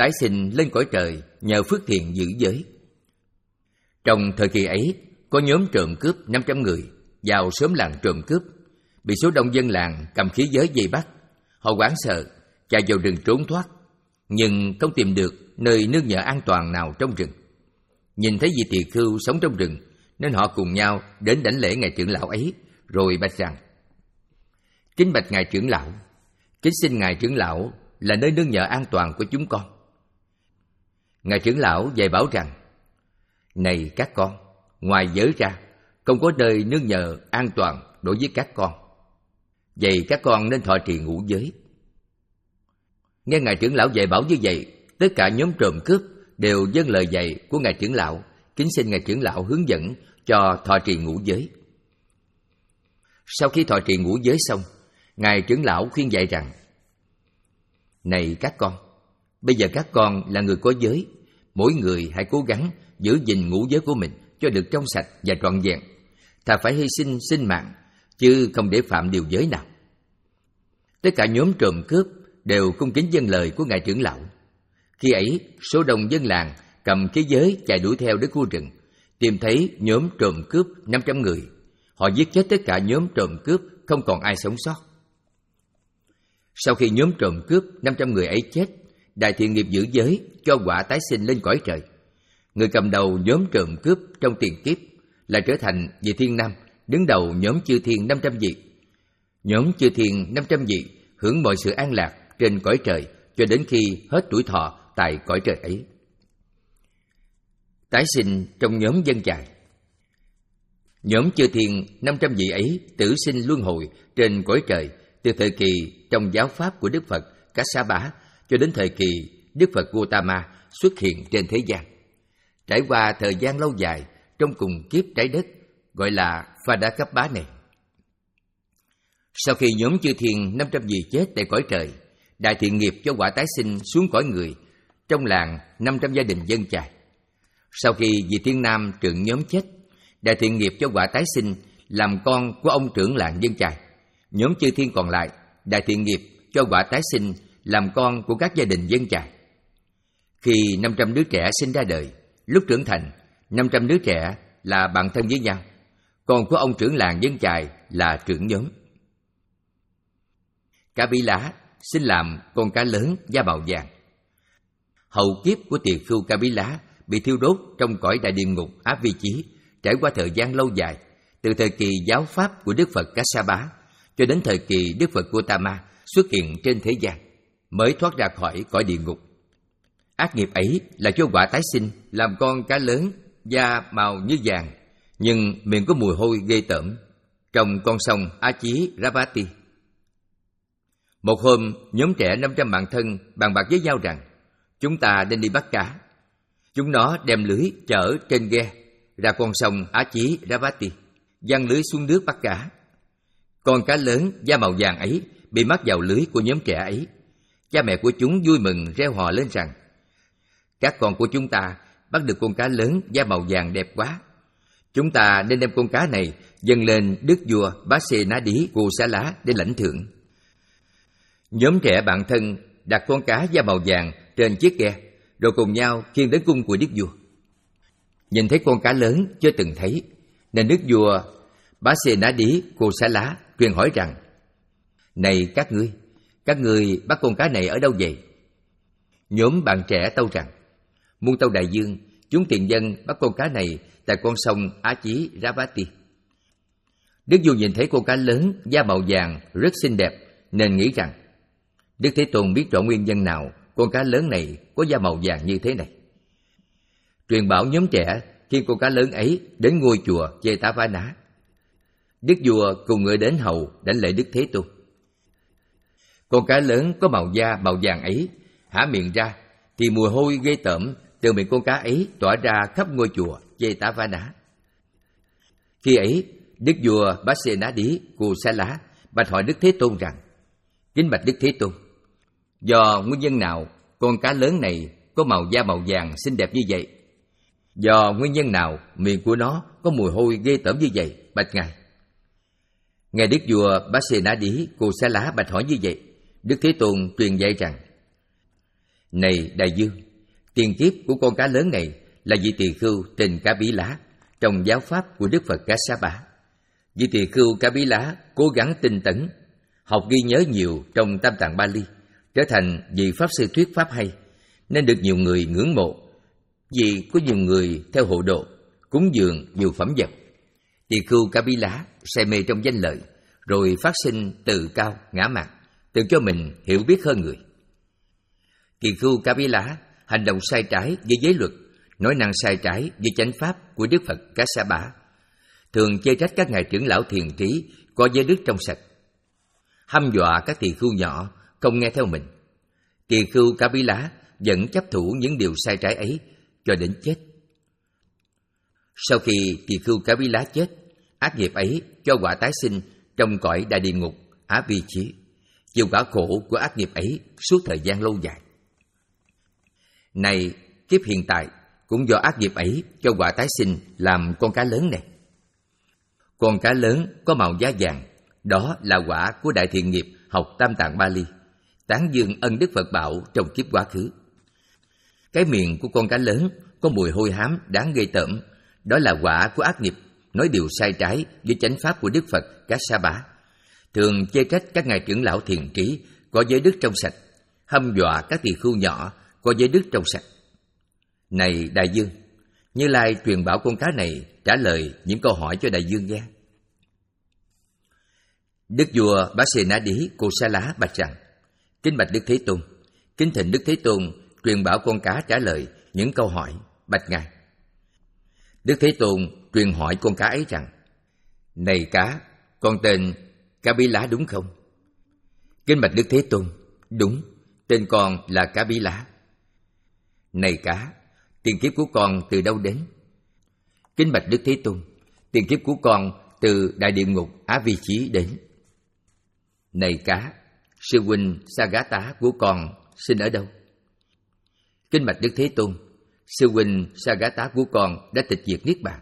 tái sinh lên cõi trời nhờ phước thiện giữ giới. Trong thời kỳ ấy, có nhóm trộm cướp năm trăm người vào xóm làng trộm cướp, bị số đông dân làng cầm khí giới vây bắt. Họ hoảng sợ, chạy vào rừng trốn thoát, nhưng không tìm được nơi nương nhờ an toàn nào trong rừng. Nhìn thấy vị tỳ khưu sống trong rừng, nên họ cùng nhau đến đảnh lễ ngài trưởng lão ấy, rồi bạch rằng: kính bạch ngài trưởng lão, kính xin ngài trưởng lão là nơi nương nhờ an toàn của chúng con. Ngài trưởng lão dạy bảo rằng: này các con, ngoài giới ra, không có nơi nương nhờ an toàn đối với các con. Vậy các con nên thọ trì ngũ giới. Nghe ngài trưởng lão dạy bảo như vậy, tất cả nhóm trộm cướp đều vâng lời dạy của ngài trưởng lão, kính xin ngài trưởng lão hướng dẫn cho thọ trì ngũ giới. Sau khi thọ trì ngũ giới xong, ngài trưởng lão khuyên dạy rằng: này các con, bây giờ các con là người có giới, mỗi người hãy cố gắng giữ gìn ngũ giới của mình cho được trong sạch và trọn vẹn, thà phải hy sinh sinh mạng, chứ không để phạm điều giới nào. Tất cả nhóm trộm cướp đều cung kính vâng lời của ngài trưởng lão. Khi ấy, số đông dân làng cầm cái giới chạy đuổi theo đến khu rừng, tìm thấy nhóm trộm cướp năm trăm người. Họ giết chết tất cả nhóm trộm cướp, không còn ai sống sót. Sau khi nhóm trộm cướp năm trăm người ấy chết, đại thiện nghiệp giữ giới cho quả tái sinh lên cõi trời. Người cầm đầu nhóm trộm cướp trong tiền kiếp là trở thành vị thiên nam, đứng đầu nhóm chư thiên năm trăm vị. Nhóm chư thiên năm trăm vị hưởng mọi sự an lạc trên cõi trời cho đến khi hết tuổi thọ tại cõi trời ấy. Tái sinh trong nhóm dân chài. Nhóm chư thiên năm trăm vị ấy tử sinh luân hồi trên cõi trời từ thời kỳ trong giáo pháp của Đức Phật Kassapa cho đến thời kỳ Đức Phật Gautama xuất hiện trên thế gian. Trải qua thời gian lâu dài trong cùng kiếp trái đất, gọi là Phadakappa này. Sau khi nhóm chư thiên năm trăm vị chết tại cõi trời, đại thiện nghiệp cho quả tái sinh xuống cõi người trong làng năm trăm gia đình dân chài. Sau khi vị thiên nam trưởng nhóm chết, đại thiện nghiệp cho quả tái sinh làm con của ông trưởng làng dân chài. Nhóm chư thiên còn lại, đại thiện nghiệp cho quả tái sinh làm con của các gia đình dân chài. Khi năm trăm đứa trẻ sinh ra đời, lúc trưởng thành, năm trăm đứa trẻ là bạn thân với nhau. Con của ông trưởng làng dân chài là trưởng nhóm. Cá Bí Lá sinh làm con cá lớn da màu vàng. Hậu kiếp của tỳ khưu Cá Bí Lá bị thiêu đốt trong cõi đại địa ngục Áp Vi Chí, trải qua thời gian lâu dài, từ thời kỳ giáo pháp của Đức Phật Kassapa cho đến thời kỳ Đức Phật Gautama xuất hiện trên thế gian, mới thoát ra khỏi cõi địa ngục. Ác nghiệp ấy là cho quả tái sinh làm con cá lớn da màu như vàng, nhưng miệng có mùi hôi ghê tởm, trong con sông A Chí Ravati. Một hôm, nhóm trẻ năm trăm bạn thân bàn bạc với nhau rằng chúng ta nên đi bắt cá. Chúng nó đem lưới chở trên ghe ra con sông Á Chí Ravati, giăng lưới xuống nước bắt cá. Con cá lớn da màu vàng ấy bị mắc vào lưới của nhóm trẻ ấy. Cha mẹ của chúng vui mừng reo hò lên rằng: các con của chúng ta bắt được con cá lớn da màu vàng đẹp quá. Chúng ta nên đem con cá này dâng lên đức vua Base Ná Đí Cù Xá Lá để lãnh thưởng. Nhóm trẻ bạn thân đặt con cá da màu vàng trên chiếc ghe, rồi cùng nhau khiêng đến cung của đức vua. Nhìn thấy con cá lớn chưa từng thấy, nên đức vua Base Ná Đí Cù Xá Lá truyền hỏi rằng: này các ngươi, các ngươi bắt con cá này ở đâu vậy? Nhóm bạn trẻ tâu rằng: muôn tâu đại dương, chúng tiền dân bắt con cá này tại con sông Á Chí Ravati. Đức vua nhìn thấy con cá lớn da màu vàng rất xinh đẹp, nên nghĩ rằng Đức Thế Tôn biết rõ nguyên nhân nào con cá lớn này có da màu vàng như thế này. Truyền bảo nhóm trẻ khi con cá lớn ấy đến ngôi chùa Jetavana. Đức vua cùng người đến hầu đảnh lễ Đức Thế Tôn. Con cá lớn có màu da màu vàng ấy há miệng ra thì mùi hôi ghê tởm từ miệng con cá ấy tỏa ra khắp ngôi chùa Jetavana. Khi ấy, đức vua Base Ná Đí Cù Xá Lá bạch hỏi Đức Thế Tôn rằng: kính bạch Đức Thế Tôn, do nguyên nhân nào con cá lớn này có màu da màu vàng xinh đẹp như vậy? Do nguyên nhân nào miệng của nó có mùi hôi ghê tởm như vậy, bạch ngài? Nghe đức vua Base Ná Đí Cù Xá Lá bạch hỏi như vậy, Đức Thế Tôn truyền dạy rằng: Này đại dương, tiền kiếp của con cá lớn này là vị tỳ khưu tên Cá Bí Lá trong giáo pháp của Đức Phật Kassapa. Vị tỳ khưu Cá Bí Lá cố gắng tinh tấn, học ghi nhớ nhiều trong Tam Tạng Bali, trở thành vị pháp sư thuyết pháp hay, nên được nhiều người ngưỡng mộ. Vì có nhiều người theo hộ độ, cúng dường nhiều phẩm vật. Tỳ khưu Cá Bí Lá say mê trong danh lợi, rồi phát sinh tự cao ngã mạn, tự cho mình hiểu biết hơn người. Tỳ khưu Cá Bí Lá hành động sai trái với giới luật, nói năng sai trái với chánh pháp của Đức Phật Kassapa, thường chê trách các ngài trưởng lão thiền trí có giới đức trong sạch, hăm dọa các tỳ khưu nhỏ không nghe theo mình. Tỳ khưu Cá Bí Lá vẫn chấp thủ những điều sai trái ấy cho đến chết. Sau khi tỳ khưu Cá Bí Lá chết, ác nghiệp ấy cho quả tái sinh trong cõi đại địa ngục Á Vi Chí, chịu quả khổ của ác nghiệp ấy suốt thời gian lâu dài. Này, kiếp hiện tại cũng do ác nghiệp ấy cho quả tái sinh làm con cá lớn này. Con cá lớn có màu da vàng, đó là quả của đại thiện nghiệp học Tam Tạng Bali, tán dương ân đức Phật bảo trong kiếp quá khứ. Cái miệng của con cá lớn có mùi hôi hám đáng ghê tởm, đó là quả của ác nghiệp nói điều sai trái với chánh pháp của Đức Phật Kassapa, thường chê trách các ngài trưởng lão thiền trí có giới đức trong sạch, hăm dọa các tỳ khưu nhỏ có giới đức trong sạch. Này đại dương, Như Lai truyền bảo con cá này trả lời những câu hỏi cho đại dương nghe. Đức vua Bá Xê Na Đí Cô Sa Lá bạch rằng: Kính bạch Đức Thế Tôn, kính thỉnh Đức Thế Tôn truyền bảo con cá trả lời những câu hỏi. Bạch ngài. Đức Thế Tôn truyền hỏi con cá ấy rằng: Này cá, con tên Cá Bí Lá đúng không? Kính bạch Đức Thế Tôn, đúng, tên con là Cá Bí Lá. Này cá, tiền kiếp của con từ đâu đến? Kính bạch Đức Thế Tôn, tiền kiếp của con từ đại địa ngục Á Vi Chí đến. Này cá, sư huynh Sagata của con sinh ở đâu? Kính bạch Đức Thế Tôn, sư huynh Sagata của con đã tịch diệt niết bàn.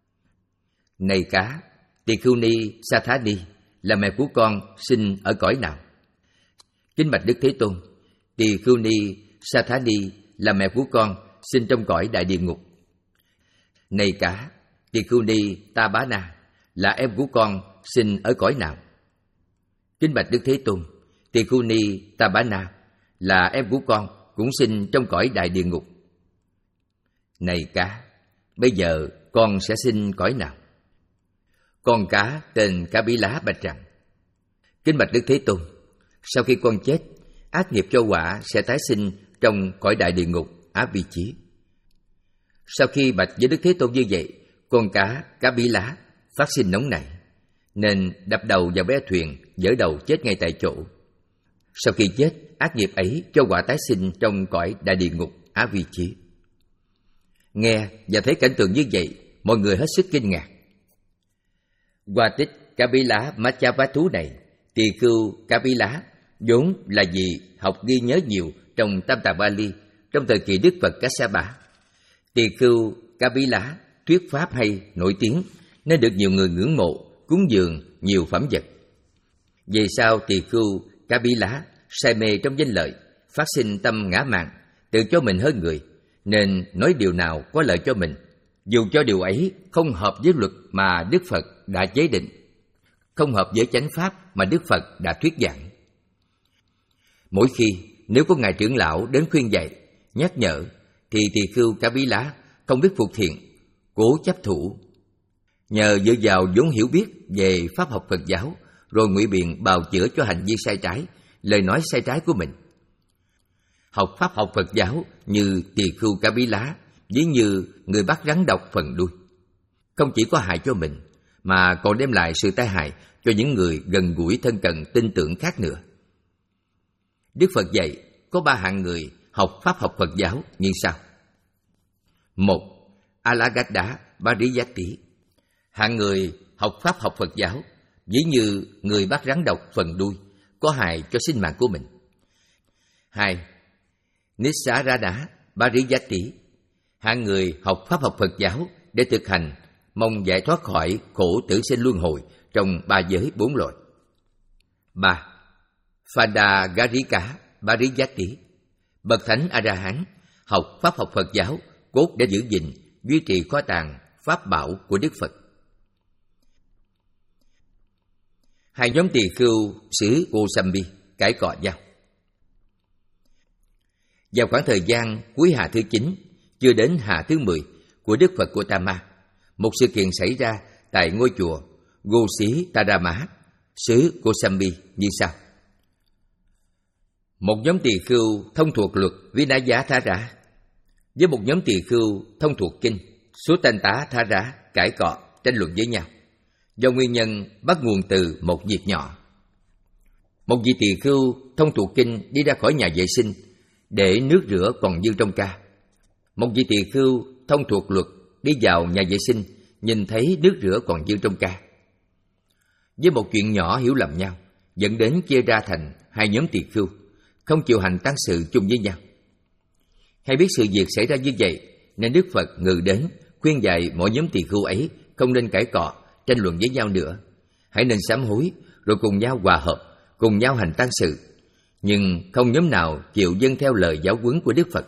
Này cá, Tỳ Khưu Ni Sathani là mẹ của con sinh ở cõi nào? Kính bạch Đức Thế Tôn, Tỳ Khưu Ni Sathani là mẹ của con sinh trong cõi đại địa ngục. Này cá, Tỳ Khưu Ni Ta Bá Na là em của con sinh ở cõi nào? Kính bạch Đức Thế Tôn, Tỳ Khưu Ni Ta Bá Na là em của con cũng sinh trong cõi đại địa ngục. Này cá, bây giờ con sẽ sinh cõi nào? Con cá tên Cá Bí Lá bạch rằng: Kính bạch Đức Thế Tôn, sau khi con chết, ác nghiệp cho quả sẽ tái sinh trong cõi đại địa ngục Á Vi Chí. Sau khi bạch với Đức Thế Tôn như vậy, con cá Cá Bí Lá phát sinh nóng nảy, nên đập đầu vào bé thuyền, vỡ đầu chết ngay tại chỗ. Sau khi chết, ác nghiệp ấy cho quả tái sinh trong cõi đại địa ngục Á Vi Chí. Nghe và thấy cảnh tượng như vậy, mọi người hết sức kinh ngạc. Qua tích Cá Bí Lá Machavathú này, Tỳ Khưu Cá Bí Lá vốn là vì học ghi nhớ nhiều trong Tam Tạng Bali trong thời kỳ Đức Phật Kassapa. Tỳ Khưu Cá Bí Lá thuyết pháp hay nổi tiếng, nên được nhiều người ngưỡng mộ, cúng dường nhiều phẩm vật. Về sau Tỳ Khưu Cá Bí Lá say mê trong danh lợi, phát sinh tâm ngã mạn, tự cho mình hơn người, nên nói điều nào có lợi cho mình, dù cho điều ấy không hợp với luật mà Đức Phật đã chế định, không hợp với chánh pháp mà Đức Phật đã thuyết giảng. Mỗi khi nếu có ngài trưởng lão đến khuyên dạy, nhắc nhở, thì Tỳ Khưu Cá Bí Lá không biết phục thiện, cố chấp thủ. Nhờ dựa vào vốn hiểu biết về pháp học Phật giáo, rồi ngụy biện bào chữa cho hành vi sai trái, lời nói sai trái của mình. Học pháp học Phật giáo như Tỳ Khưu Cá Bí Lá, ví như người bắt rắn độc phần đuôi, không chỉ có hại cho mình, mà còn đem lại sự tai hại cho những người gần gũi thân cận tin tưởng khác nữa. Đức Phật dạy có ba hạng người học pháp học Phật giáo như sau. Một, Alagadda Pariyatti. Hạng người học pháp học Phật giáo ví như người bắt rắn độc phần đuôi, có hại cho sinh mạng của mình. Hai, Nissarada Pariyatti. Hạng người học pháp học Phật giáo để thực hành, mong giải thoát khỏi khổ tử sinh luân hồi trong ba giới bốn loại. Ba, Phadagarika Pariyatti. Bậc Thánh A-la-hán học Pháp học Phật giáo cốt để giữ gìn, duy trì kho tàng Pháp bảo của Đức Phật. Hai nhóm tỳ khưu xứ Kosambi cãi cọ nhau. Vào khoảng thời gian cuối hạ thứ chín, chưa đến hạ thứ mười của Đức Phật Gautama, một sự kiện xảy ra tại ngôi chùa Gositadama, xứ Kosambi như sau. Một nhóm tỳ khưu thông thuộc luật Vinaya Tha Ra với một nhóm tỳ khưu thông thuộc kinh Sutanta Tha Ra cãi cọ, tranh luận với nhau, do nguyên nhân bắt nguồn từ một việc nhỏ. Một vị tỳ khưu thông thuộc kinh đi ra khỏi nhà vệ sinh để nước rửa còn dư trong ca. Một vị tỳ khưu thông thuộc luật đi vào nhà vệ sinh, nhìn thấy nước rửa còn dư trong ca. Với một chuyện nhỏ hiểu lầm nhau, dẫn đến chia ra thành hai nhóm tỳ khưu, không chịu hành tán sự chung với nhau. Hay biết sự việc xảy ra như vậy, nên Đức Phật ngự đến khuyên dạy mỗi nhóm tỳ khưu ấy không nên cãi cọ, tranh luận với nhau nữa, hãy nên sám hối rồi cùng nhau hòa hợp, cùng nhau hành tán sự. Nhưng không nhóm nào chịu dâng theo lời giáo huấn của Đức Phật.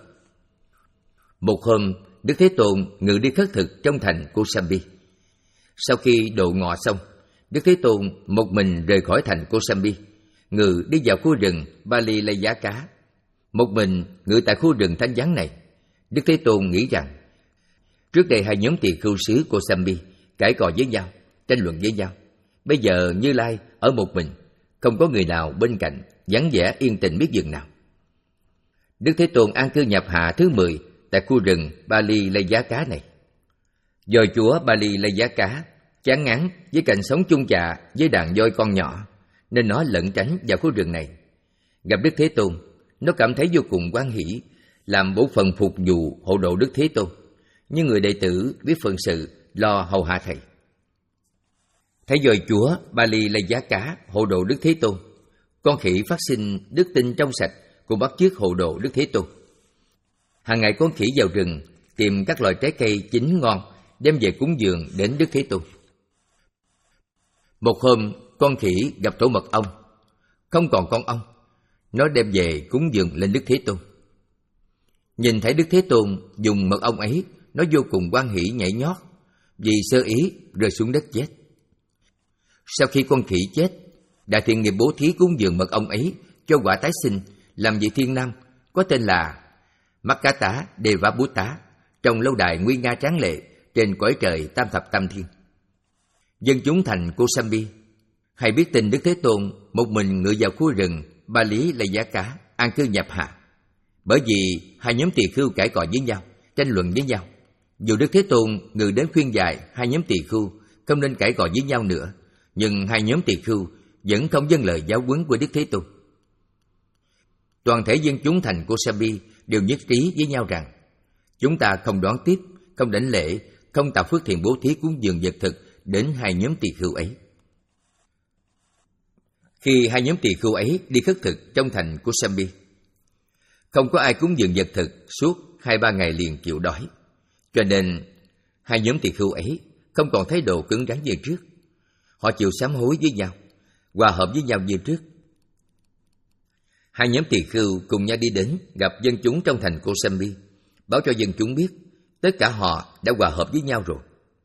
Một hôm, Đức Thế Tôn ngự đi khất thực trong thành Kosambi. Sau khi độ ngọ xong, Đức Thế Tôn một mình rời khỏi thành Kosambi, ngự đi vào khu rừng Bali Lay Giá Cá. Một mình ngự tại khu rừng thánh vắng này, Đức Thế Tôn nghĩ rằng trước đây hai nhóm tỳ khưu xứ Kosambi cãi cọ với nhau, tranh luận với nhau. Bây giờ Như Lai ở một mình, không có người nào bên cạnh, vắng vẻ yên tĩnh biết dừng nào. Đức Thế Tôn an cư nhập hạ thứ mười tại khu rừng Bali Lay Giá Cá này. Dòi chúa Bali Lay Giá Cá chán ngán với cảnh sống chung chạ với đàn voi con nhỏ, nên nó lẩn tránh vào khu rừng này. Gặp Đức Thế Tôn, nó cảm thấy vô cùng hoan hỷ, làm bổn phận phục vụ hộ độ Đức Thế Tôn, như người đệ tử biết phận sự lo hầu hạ thầy. Thấy dòi chúa Bali Lay Giá Cá hộ độ Đức Thế Tôn, con khỉ phát sinh đức tin trong sạch cũng bắt chước hộ độ Đức Thế Tôn. Hàng ngày con khỉ vào rừng tìm các loại trái cây chín ngon đem về cúng dường đến Đức Thế Tôn. Một hôm, con khỉ gặp tổ mật ong, không còn con ong, nó đem về cúng dường lên Đức Thế Tôn. Nhìn thấy Đức Thế Tôn dùng mật ong ấy, nó vô cùng hoan hỷ nhảy nhót, vì sơ ý rơi xuống đất chết. Sau khi con khỉ chết, Đại Thiện Nghiệp bố thí cúng dường mật ong ấy cho quả tái sinh làm vị thiên nam có tên là Makkata Devabutta trong lâu đài nguy nga tráng lệ trên cõi trời tam thập tam thiên. Dân chúng thành Kosambi hay biết tin Đức Thế Tôn một mình ngự vào khu rừng Bali Lay Giá Cá an cư nhập hạ. Bởi vì hai nhóm tỳ khưu cãi cọ với nhau, tranh luận với nhau, dù Đức Thế Tôn ngự đến khuyên dạy hai nhóm tỳ khưu không nên cãi cọ với nhau nữa, nhưng hai nhóm tỳ khưu vẫn không vâng lời giáo huấn của Đức Thế Tôn. Toàn thể dân chúng thành Kosambi đều nhất trí với nhau rằng chúng ta không đón tiếp, không đảnh lễ, không tạo phước thiện bố thí cúng dường vật thực đến hai nhóm tỳ khưu ấy. Khi hai nhóm tỳ khưu ấy đi khất thực trong thành Kosambi, không có ai cúng dường vật thực suốt hai ba ngày liền chịu đói, cho nên hai nhóm tỳ khưu ấy không còn thái độ cứng rắn như trước. Họ chịu sám hối với nhau, hòa hợp với nhau như trước. Hai nhóm tỳ khưu cùng nhau đi đến gặp dân chúng trong thành Kosambi, báo cho dân chúng biết tất cả họ đã hòa hợp với nhau rồi.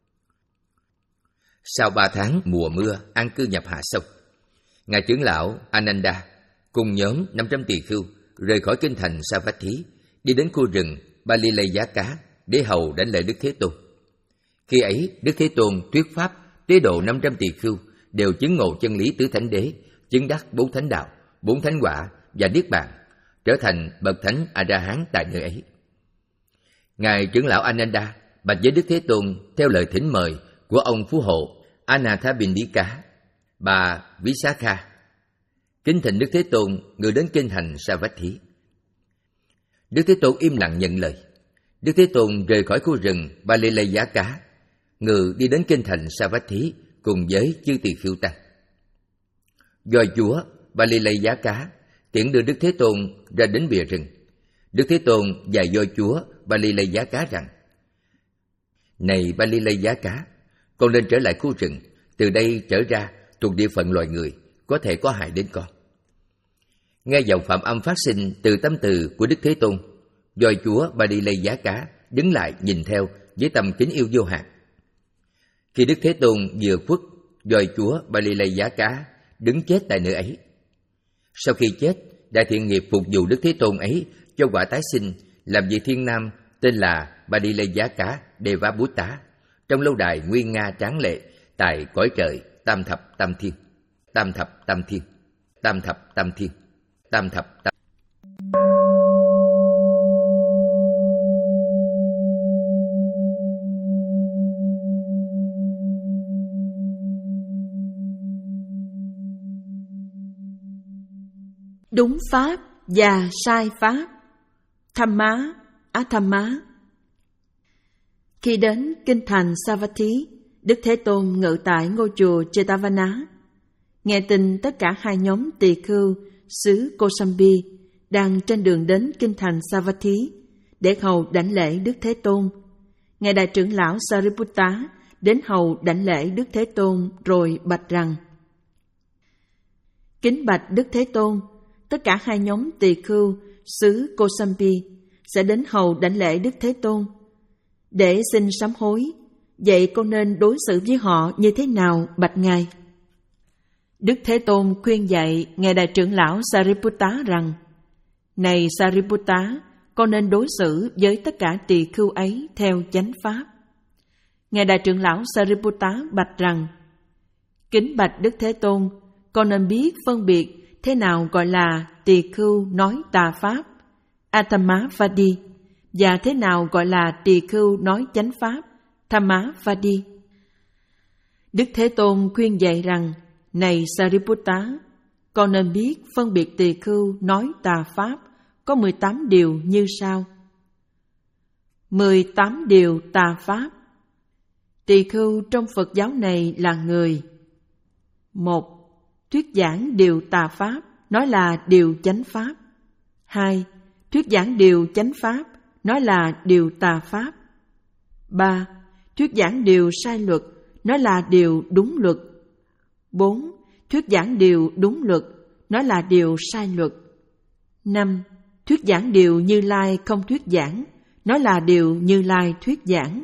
Sau ba tháng mùa mưa an cư nhập hạ xong, ngài trưởng lão Ananda cùng nhóm năm trăm tỳ khưu rời khỏi kinh thành Savatthi, đi đến khu rừng Bali Lay Giá Cá để hầu đảnh lễ Đức Thế Tôn. Khi ấy, Đức Thế Tôn thuyết pháp tế độ năm trăm tỳ khưu đều chứng ngộ chân lý tứ thánh đế, chứng đắc bốn thánh đạo, bốn thánh quả và niết bàn, trở thành bậc thánh A-la-hán tại nơi ấy. Ngài trưởng lão Ananda bạch với Đức Thế Tôn theo lời thỉnh mời của ông phú hộ Anathapindika, bà Visakha, kính thỉnh Đức Thế Tôn ngự đến kinh thành Savatthi. Đức Thế Tôn im lặng nhận lời. Đức Thế Tôn rời khỏi khu rừng Bali Lay Giá Cá, ngự đi đến kinh thành Savatthi cùng với chư tỳ khưu tăng. Dòi chúa Bali Lay Giá Cá tiễn đưa Đức Thế Tôn ra đến bìa rừng. Đức Thế Tôn dạy dòi chúa Bali Lay Giá Cá rằng: Này Bali Lay Giá Cá, con nên trở lại khu rừng, từ đây trở ra thuộc địa phận loài người, có thể có hại đến con. Nghe dòng phạm âm phát sinh từ tâm từ của Đức Thế Tôn, voi chúa Ba Đi Lây Giá Cá đứng lại nhìn theo với tâm kính yêu vô hạn. Khi Đức Thế Tôn vừa khuất, voi chúa Ba Đi Lây Giá Cá đứng chết tại nơi ấy. Sau khi chết, đại thiện nghiệp phục vụ Đức Thế Tôn ấy cho quả tái sinh làm vị thiên nam tên là Ba Đi Lây Giá Cá Đeva Bút Tá trong lâu đài nguyên nga tráng lệ tại cõi trời tam thập tam thiên, tam thập tam thiên, tam thập tam thiên, tam thập tam. Đúng pháp và sai pháp. Thamma, Athamma. Khi đến kinh thành Savatthi, Đức Thế Tôn ngự tại ngôi chùa Jetavana, nghe tin tất cả hai nhóm tỳ khưu xứ Kosambi đang trên đường đến kinh thành Savatthi để hầu đảnh lễ Đức Thế Tôn. Ngài đại trưởng lão Sariputta đến hầu đảnh lễ Đức Thế Tôn rồi bạch rằng: Kính bạch Đức Thế Tôn, tất cả hai nhóm tỳ khưu xứ Kosambi sẽ đến hầu đảnh lễ Đức Thế Tôn. Để xin sám hối, vậy con nên đối xử với họ như thế nào bạch Ngài? Đức Thế Tôn khuyên dạy Ngài đại trưởng lão Sariputta rằng: Này Sariputta, con nên đối xử với tất cả tỳ khưu ấy theo chánh pháp. Ngài đại trưởng lão Sariputta bạch rằng: Kính bạch Đức Thế Tôn, con nên biết phân biệt thế nào gọi là tỳ khưu nói tà pháp, Athamma Vadi, và thế nào gọi là tỳ khưu nói chánh pháp, Thamma Vadi. Đức Thế Tôn khuyên dạy rằng: Này Sariputta, con nên biết phân biệt tỳ khưu nói tà pháp có mười tám điều như sau. mười tám điều tà pháp. Tỳ khưu trong Phật giáo này là người: một. Thuyết giảng điều tà pháp, nói là điều chánh pháp. Hai. Thuyết giảng điều chánh pháp, nói là điều tà pháp. Ba. Thuyết giảng điều sai luật, nói là điều đúng luật. Bốn. Thuyết giảng điều đúng luật, nói là điều sai luật. Năm. Thuyết giảng điều Như Lai không thuyết giảng, nói là điều Như Lai thuyết giảng.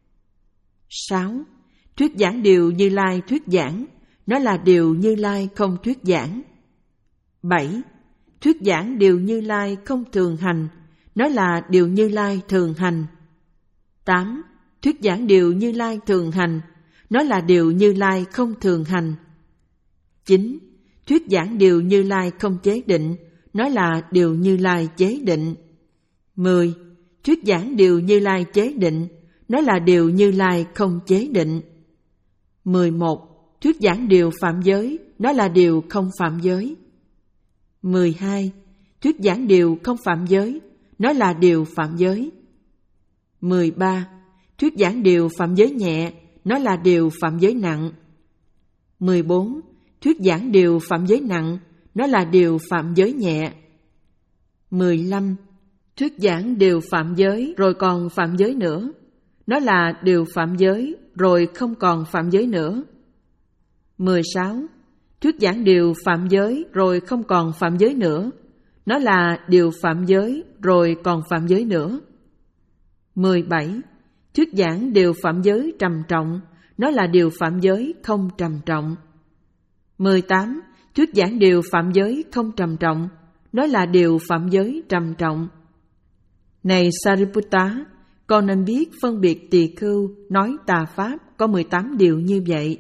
Sáu. Thuyết giảng điều Như Lai thuyết giảng, nói là điều Như Lai không thuyết giảng. Bảy. Thuyết giảng điều Như Lai không thường hành, nói là điều Như Lai thường hành. Tám. Thuyết giảng điều Như Lai thường hành, nói là điều Như Lai không thường hành. Chín. Thuyết giảng điều Như Lai không chế định, nói là điều Như Lai chế định. Mười. Thuyết giảng điều Như Lai chế định, nói là điều Như Lai không chế định. Mười một. Thuyết giảng điều phạm giới, nói là điều không phạm giới. Mười hai. Thuyết giảng điều không phạm giới, nói là điều phạm giới. Mười ba. Thuyết giảng điều phạm giới nhẹ, nói là điều phạm giới nặng. Mười bốn. Thuyết giảng điều phạm giới nặng, nói là điều phạm giới nhẹ. Mười lăm. Thuyết giảng điều phạm giới rồi còn phạm giới nữa, nói là điều phạm giới rồi không còn phạm giới nữa. Mười sáu. Thuyết giảng điều phạm giới rồi không còn phạm giới nữa, nó là điều phạm giới rồi còn phạm giới nữa. Mười bảy. Thuyết giảng điều phạm giới trầm trọng, nó là điều phạm giới không trầm trọng. Mười tám. Thuyết giảng điều phạm giới không trầm trọng, nó là điều phạm giới trầm trọng. Này Sariputta, con nên biết phân biệt tỳ khưu nói tà pháp có mười tám điều như vậy.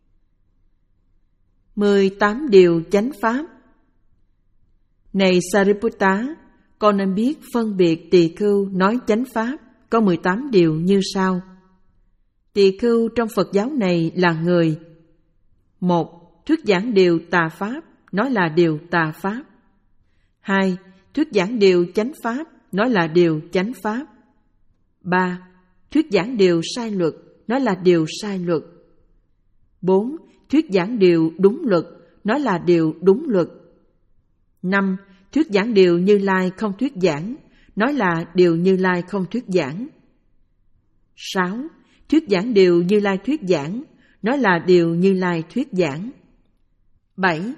Mười tám điều chánh pháp. Này Sariputta, con nên biết phân biệt tỳ khưu nói chánh pháp có mười tám điều như sau. Tỳ khưu trong Phật giáo này là người: một. Thuyết giảng điều tà pháp, nói là điều tà pháp. Hai. Thuyết giảng điều chánh pháp, nói là điều chánh pháp. Ba. Thuyết giảng điều sai luật, nói là điều sai luật. Bốn. Thuyết giảng điều đúng luật, nói là điều đúng luật. Năm. Thuyết giảng điều Như Lai không thuyết giảng, nói là điều Như Lai không thuyết giảng. Sáu. Thuyết giảng điều Như Lai thuyết giảng, nói là điều Như Lai thuyết giảng. Bảy.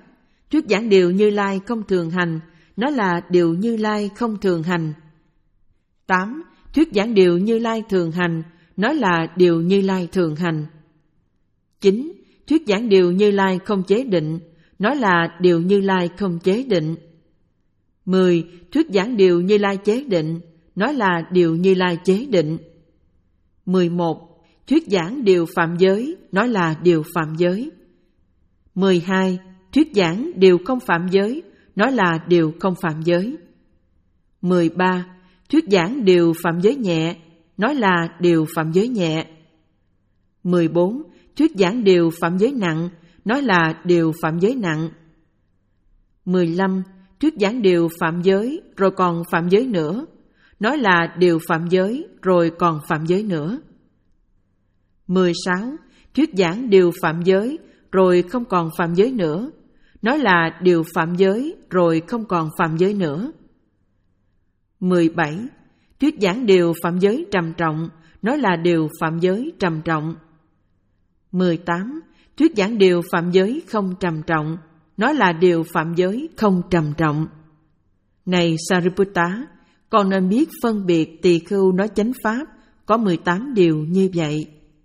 thuyết giảng điều Như Lai không thường hành, nó là điều Như Lai không thường hành. tám. Thuyết giảng điều Như Lai thường hành, nó là điều Như Lai thường hành. chín. Thuyết giảng điều Như Lai không chế định, nó là điều Như Lai không chế định. mười. Thuyết giảng điều Như Lai chế định, nó là điều Như Lai chế định. mười một. Thuyết giảng điều phạm giới, nó là điều phạm giới. mười hai. Thuyết giảng điều không phạm giới, nó là điều không phạm giới. mười ba. Thuyết giảng điều phạm giới nhẹ, nó là điều phạm giới nhẹ. mười bốn. Thuyết giảng điều phạm giới nặng, nó là điều phạm giới nặng. mười lăm. Thuyết giảng điều phạm giới rồi còn phạm giới nữa, nó là điều phạm giới rồi còn phạm giới nữa. mười sáu. Thuyết giảng điều phạm giới rồi không còn phạm giới nữa, nó là điều phạm giới rồi không còn phạm giới nữa. mười bảy. Thuyết giảng điều phạm giới trầm trọng, nó là điều phạm giới trầm trọng. mười tám. Thuyết giảng điều phạm giới không trầm trọng, nó là điều phạm giới không trầm trọng. Này Sariputta, con nên biết phân biệt tỳ khưu nói chánh pháp có mười tám điều như vậy.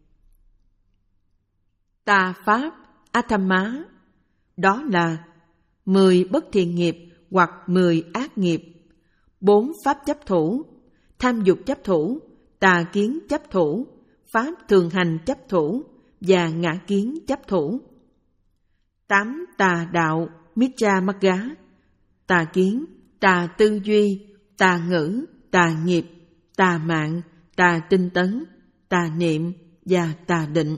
Tà pháp, Athamma, đó là mười bất thiện nghiệp hoặc mười ác nghiệp, bốn pháp chấp thủ, tham dục chấp thủ, tà kiến chấp thủ, pháp thường hành chấp thủ và ngã kiến chấp thủ. Tám tà đạo, Micca Magga, tà kiến, tà tư duy, tà ngữ, tà nghiệp, tà mạng, tà tinh tấn, tà niệm và tà định.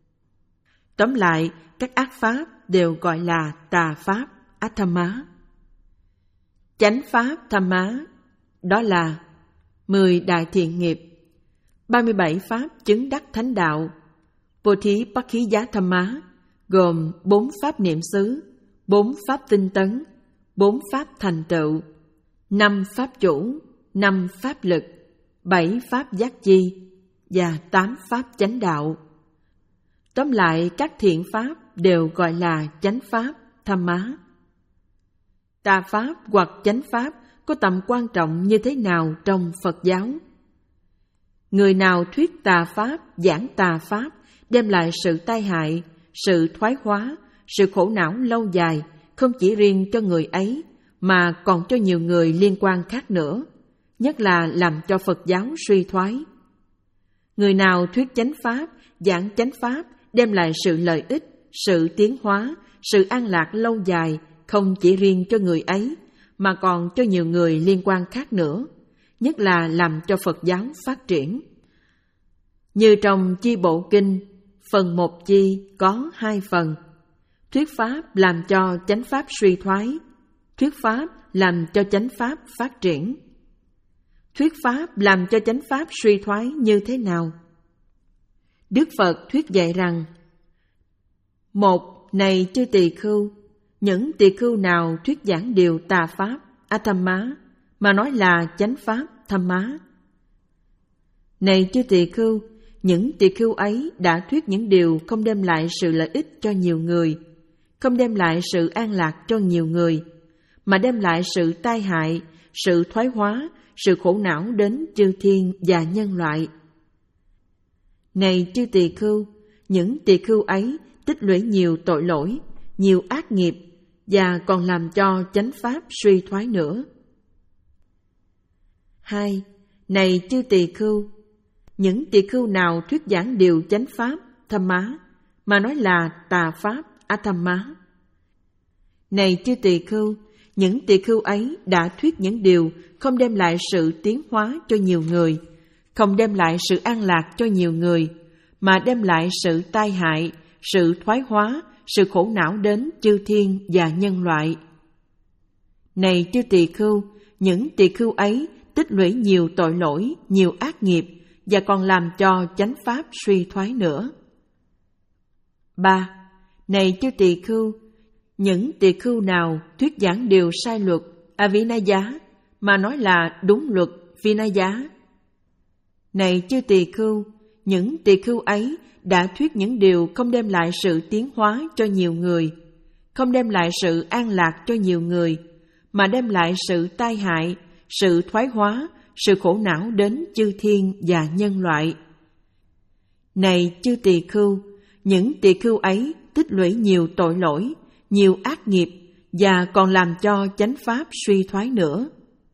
Tóm lại, các ác pháp đều gọi là tà pháp, Athamma. Chánh pháp, Thamma, đó là mười đại thiện nghiệp, ba mươi bảy pháp chứng đắc thánh đạo, Bodhipakkhiyā Thamma, gồm bốn pháp niệm xứ, bốn pháp tinh tấn, bốn pháp thành tựu, năm pháp chủ, năm pháp lực, bảy pháp giác chi và tám pháp chánh đạo. Tóm lại, các thiện pháp đều gọi là chánh pháp, Thamma. Tà pháp hoặc chánh pháp có tầm quan trọng như thế nào trong Phật giáo? Người nào thuyết tà pháp, giảng tà pháp, đem lại sự tai hại, sự thoái hóa, sự khổ não lâu dài, không chỉ riêng cho người ấy, mà còn cho nhiều người liên quan khác nữa, nhất là làm cho Phật giáo suy thoái. Người nào thuyết chánh pháp, giảng chánh pháp, đem lại sự lợi ích, sự tiến hóa, sự an lạc lâu dài, không chỉ riêng cho người ấy, mà còn cho nhiều người liên quan khác nữa, nhất là làm cho Phật giáo phát triển. Như trong Chi Bộ Kinh, phần một chi có hai phần. Thuyết pháp làm cho chánh pháp suy thoái, thuyết pháp làm cho chánh pháp phát triển. Thuyết pháp làm cho chánh pháp suy thoái như thế nào? Đức Phật thuyết dạy rằng: một, này chư tỳ khưu, những tỳ khưu nào thuyết giảng điều tà pháp, Athamma, mà nói là chánh pháp, Thamma. Này chư tỳ khưu, những tỳ khưu ấy đã thuyết những điều không đem lại sự lợi ích cho nhiều người, không đem lại sự an lạc cho nhiều người, mà đem lại sự tai hại, sự thoái hóa, sự khổ não đến chư thiên và nhân loại. Này chư tỳ khưu, những tỳ khưu ấy tích lũy nhiều tội lỗi, nhiều ác nghiệp, và còn làm cho chánh pháp suy thoái nữa. Hai, này chư tỳ khưu, những tỳ khưu nào thuyết giảng điều chánh pháp, Thamma, mà nói là tà pháp, Athamma. Này chư tỳ khưu, những tỳ khưu ấy đã thuyết những điều không đem lại sự tiến hóa cho nhiều người, không đem lại sự an lạc cho nhiều người, mà đem lại sự tai hại, sự thoái hóa, sự khổ não đến chư thiên và nhân loại. Này chư tỳ khưu, những tỳ khưu ấy tích lũy nhiều tội lỗi, nhiều ác nghiệp, và còn làm cho chánh pháp suy thoái nữa. Ba, này chư tỳ khưu, những tỳ khưu nào thuyết giảng điều sai luật, Avinaya, mà nói là đúng luật, Vinaya. Này chư tỳ khưu, những tỳ khưu ấy đã thuyết những điều không đem lại sự tiến hóa cho nhiều người, không đem lại sự an lạc cho nhiều người, mà đem lại sự tai hại, sự thoái hóa, sự khổ não đến chư thiên và nhân loại. Này chư tỳ khưu, những tỳ khưu ấy tích lũy nhiều tội lỗi, nhiều ác nghiệp và còn làm cho chánh pháp suy thoái nữa.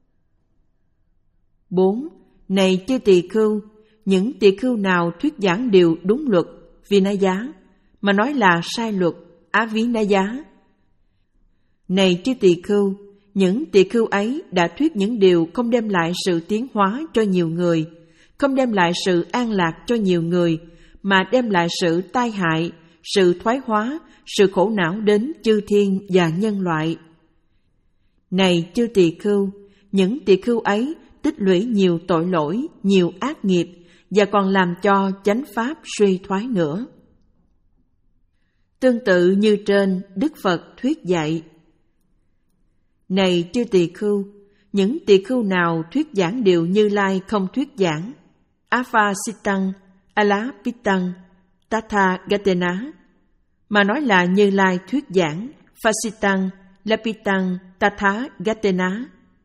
Bốn. Này chư tỳ khưu, những tỳ khưu nào thuyết giảng điều đúng luật Vinaya mà nói là sai luật Avinaya. Này chư tỳ khưu, những tỳ khưu ấy đã thuyết những điều không đem lại sự tiến hóa cho nhiều người, không đem lại sự an lạc cho nhiều người, mà đem lại sự tai hại, sự thoái hóa, sự khổ não đến chư thiên và nhân loại. Này chư tỳ khưu, những tỳ khưu ấy tích lũy nhiều tội lỗi, nhiều ác nghiệp và còn làm cho chánh pháp suy thoái nữa. Tương tự như trên, Đức Phật thuyết dạy: Này chư tỳ khưu, những tỳ khưu nào thuyết giảng điều Như Lai không thuyết giảng, Aphasiddhang, Alapitang, Tathagatena, mà nói là Như Lai thuyết giảng, Phasiddhang, Lapitang, Tathagatena.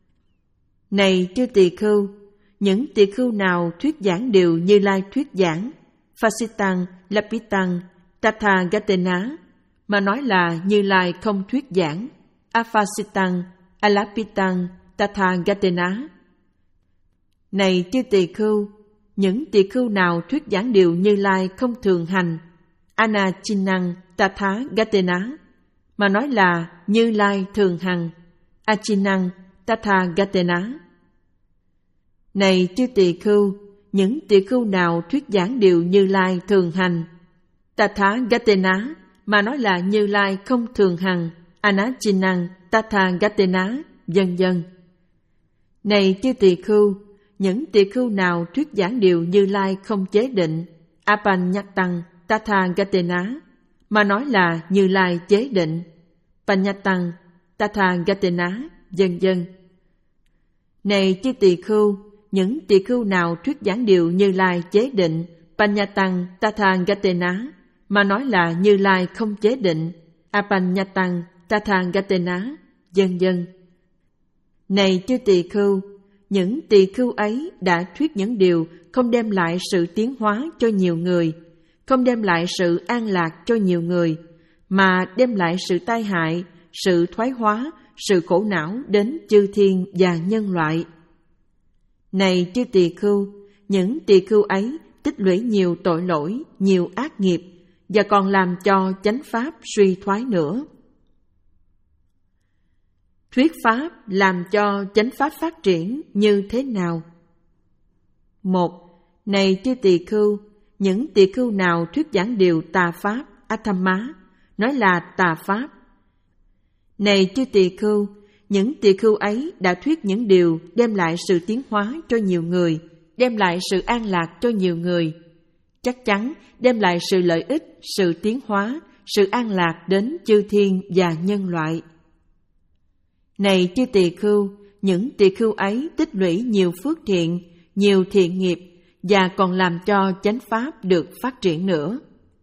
Này chư tỳ khưu, những tỳ khưu nào thuyết giảng điều Như Lai thuyết giảng, Phasiddhang, Lapitang, Tathagatena, mà nói là Như Lai không thuyết giảng, Aphasiddhang, Alapitang, Tathagatena. Này chư tỳ khưu, những tỳ khưu nào thuyết giảng điều Như Lai không thường hành, Anachinang Tathagatena, mà nói là Như Lai thường hành, Achinang Tathagatena. Này chư tỳ khưu, những tỳ khưu nào thuyết giảng điều Như Lai thường hành, Tathagatena, mà nói là Như Lai không thường hành, Anachinang Tathagatena, vân vân. Này chư tỳ khưu, những tỳ khưu nào thuyết giảng điều Như Lai không chế định, Apanyatang Tathagatena, mà nói là Như Lai chế định, Panyatang Tathagatena, vân vân. Này chư tỳ khưu, những tỳ khưu nào thuyết giảng điều Như Lai chế định, Panyatang Tathagatena, mà nói là Như Lai không chế định, Apanyatang Tathagatena, vân vân. Này chư tỳ khưu, những tỳ khưu ấy đã thuyết những điều không đem lại sự tiến hóa cho nhiều người, không đem lại sự an lạc cho nhiều người, mà đem lại sự tai hại, sự thoái hóa, sự khổ não đến chư thiên và nhân loại. Này chư tỳ khưu, những tỳ khưu ấy tích lũy nhiều tội lỗi, nhiều ác nghiệp và còn làm cho chánh pháp suy thoái nữa. Thuyết pháp làm cho chánh pháp phát triển như thế nào? Một. Này chư tỳ khưu, những tỳ khưu nào thuyết giảng điều tà pháp, Athamma, nói là tà pháp. Này chư tỳ khưu, những tỳ khưu ấy đã thuyết những điều đem lại sự tiến hóa cho nhiều người, đem lại sự an lạc cho nhiều người, chắc chắn đem lại sự lợi ích, sự tiến hóa, sự an lạc đến chư thiên và nhân loại. Này chư tỳ khưu, những tỳ khưu ấy tích lũy nhiều phước thiện, nhiều thiện nghiệp và còn làm cho chánh pháp được phát triển nữa.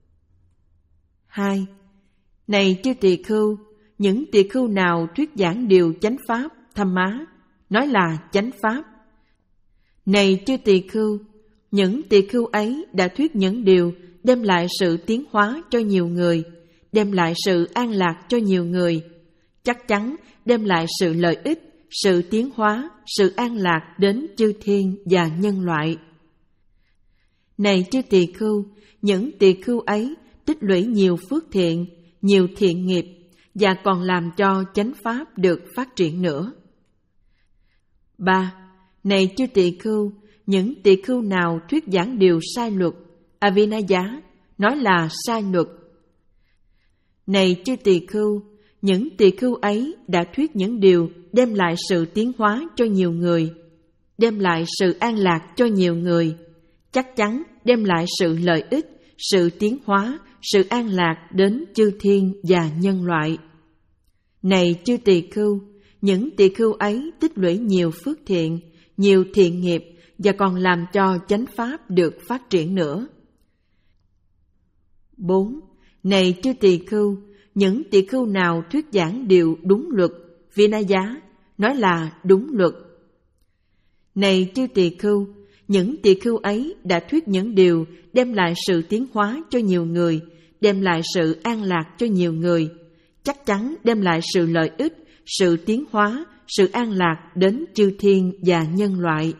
Hai. Này chư tỳ khưu, những tỳ khưu nào thuyết giảng điều chánh pháp, Thamma, nói là chánh pháp. Này chư tỳ khưu, những tỳ khưu ấy đã thuyết những điều đem lại sự tiến hóa cho nhiều người, đem lại sự an lạc cho nhiều người, chắc chắn đem lại sự lợi ích, sự tiến hóa, sự an lạc đến chư thiên và nhân loại. Này chư tỳ khưu, những tỳ khưu ấy tích lũy nhiều phước thiện, nhiều thiện nghiệp và còn làm cho chánh pháp được phát triển nữa. Ba. Này chư tỳ khưu, những tỳ khưu nào thuyết giảng điều sai luật, Avinaya, nói là sai luật. Này chư tỳ khưu, những tỳ khưu ấy đã thuyết những điều đem lại sự tiến hóa cho nhiều người, đem lại sự an lạc cho nhiều người, chắc chắn đem lại sự lợi ích, sự tiến hóa, sự an lạc đến chư thiên và nhân loại. Này chư tỳ khưu, những tỳ khưu ấy tích lũy nhiều phước thiện, nhiều thiện nghiệp và còn làm cho chánh pháp được phát triển nữa. Bốn. Này chư tỳ khưu, những tỳ khưu nào thuyết giảng điều đúng luật, Vinaya, nói là đúng luật. Này chư tỳ khưu, những tỳ khưu ấy đã thuyết những điều đem lại sự tiến hóa cho nhiều người, đem lại sự an lạc cho nhiều người, chắc chắn đem lại sự lợi ích, sự tiến hóa, sự an lạc đến chư thiên và nhân loại.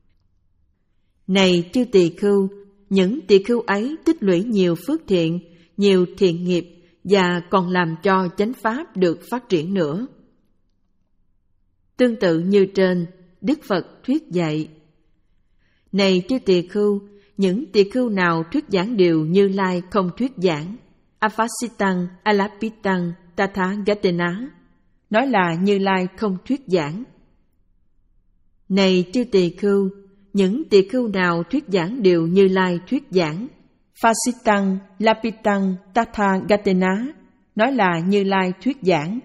Này chư tỳ khưu, những tỳ khưu ấy tích lũy nhiều phước thiện, nhiều thiện nghiệp và còn làm cho chánh pháp được phát triển nữa. Tương tự như trên, Đức Phật thuyết dạy: Này chư tỳ khưu, những tỳ khưu nào thuyết giảng điều Như Lai không thuyết giảng, Avasitang, Alapitang, Tathagatena, nói là Như Lai không thuyết giảng. Này chư tỳ khưu, những tỳ khưu nào thuyết giảng điều Như Lai thuyết giảng, Phasitang, Lapitang, Tathagatena, nói là Như Lai thuyết giảng.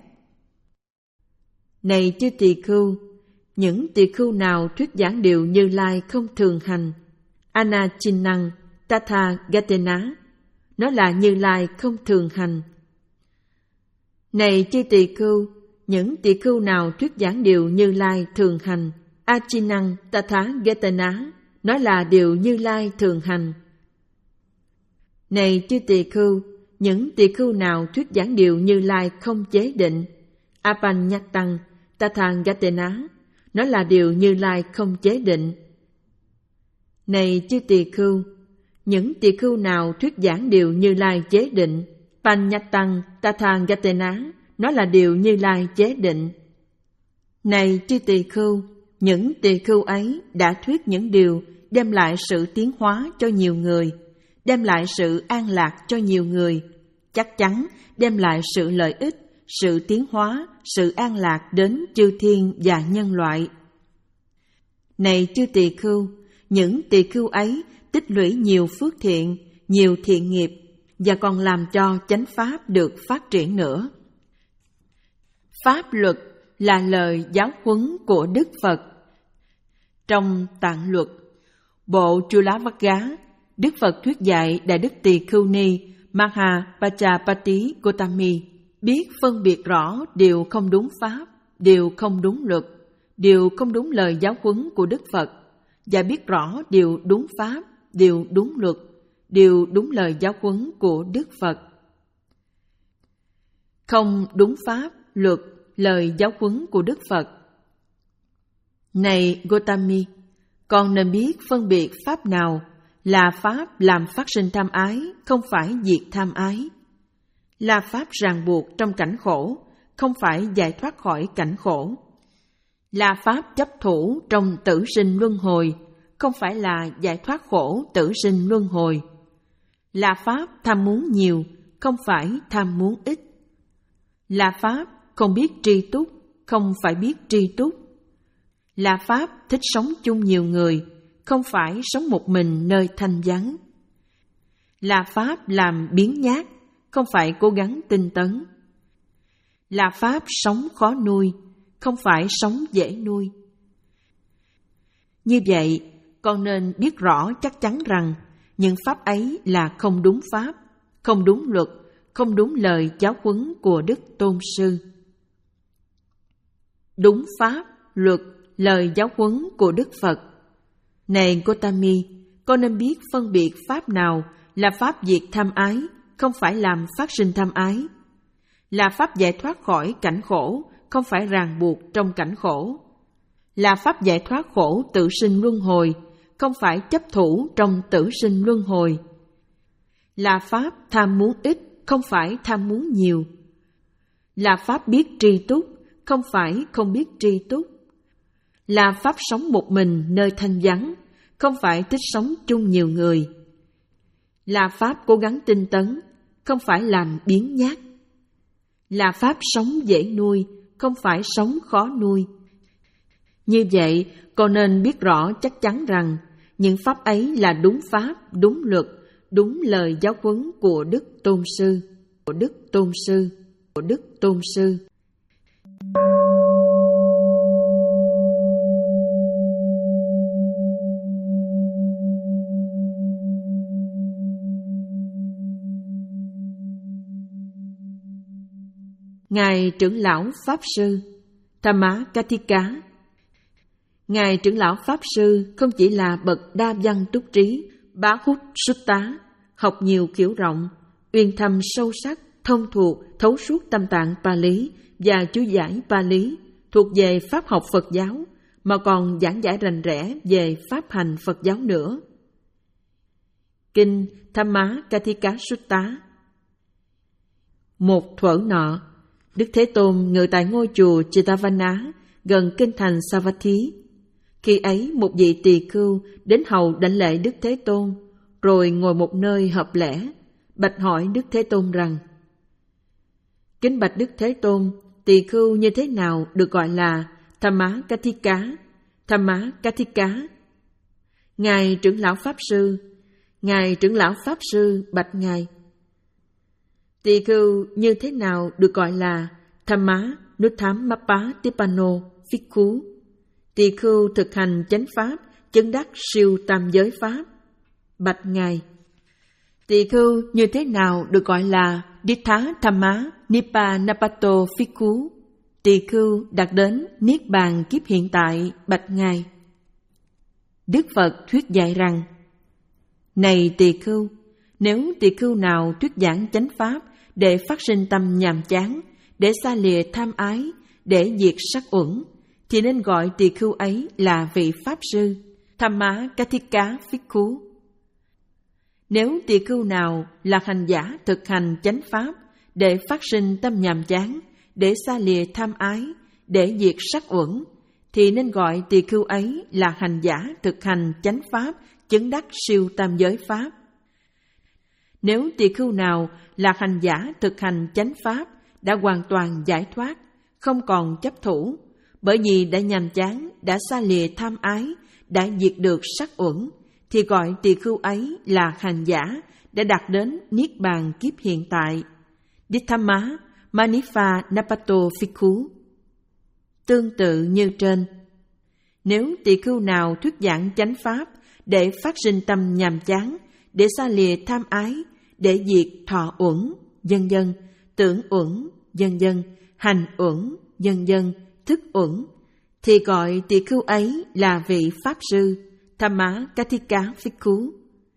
Này chư tỳ khưu, những tỳ khưu nào thuyết giảng điều Như Lai không thường hành, Anachinnang, Tathagatena, nói là Như Lai không thường hành. Này chư tỳ khưu, những tỳ khưu nào thuyết giảng điều Như Lai thường hành, Achinnang, Tathagatena, nói là điều Như Lai thường hành. Này chư tỳ khưu, những tỳ khưu nào thuyết giảng điều Như Lai không chế định, Apanyatang, Tathagatena, nó là điều Như Lai không chế định. Này chư tỳ khưu, những tỳ khưu nào thuyết giảng điều Như Lai chế định, Panyatang, Tathagatena, nó là điều Như Lai chế định. Này chư tỳ khưu, những tỳ khưu ấy đã thuyết những điều đem lại sự tiến hóa cho nhiều người, đem lại sự an lạc cho nhiều người, chắc chắn đem lại sự lợi ích, sự tiến hóa, sự an lạc đến chư thiên và nhân loại. Này chư tỳ khưu, những tỳ khưu ấy tích lũy nhiều phước thiện, nhiều thiện nghiệp và còn làm cho chánh pháp được phát triển nữa. Pháp luật là lời giáo huấn của Đức Phật. Trong Tạng Luật, bộ Chulavagga, Đức Phật thuyết dạy Đại Đức Tỳ Khưu Ni Mahapajapati Gotami biết phân biệt rõ điều không đúng pháp, điều không đúng luật, điều không đúng lời giáo huấn của Đức Phật, và biết rõ điều đúng pháp, điều đúng luật, điều đúng lời giáo huấn của Đức Phật. Không đúng pháp, luật, lời giáo huấn của Đức Phật. Này Gotami, con nên biết phân biệt pháp nào là pháp làm phát sinh tham ái, không phải diệt tham ái, là pháp ràng buộc trong cảnh khổ, không phải giải thoát khỏi cảnh khổ, là pháp chấp thủ trong tử sinh luân hồi, không phải là giải thoát khổ tử sinh luân hồi, là pháp tham muốn nhiều, không phải tham muốn ít, là pháp không biết tri túc, không phải biết tri túc, là pháp thích sống chung nhiều người, không phải sống một mình nơi thanh vắng, là pháp làm biếng nhác, không phải cố gắng tinh tấn, là pháp sống khó nuôi, không phải sống dễ nuôi. Như vậy, con nên biết rõ chắc chắn rằng những pháp ấy là không đúng pháp, không đúng luật, không đúng lời giáo huấn của Đức Tôn Sư. Đúng pháp, luật, lời giáo huấn của Đức Phật. Này Gotami, con nên biết phân biệt pháp nào là pháp diệt tham ái, không phải làm phát sinh tham ái, là pháp giải thoát khỏi cảnh khổ, không phải ràng buộc trong cảnh khổ, là pháp giải thoát khổ tự sinh luân hồi, không phải chấp thủ trong tử sinh luân hồi, là pháp tham muốn ít, không phải tham muốn nhiều, là pháp biết tri túc, không phải không biết tri túc, là pháp sống một mình nơi thanh vắng, không phải thích sống chung nhiều người, là pháp cố gắng tinh tấn, không phải làm biếng nhác, là pháp sống dễ nuôi, không phải sống khó nuôi. Như vậy, con nên biết rõ chắc chắn rằng những pháp ấy là đúng pháp, đúng luật, đúng lời giáo huấn của Đức Tôn Sư, của Đức Tôn Sư, của Đức Tôn Sư. Ngài trưởng lão Pháp Sư Dhammakatthika. Ngài trưởng lão Pháp Sư không chỉ là bậc đa văn túc trí, bá hút xuất tá, học nhiều kiểu rộng, uyên thâm sâu sắc, thông thuộc, thấu suốt tâm tạng Pali và chú giải Pali thuộc về pháp học Phật giáo, mà còn giảng giải rành rẽ về pháp hành Phật giáo nữa. Kinh Dhammakatthika Sutta. Một thuở nọ, Đức Thế Tôn ngự tại ngôi chùa Jetavana gần kinh thành Savatthi. Khi ấy một vị tỳ khưu đến hầu đảnh lễ Đức Thế Tôn, rồi ngồi một nơi hợp lễ, bạch hỏi Đức Thế Tôn rằng: Kính bạch Đức Thế Tôn, tỳ khưu như thế nào được gọi là Dhammakatthika? Dhammakatthika. Ngài trưởng lão Pháp Sư, Ngài trưởng lão Pháp Sư bạch Ngài: Tỳ khưu như thế nào được gọi là Dhamma Nuttamappa Tippano Phikkhú? Tỳ khưu thực hành chánh pháp, chứng đắc siêu tam giới pháp. Bạch Ngài: Tỳ khưu như thế nào được gọi là Dittha Dhamma Nibbanapato Phikkhú? Tỳ khưu đạt đến niết bàn kiếp hiện tại. Bạch Ngài: Đức Phật thuyết dạy rằng: Này tỳ khưu, nếu tỳ khưu nào thuyết giảng chánh pháp để phát sinh tâm nhàm chán, để xa lìa tham ái, để diệt sắc uẩn, thì nên gọi tỳ khưu ấy là vị Pháp Sư Dhammakatthika Phikkhú. Nếu tỳ khưu nào là hành giả thực hành chánh pháp để phát sinh tâm nhàm chán, để xa lìa tham ái, để diệt sắc uẩn, thì nên gọi tỳ khưu ấy là hành giả thực hành chánh pháp, chứng đắc siêu tam giới pháp. Nếu tỳ khưu nào là hành giả thực hành chánh pháp đã hoàn toàn giải thoát, không còn chấp thủ, bởi vì đã nhàm chán, đã xa lìa tham ái, đã diệt được sắc uẩn, thì gọi tỳ khưu ấy là hành giả đã đạt đến niết bàn kiếp hiện tại. Ditthamma Manifa Napato Phikkhú. Tương tự như trên, nếu tỳ khưu nào thuyết giảng chánh pháp để phát sinh tâm nhàm chán, để xa lìa tham ái, để diệt thọ uẩn, vân vân, tưởng uẩn, vân vân, hành uẩn, vân vân, thức uẩn, thì gọi tỳ khưu ấy là vị Pháp Sư Dhammakatthika Phikkhú.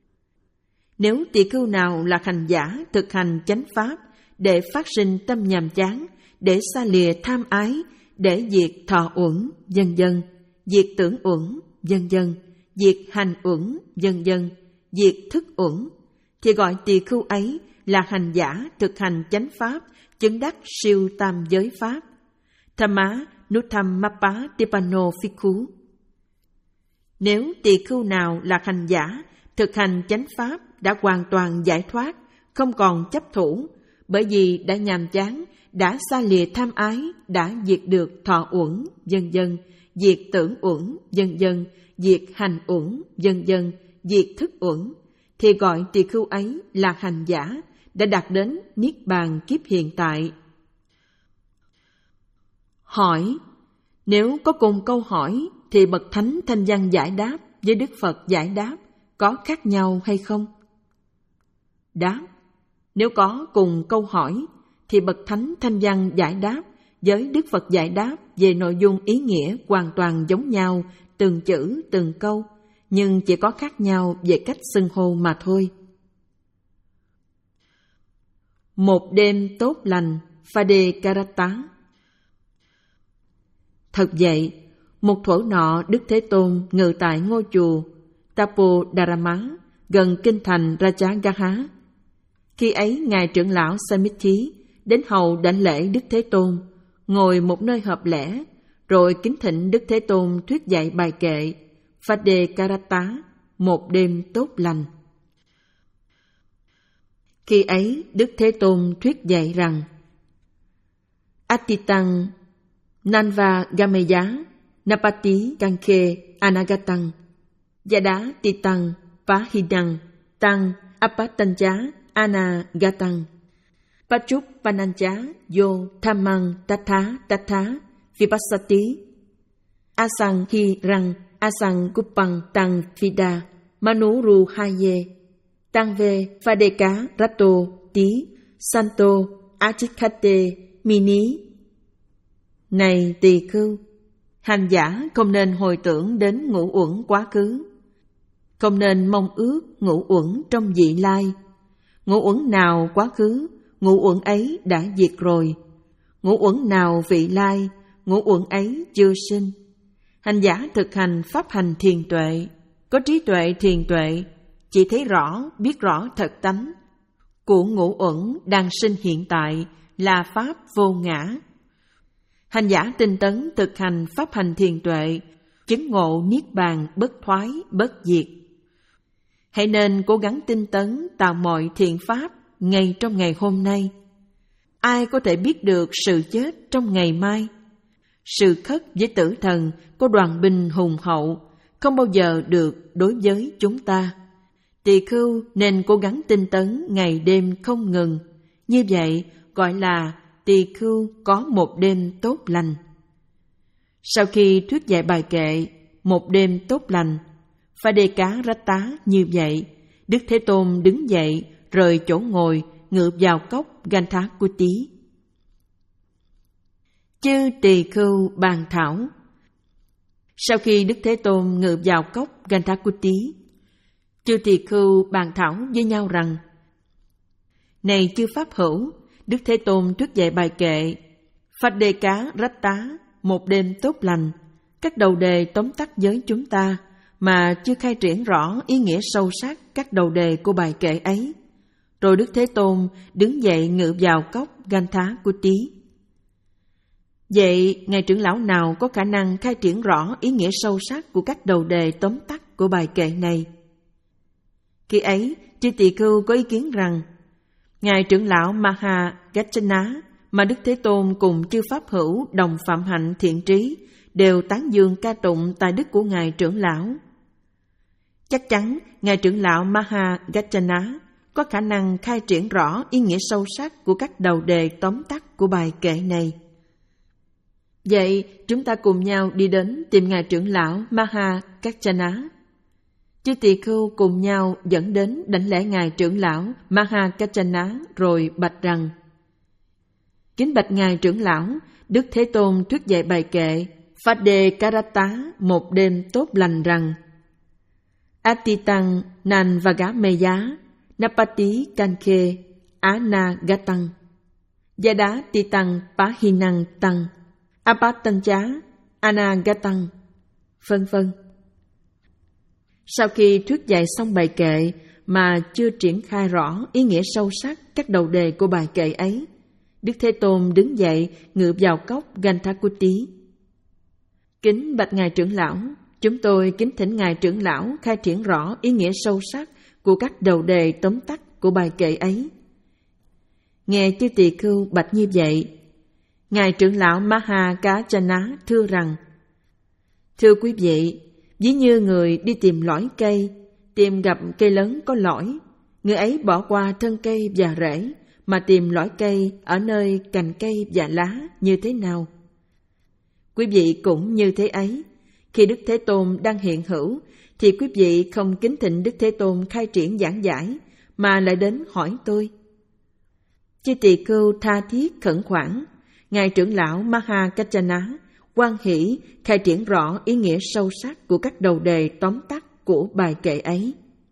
Nếu tỳ khưu nào là hành giả thực hành chánh pháp để phát sinh tâm nhàm chán, để xa lìa tham ái, để diệt thọ uẩn, vân vân, diệt tưởng uẩn, vân vân, diệt hành uẩn, vân vân, diệt thức uẩn, thì gọi tỳ khưu ấy là hành giả thực hành chánh pháp, chứng đắc siêu tam giới pháp. Dhamma Nuttamappa Tippano Phikkhú. Nếu tỳ khưu nào là hành giả thực hành chánh pháp đã hoàn toàn giải thoát, không còn chấp thủ, bởi vì đã nhàm chán, đã xa lìa tham ái, đã diệt được thọ uẩn, vân vân, diệt tưởng uẩn, vân vân, diệt hành uẩn, vân vân, diệt thức uẩn, thì gọi tỳ khưu ấy là hành giả đã đạt đến niết bàn kiếp hiện tại. Hỏi: Nếu có cùng câu hỏi thì bậc thánh thanh văn giải đáp với Đức Phật giải đáp có khác nhau hay không? Đáp: Nếu có cùng câu hỏi thì bậc thánh thanh văn giải đáp với Đức Phật giải đáp về nội dung ý nghĩa hoàn toàn giống nhau, từng chữ từng câu, nhưng chỉ có khác nhau về cách xưng hô mà thôi. Một đêm tốt lành, Phade Karata. Thật vậy, một thuở nọ Đức Thế Tôn ngự tại ngôi chùa Tapodarama gần kinh thành Rajagaha. Khi ấy Ngài trưởng lão Samithi đến hầu đảnh lễ Đức Thế Tôn, ngồi một nơi hợp lễ, rồi kính thỉnh Đức Thế Tôn thuyết dạy bài kệ Phade Karata, một đêm tốt lành. Khi ấy Đức Thế Tôn thuyết dạy rằng: Atitang Nanva Gameya Napati Kankhe Anagatang Yada Titang Pahidang Tang Apatancha Anagatang Pachup Panancha Yo Thamang Tatha Tatha Vipassati Asang Hi Rang Asang Kupang Tang Vida Manuru Haye Tang Ve Phadeka Rato Tí Santo Achikate mini. Này tỳ khưu, hành giả không nên hồi tưởng đến ngũ uẩn quá khứ, không nên mong ước ngũ uẩn trong vị lai. Ngũ uẩn nào quá khứ, ngũ uẩn ấy đã diệt rồi. Ngũ uẩn nào vị lai, ngũ uẩn ấy chưa sinh. Hành giả thực hành pháp hành thiền tuệ, có trí tuệ thiền tuệ, chỉ thấy rõ, biết rõ thật tánh của ngũ uẩn đang sinh hiện tại là pháp vô ngã. Hành giả tinh tấn thực hành pháp hành thiền tuệ, chứng ngộ niết bàn bất thoái bất diệt. Hãy nên cố gắng tinh tấn tạo mọi thiện pháp ngay trong ngày hôm nay. Ai có thể biết được sự chết trong ngày mai? Sự khất với tử thần có đoàn binh hùng hậu, không bao giờ được đối với chúng ta. Tỳ khưu nên cố gắng tinh tấn ngày đêm không ngừng. Như vậy gọi là tỳ khưu có một đêm tốt lành. Sau khi thuyết dạy bài kệ một đêm tốt lành, Phá Đê Cá Rách Tá như vậy, Đức Thế Tôn đứng dậy rời chỗ ngồi, ngự vào cốc Ganthakuti. Chư tỳ khưu bàn thảo. Sau khi Đức Thế Tôn ngự vào cốc Ganthakuti, chư tỳ khưu bàn thảo với nhau rằng: Này chư pháp hữu, Đức Thế Tôn thuyết dạy bài kệ Phá Đê Cá Rách Tá một đêm tốt lành, các đầu đề tóm tắt với chúng ta mà chưa khai triển rõ ý nghĩa sâu sắc các đầu đề của bài kệ ấy. Rồi Đức Thế Tôn đứng dậy ngự vào cốc Ganthakuti. Vậy ngài trưởng lão nào có khả năng khai triển rõ ý nghĩa sâu sắc của các đầu đề tóm tắt của bài kệ này? Khi ấy, chư tỳ khưu có ý kiến rằng ngài trưởng lão Maha Gacchana mà Đức Thế Tôn cùng chư pháp hữu đồng phạm hạnh thiện trí đều tán dương ca tụng tài đức của ngài trưởng lão. Chắc chắn ngài trưởng lão Maha Gacchana có khả năng khai triển rõ ý nghĩa sâu sắc của các đầu đề tóm tắt của bài kệ này. Vậy chúng ta cùng nhau đi đến tìm ngài trưởng lão Maha Gacchana. Chư tỳ khưu cùng nhau dẫn đến đảnh lễ ngài trưởng lão Maha Gacchana rồi bạch rằng: Kính bạch ngài trưởng lão, Đức Thế Tôn thuyết dạy bài kệ Phá Đê Cá Rách Tá một đêm tốt lành rằng: Atitang nan vagameya napati kankhe anagatang yada titang pahinang tăng apatancha anagatang, vân vân. Sau khi thuyết dạy xong bài kệ mà chưa triển khai rõ ý nghĩa sâu sắc các đầu đề của bài kệ ấy, Đức Thế Tôn đứng dậy ngự vào cốc Ganthakuti. Kính bạch ngài trưởng lão, chúng tôi kính thỉnh ngài trưởng lão khai triển rõ ý nghĩa sâu sắc của các đầu đề tóm tắt của bài kệ ấy. Nghe chư tỳ khưu bạch như vậy, ngài trưởng lão Maha Gacchana thưa rằng: Thưa quý vị, ví như người đi tìm lõi cây, tìm gặp cây lớn có lõi, người ấy bỏ qua thân cây và rễ mà tìm lõi cây ở nơi cành cây và lá như thế nào? Quý vị cũng như thế ấy. Khi Đức Thế Tôn đang hiện hữu thì quý vị không kính thỉnh Đức Thế Tôn khai triển giảng giải mà lại đến hỏi tôi. Chư tỳ khưu tha thiết khẩn khoản, ngài trưởng lão Maha Gacchana hoan hỷ khai triển rõ ý nghĩa sâu sắc của các đầu đề tóm tắt của bài kệ ấy.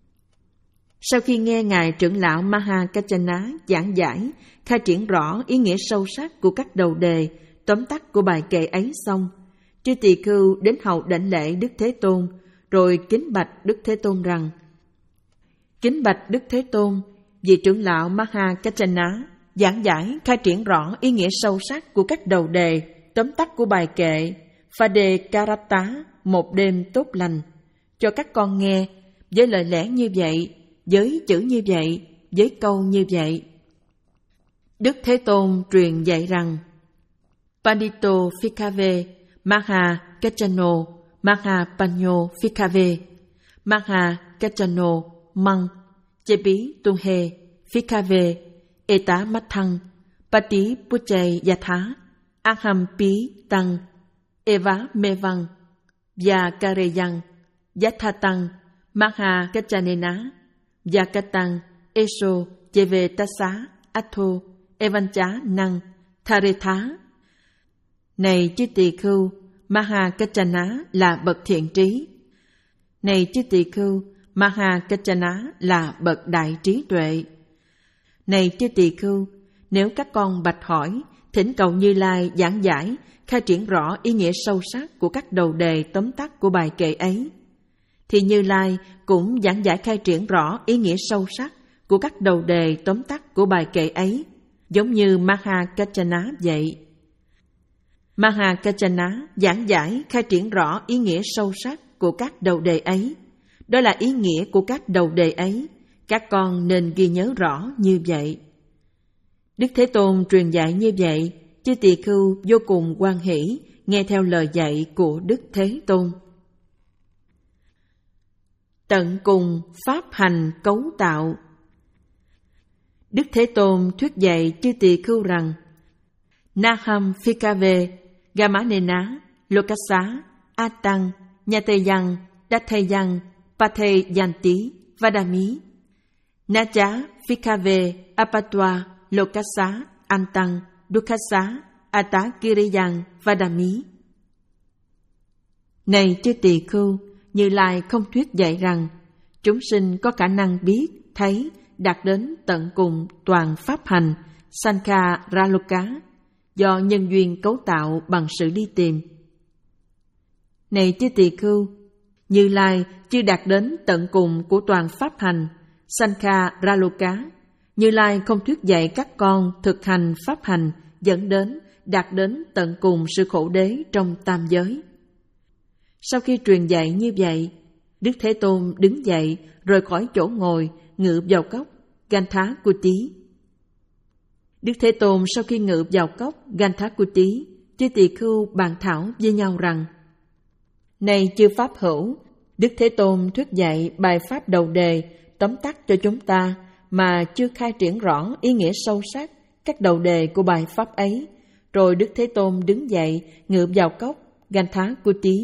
Sau khi nghe ngài trưởng lão Maha Gacchana giảng giải, khai triển rõ ý nghĩa sâu sắc của các đầu đề tóm tắt của bài kệ ấy xong, chư tỳ khưu đến hậu đảnh lễ Đức Thế Tôn, rồi kính bạch Đức Thế Tôn rằng: Kính bạch Đức Thế Tôn, vị trưởng lão Maha Gacchana giảng giải khai triển rõ ý nghĩa sâu sắc của các đầu đề tóm tắt của bài kệ Phá Đê Cá Rách Tá một đêm tốt lành cho các con nghe với lời lẽ như vậy, với chữ như vậy, với câu như vậy. Đức Thế Tôn truyền dạy rằng: Pandito Phikkhave Maha Gacchano Maha Panyo Phikkhave Maha Gacchano Mang Chepi Tunghe Phikkhave Eta Mathang Pati Puchay Yatha Aham Pi Tăng Eva Mevang Vyakareyang Yathatang Maha Gachanena Vyakatang Eso Cheve Tassa Atho Evancha Năng Tharetha. Này chư tỳ khưu, Mahakachana là bậc thiện trí. Này chư tỳ khưu, Mahakachana là bậc đại trí tuệ. Này chư tỳ khưu, nếu các con bạch hỏi, thỉnh cầu Như Lai giảng giải, khai triển rõ ý nghĩa sâu sắc của các đầu đề tóm tắt của bài kệ ấy, thì Như Lai cũng giảng giải khai triển rõ ý nghĩa sâu sắc của các đầu đề tóm tắt của bài kệ ấy, giống như Mahakachana vậy. Mahakachana giảng giải khai triển rõ ý nghĩa sâu sắc của các đầu đề ấy. Đó là ý nghĩa của các đầu đề ấy. Các con nên ghi nhớ rõ như vậy. Đức Thế Tôn truyền dạy như vậy, chư tỳ khưu vô cùng hoan hỷ nghe theo lời dạy của Đức Thế Tôn. Tận cùng pháp hành cấu tạo. Đức Thế Tôn thuyết dạy chư tỳ khưu rằng: Naham Phikave, Gamanena, Lokasa, Atang, Nyateyan, Datheyan, Patheyanti, Vadami, Nacha Phikave, Apatwa, Lokasa, Antang, Dukkasa, Atakiriyan, Vadami. Này chư tỳ khưu, Như Lai không thuyết dạy rằng chúng sinh có khả năng biết, thấy, đạt đến tận cùng toàn pháp hành Sankhya-raloka do nhân duyên cấu tạo bằng sự đi tìm. Này chư tỳ khưu, Như Lai chưa đạt đến tận cùng của toàn pháp hành Sankhya-raloka. Như Lai không thuyết dạy các con thực hành pháp hành dẫn đến đạt đến tận cùng sự khổ đế trong tam giới. Sau khi truyền dạy như vậy, Đức Thế Tôn đứng dậy rời khỏi chỗ ngồi, ngự vào cốc Ganthakuti. Đức Thế Tôn sau khi ngự vào cốc Ganthakuti, chư tỳ khưu bàn thảo với nhau rằng: Này chư pháp hữu, Đức Thế Tôn thuyết dạy bài pháp đầu đề tóm tắt cho chúng ta mà chưa khai triển rõ ý nghĩa sâu sắc các đầu đề của bài pháp ấy. Rồi Đức Thế Tôn đứng dậy ngự vào cốc Ganthakuti.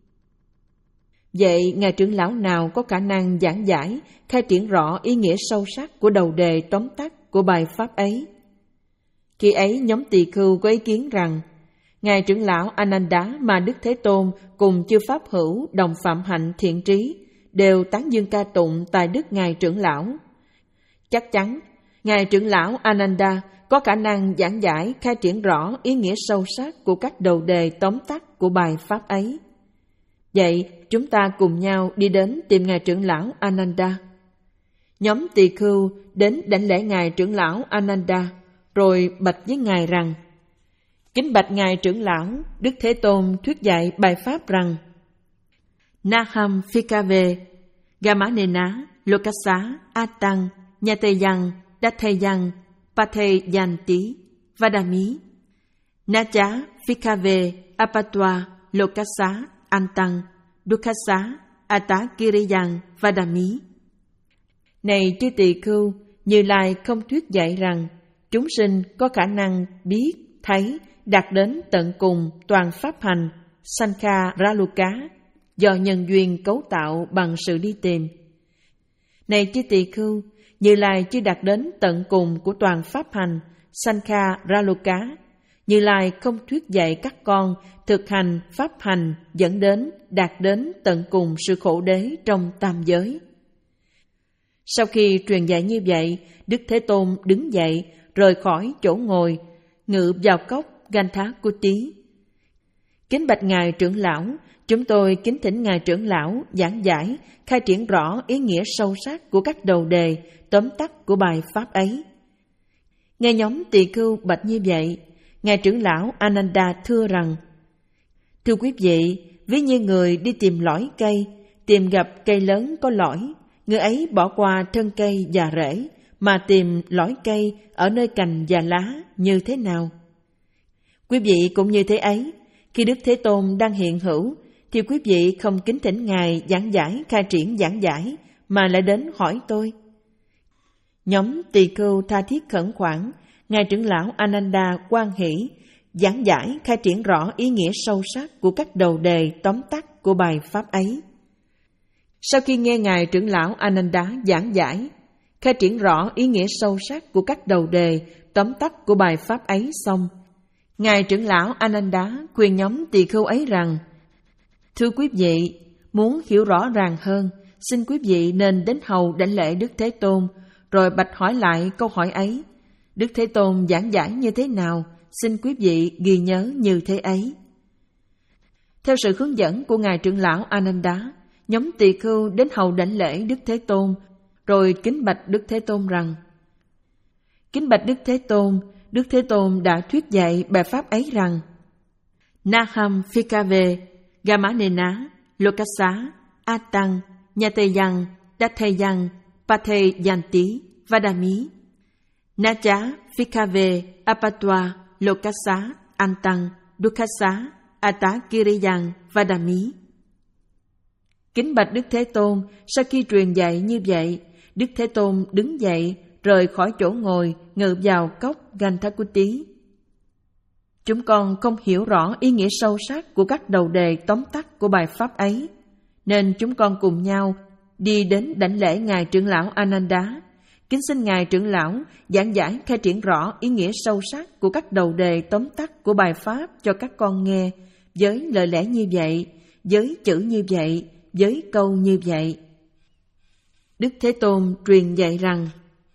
Vậy ngài trưởng lão nào có khả năng giảng giải, khai triển rõ ý nghĩa sâu sắc của đầu đề tóm tắt của bài pháp ấy? Khi ấy nhóm tỳ khưu có ý kiến rằng ngài trưởng lão Ananda mà Đức Thế Tôn cùng chư pháp hữu đồng phạm hạnh thiện trí đều tán dương ca tụng tài đức ngài trưởng lão. Chắc chắn ngài trưởng lão Ananda có khả năng giảng giải khai triển rõ ý nghĩa sâu sắc của các đầu đề tóm tắt của bài pháp ấy. Vậy chúng ta cùng nhau đi đến tìm ngài trưởng lão Ananda. Nhóm tỳ khưu đến đảnh lễ ngài trưởng lão Ananda, rồi bạch với ngài rằng: Kính bạch ngài trưởng lão, Đức Thế Tôn thuyết dạy bài pháp rằng: Naham Phikave, Gamanena, Lokasa, Atang, Nyateyan, Datheyan, Patheyanti, Vadami, Nacha Phikave, Apatwa, Lokasa, Antang, Dukkasa, Atakiriyan, Vadami. Này chư tỳ khưu, Như Lai không thuyết dạy rằng chúng sinh có khả năng biết, thấy, đạt đến tận cùng toàn pháp hành Sankhya-raloka do nhân duyên cấu tạo bằng sự đi tìm. Này chư tỳ khưu, Như Lai chưa đạt đến tận cùng của toàn pháp hành Sankhya-raloka. Như Lai không thuyết dạy các con thực hành pháp hành dẫn đến đạt đến tận cùng sự khổ đế trong tam giới. Sau khi truyền dạy như vậy, Đức Thế Tôn đứng dậy rời khỏi chỗ ngồi, ngự vào cốc Ganthakuti. Kính bạch ngài trưởng lão, chúng tôi kính thỉnh ngài trưởng lão giảng giải, khai triển rõ ý nghĩa sâu sắc của các đầu đề tóm tắt của bài pháp ấy. Nghe nhóm tỳ khưu bạch như vậy, ngài trưởng lão Ananda thưa rằng: Thưa quý vị, ví như người đi tìm lõi cây, tìm gặp cây lớn có lõi, người ấy bỏ qua thân cây và rễ mà tìm lõi cây ở nơi cành và lá như thế nào? Quý vị cũng như thế ấy, khi Đức Thế Tôn đang hiện hữu thì quý vị không kính thỉnh ngài giảng giải khai triển giảng giải mà lại đến hỏi tôi. Nhóm tỳ khưu tha thiết khẩn khoản, ngài trưởng lão Ananda hoan hỷ giảng giải khai triển rõ ý nghĩa sâu sắc của các đầu đề tóm tắt của bài pháp ấy. Sau khi nghe ngài trưởng lão Ananda giảng giải, khai triển rõ ý nghĩa sâu sắc của các đầu đề tóm tắt của bài pháp ấy xong, Ngài trưởng lão Ananda khuyên nhóm tỳ khưu ấy rằng: Thưa quý vị, muốn hiểu rõ ràng hơn, xin quý vị nên đến hầu đảnh lễ Đức Thế Tôn, rồi bạch hỏi lại câu hỏi ấy. Đức Thế Tôn giảng giải như thế nào, xin quý vị ghi nhớ như thế ấy. Theo sự hướng dẫn của Ngài trưởng lão Ananda, nhóm tỳ khưu đến hầu đảnh lễ Đức Thế Tôn, rồi kính bạch Đức Thế Tôn rằng: Kính bạch Đức Thế Tôn, Đức Thế Tôn đã thuyết dạy bài pháp ấy rằng: Naham Phikave, Gamanena, Lokasa, Atang, Nyateyang, Datheyang, Patheyanti, Vadami. Nacha Phikave, Apatwa, Lokasa, Antang, Dukkasa, Atakiriyang, Vadami. Kính bạch Đức Thế Tôn, sau khi truyền dạy như vậy, Đức Thế Tôn đứng dậy, rời khỏi chỗ ngồi, ngự vào cốc Ganthakuti. Chúng con không hiểu rõ ý nghĩa sâu sắc của các đầu đề tóm tắt của bài pháp ấy, nên chúng con cùng nhau đi đến đảnh lễ Ngài trưởng lão Ananda. Kính xin Ngài trưởng lão giảng giải khai triển rõ ý nghĩa sâu sắc của các đầu đề tóm tắt của bài pháp cho các con nghe, với lời lẽ như vậy, với chữ như vậy, với câu như vậy. Đức Thế Tôn truyền dạy rằng: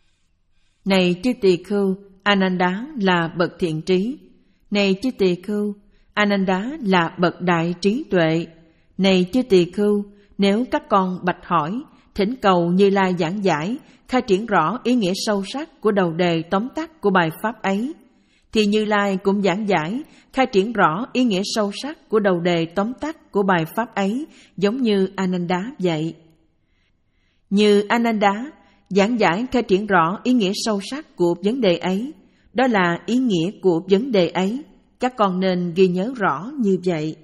Này chư tỳ khưu, Ananda là bậc thiện trí. Này chư tỳ khưu, Ananda là bậc đại trí tuệ. Này chư tỳ khưu, nếu các con bạch hỏi, thỉnh cầu Như Lai giảng giải, khai triển rõ ý nghĩa sâu sắc của đầu đề tóm tắt của bài pháp ấy, thì Như Lai cũng giảng giải, khai triển rõ ý nghĩa sâu sắc của đầu đề tóm tắt của bài pháp ấy, giống như Ananda vậy. Như Ananda giảng giải khai triển rõ ý nghĩa sâu sắc của vấn đề ấy, đó là ý nghĩa của vấn đề ấy, các con nên ghi nhớ rõ như vậy.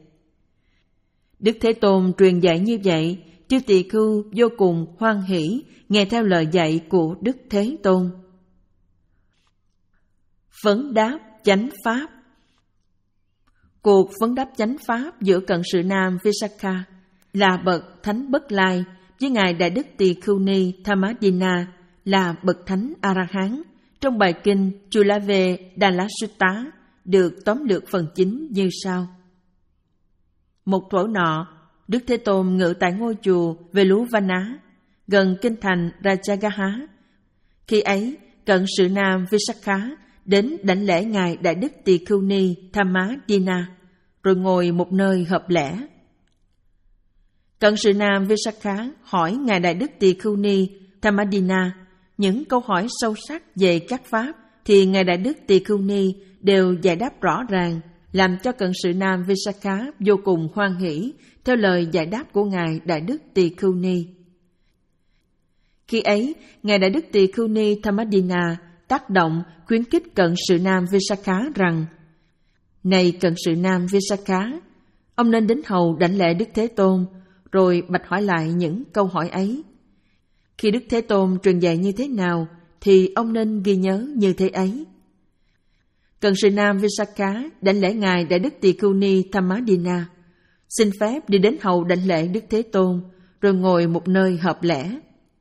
Đức Thế Tôn truyền dạy như vậy, chư tỳ khưu vô cùng hoan hỷ nghe theo lời dạy của Đức Thế Tôn. Vấn đáp chánh pháp. Cuộc vấn đáp chánh pháp giữa cận sự nam Visakha là bậc thánh Bất Lai với Ngài Đại Đức Tỳ Khưu Ni Thamadina là bậc thánh A-la-hán trong bài kinh Chulave Đà-la Sutta được tóm lược phần chính như sau. Một thuở nọ, Đức Thế Tôn ngự tại ngôi chùa Veluvana gần kinh thành Rajagaha. Khi ấy, cận sự nam Visakha đến đảnh lễ Ngài Đại Đức Tỳ Khưu Ni Thamadina, rồi ngồi một nơi hợp lẽ. Cận sự nam Visakha hỏi Ngài Đại Đức Tỳ Khưu Ni Thamadina những câu hỏi sâu sắc về các pháp, thì Ngài Đại Đức Tỳ Khưu Ni đều giải đáp rõ ràng, làm cho cận sự nam Visakha vô cùng hoan hỷ theo lời giải đáp của Ngài Đại Đức Tỳ Khưu Ni. Khi ấy, Ngài Đại Đức Tỳ Khưu Ni Thamadina tác động khuyến khích cận sự nam Visakha rằng: Này cận sự nam Visakha, ông nên đến hầu đảnh lễ Đức Thế Tôn, rồi bạch hỏi lại những câu hỏi ấy. Khi Đức Thế Tôn truyền dạy như thế nào, thì ông nên ghi nhớ như thế ấy. Cận sự nam Visakha đảnh lễ Ngài Đại Đức Tỳ Khưu Ni Thamadina, xin phép đi đến hầu đảnh lễ Đức Thế Tôn, rồi ngồi một nơi hợp lẽ.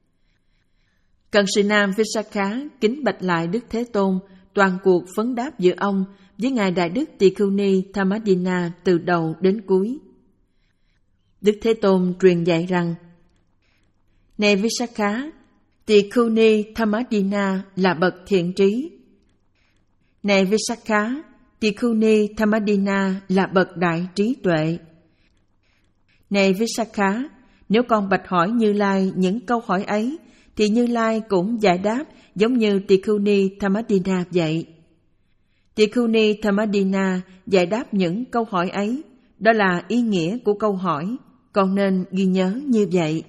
Cận sự nam Visakha kính bạch lại Đức Thế Tôn toàn cuộc vấn đáp giữa ông với Ngài Đại Đức Tỳ Khưu Ni Thamadina từ đầu đến cuối. Đức Thế Tôn truyền dạy rằng: Này Visakha, Tỳ Khưu Ni Thamadina là bậc thiện trí. Này Visakha, Tỳ Khưu Ni Thamadina là bậc đại trí tuệ. Này Visakha, nếu con bạch hỏi Như Lai những câu hỏi ấy, thì Như Lai cũng giải đáp giống như Tỳ Khưu Ni Thamadina vậy. Tỳ Khưu Ni Thamadina giải đáp những câu hỏi ấy, đó là ý nghĩa của câu hỏi, con nên ghi nhớ như vậy.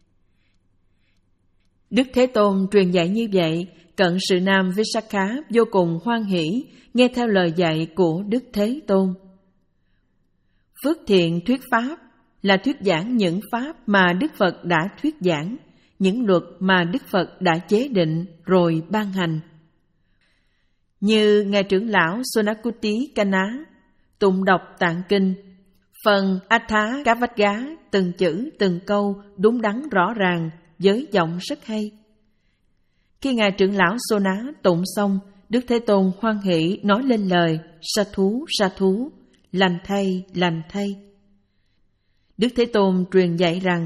Đức Thế Tôn truyền dạy như vậy, cận sự nam Visakha vô cùng hoan hỷ nghe theo lời dạy của Đức Thế Tôn. Phước thiện thuyết pháp là thuyết giảng những pháp mà Đức Phật đã thuyết giảng, những luật mà Đức Phật đã chế định rồi ban hành. Như Ngài trưởng lão Sonakuti Kana tụng đọc tạng kinh, phần Atha Kavadga từng chữ từng câu đúng đắn rõ ràng với giọng rất hay. Khi Ngài trưởng lão Sona tụng xong Đức Thế Tôn hoan hỷ nói lên lời sa thú, sa thú, lành thay, lành thay. Đức Thế Tôn truyền dạy rằng: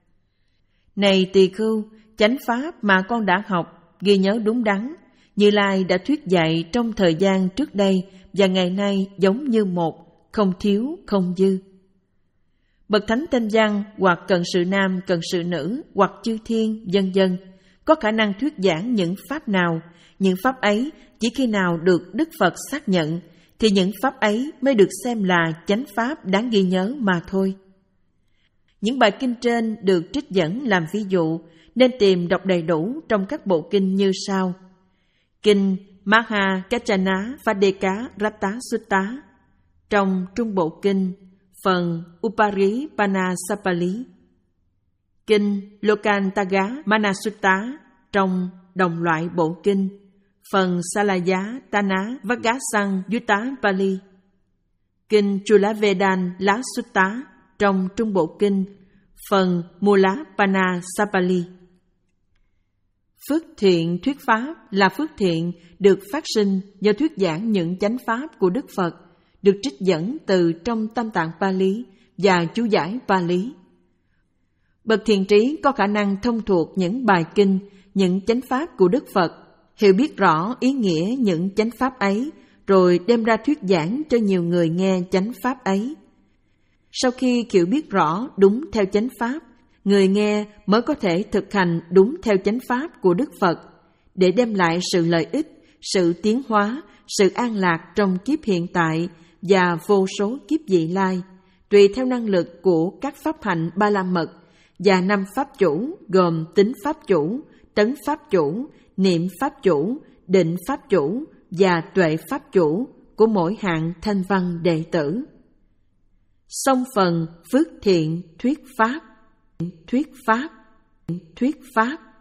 Này tỳ khưu, chánh pháp mà con đã học, ghi nhớ đúng đắn, Như Lai đã thuyết dạy trong thời gian trước đây và ngày nay giống như một, không thiếu, không dư. Bậc thánh tinh văn hoặc cận sự nam, cận sự nữ hoặc chư thiên, vân vân có khả năng thuyết giảng những pháp nào, những pháp ấy chỉ khi nào được Đức Phật xác nhận thì những pháp ấy mới được xem là chánh pháp đáng ghi nhớ mà thôi. Những bài kinh trên được trích dẫn làm ví dụ, nên tìm đọc đầy đủ trong các bộ kinh như sau: Kinh Maha Kachana Vadeka Rata Sutta, trong Trung Bộ Kinh, phần Uparipana Sapali; Kinh Lokantaga Manasutta, trong đồng loại bộ kinh, phần Salaya Tana Vagasang Yutta Pali; Kinh Chulavedan Lá Sutta, trong Trung Bộ Kinh, phần Mula Pana Sapali. Phước thiện thuyết pháp là phước thiện được phát sinh do thuyết giảng những chánh pháp của Đức Phật, được trích dẫn từ trong Tam Tạng Pali và chú giải Pali. Bậc thiện trí có khả năng thông thuộc những bài kinh, những chánh pháp của Đức Phật, hiểu biết rõ ý nghĩa những chánh pháp ấy, rồi đem ra thuyết giảng cho nhiều người nghe chánh pháp ấy. Sau khi hiểu biết rõ đúng theo chánh pháp, người nghe mới có thể thực hành đúng theo chánh pháp của Đức Phật, để đem lại sự lợi ích, sự tiến hóa, sự an lạc trong kiếp hiện tại và vô số kiếp vị lai, tùy theo năng lực của các pháp hạnh ba la mật và năm pháp chủ gồm tính pháp chủ, tấn pháp chủ, niệm pháp chủ, định pháp chủ và tuệ pháp chủ của mỗi hạng thanh văn đệ tử. Song phần phước thiện thuyết pháp, thuyết pháp, thuyết pháp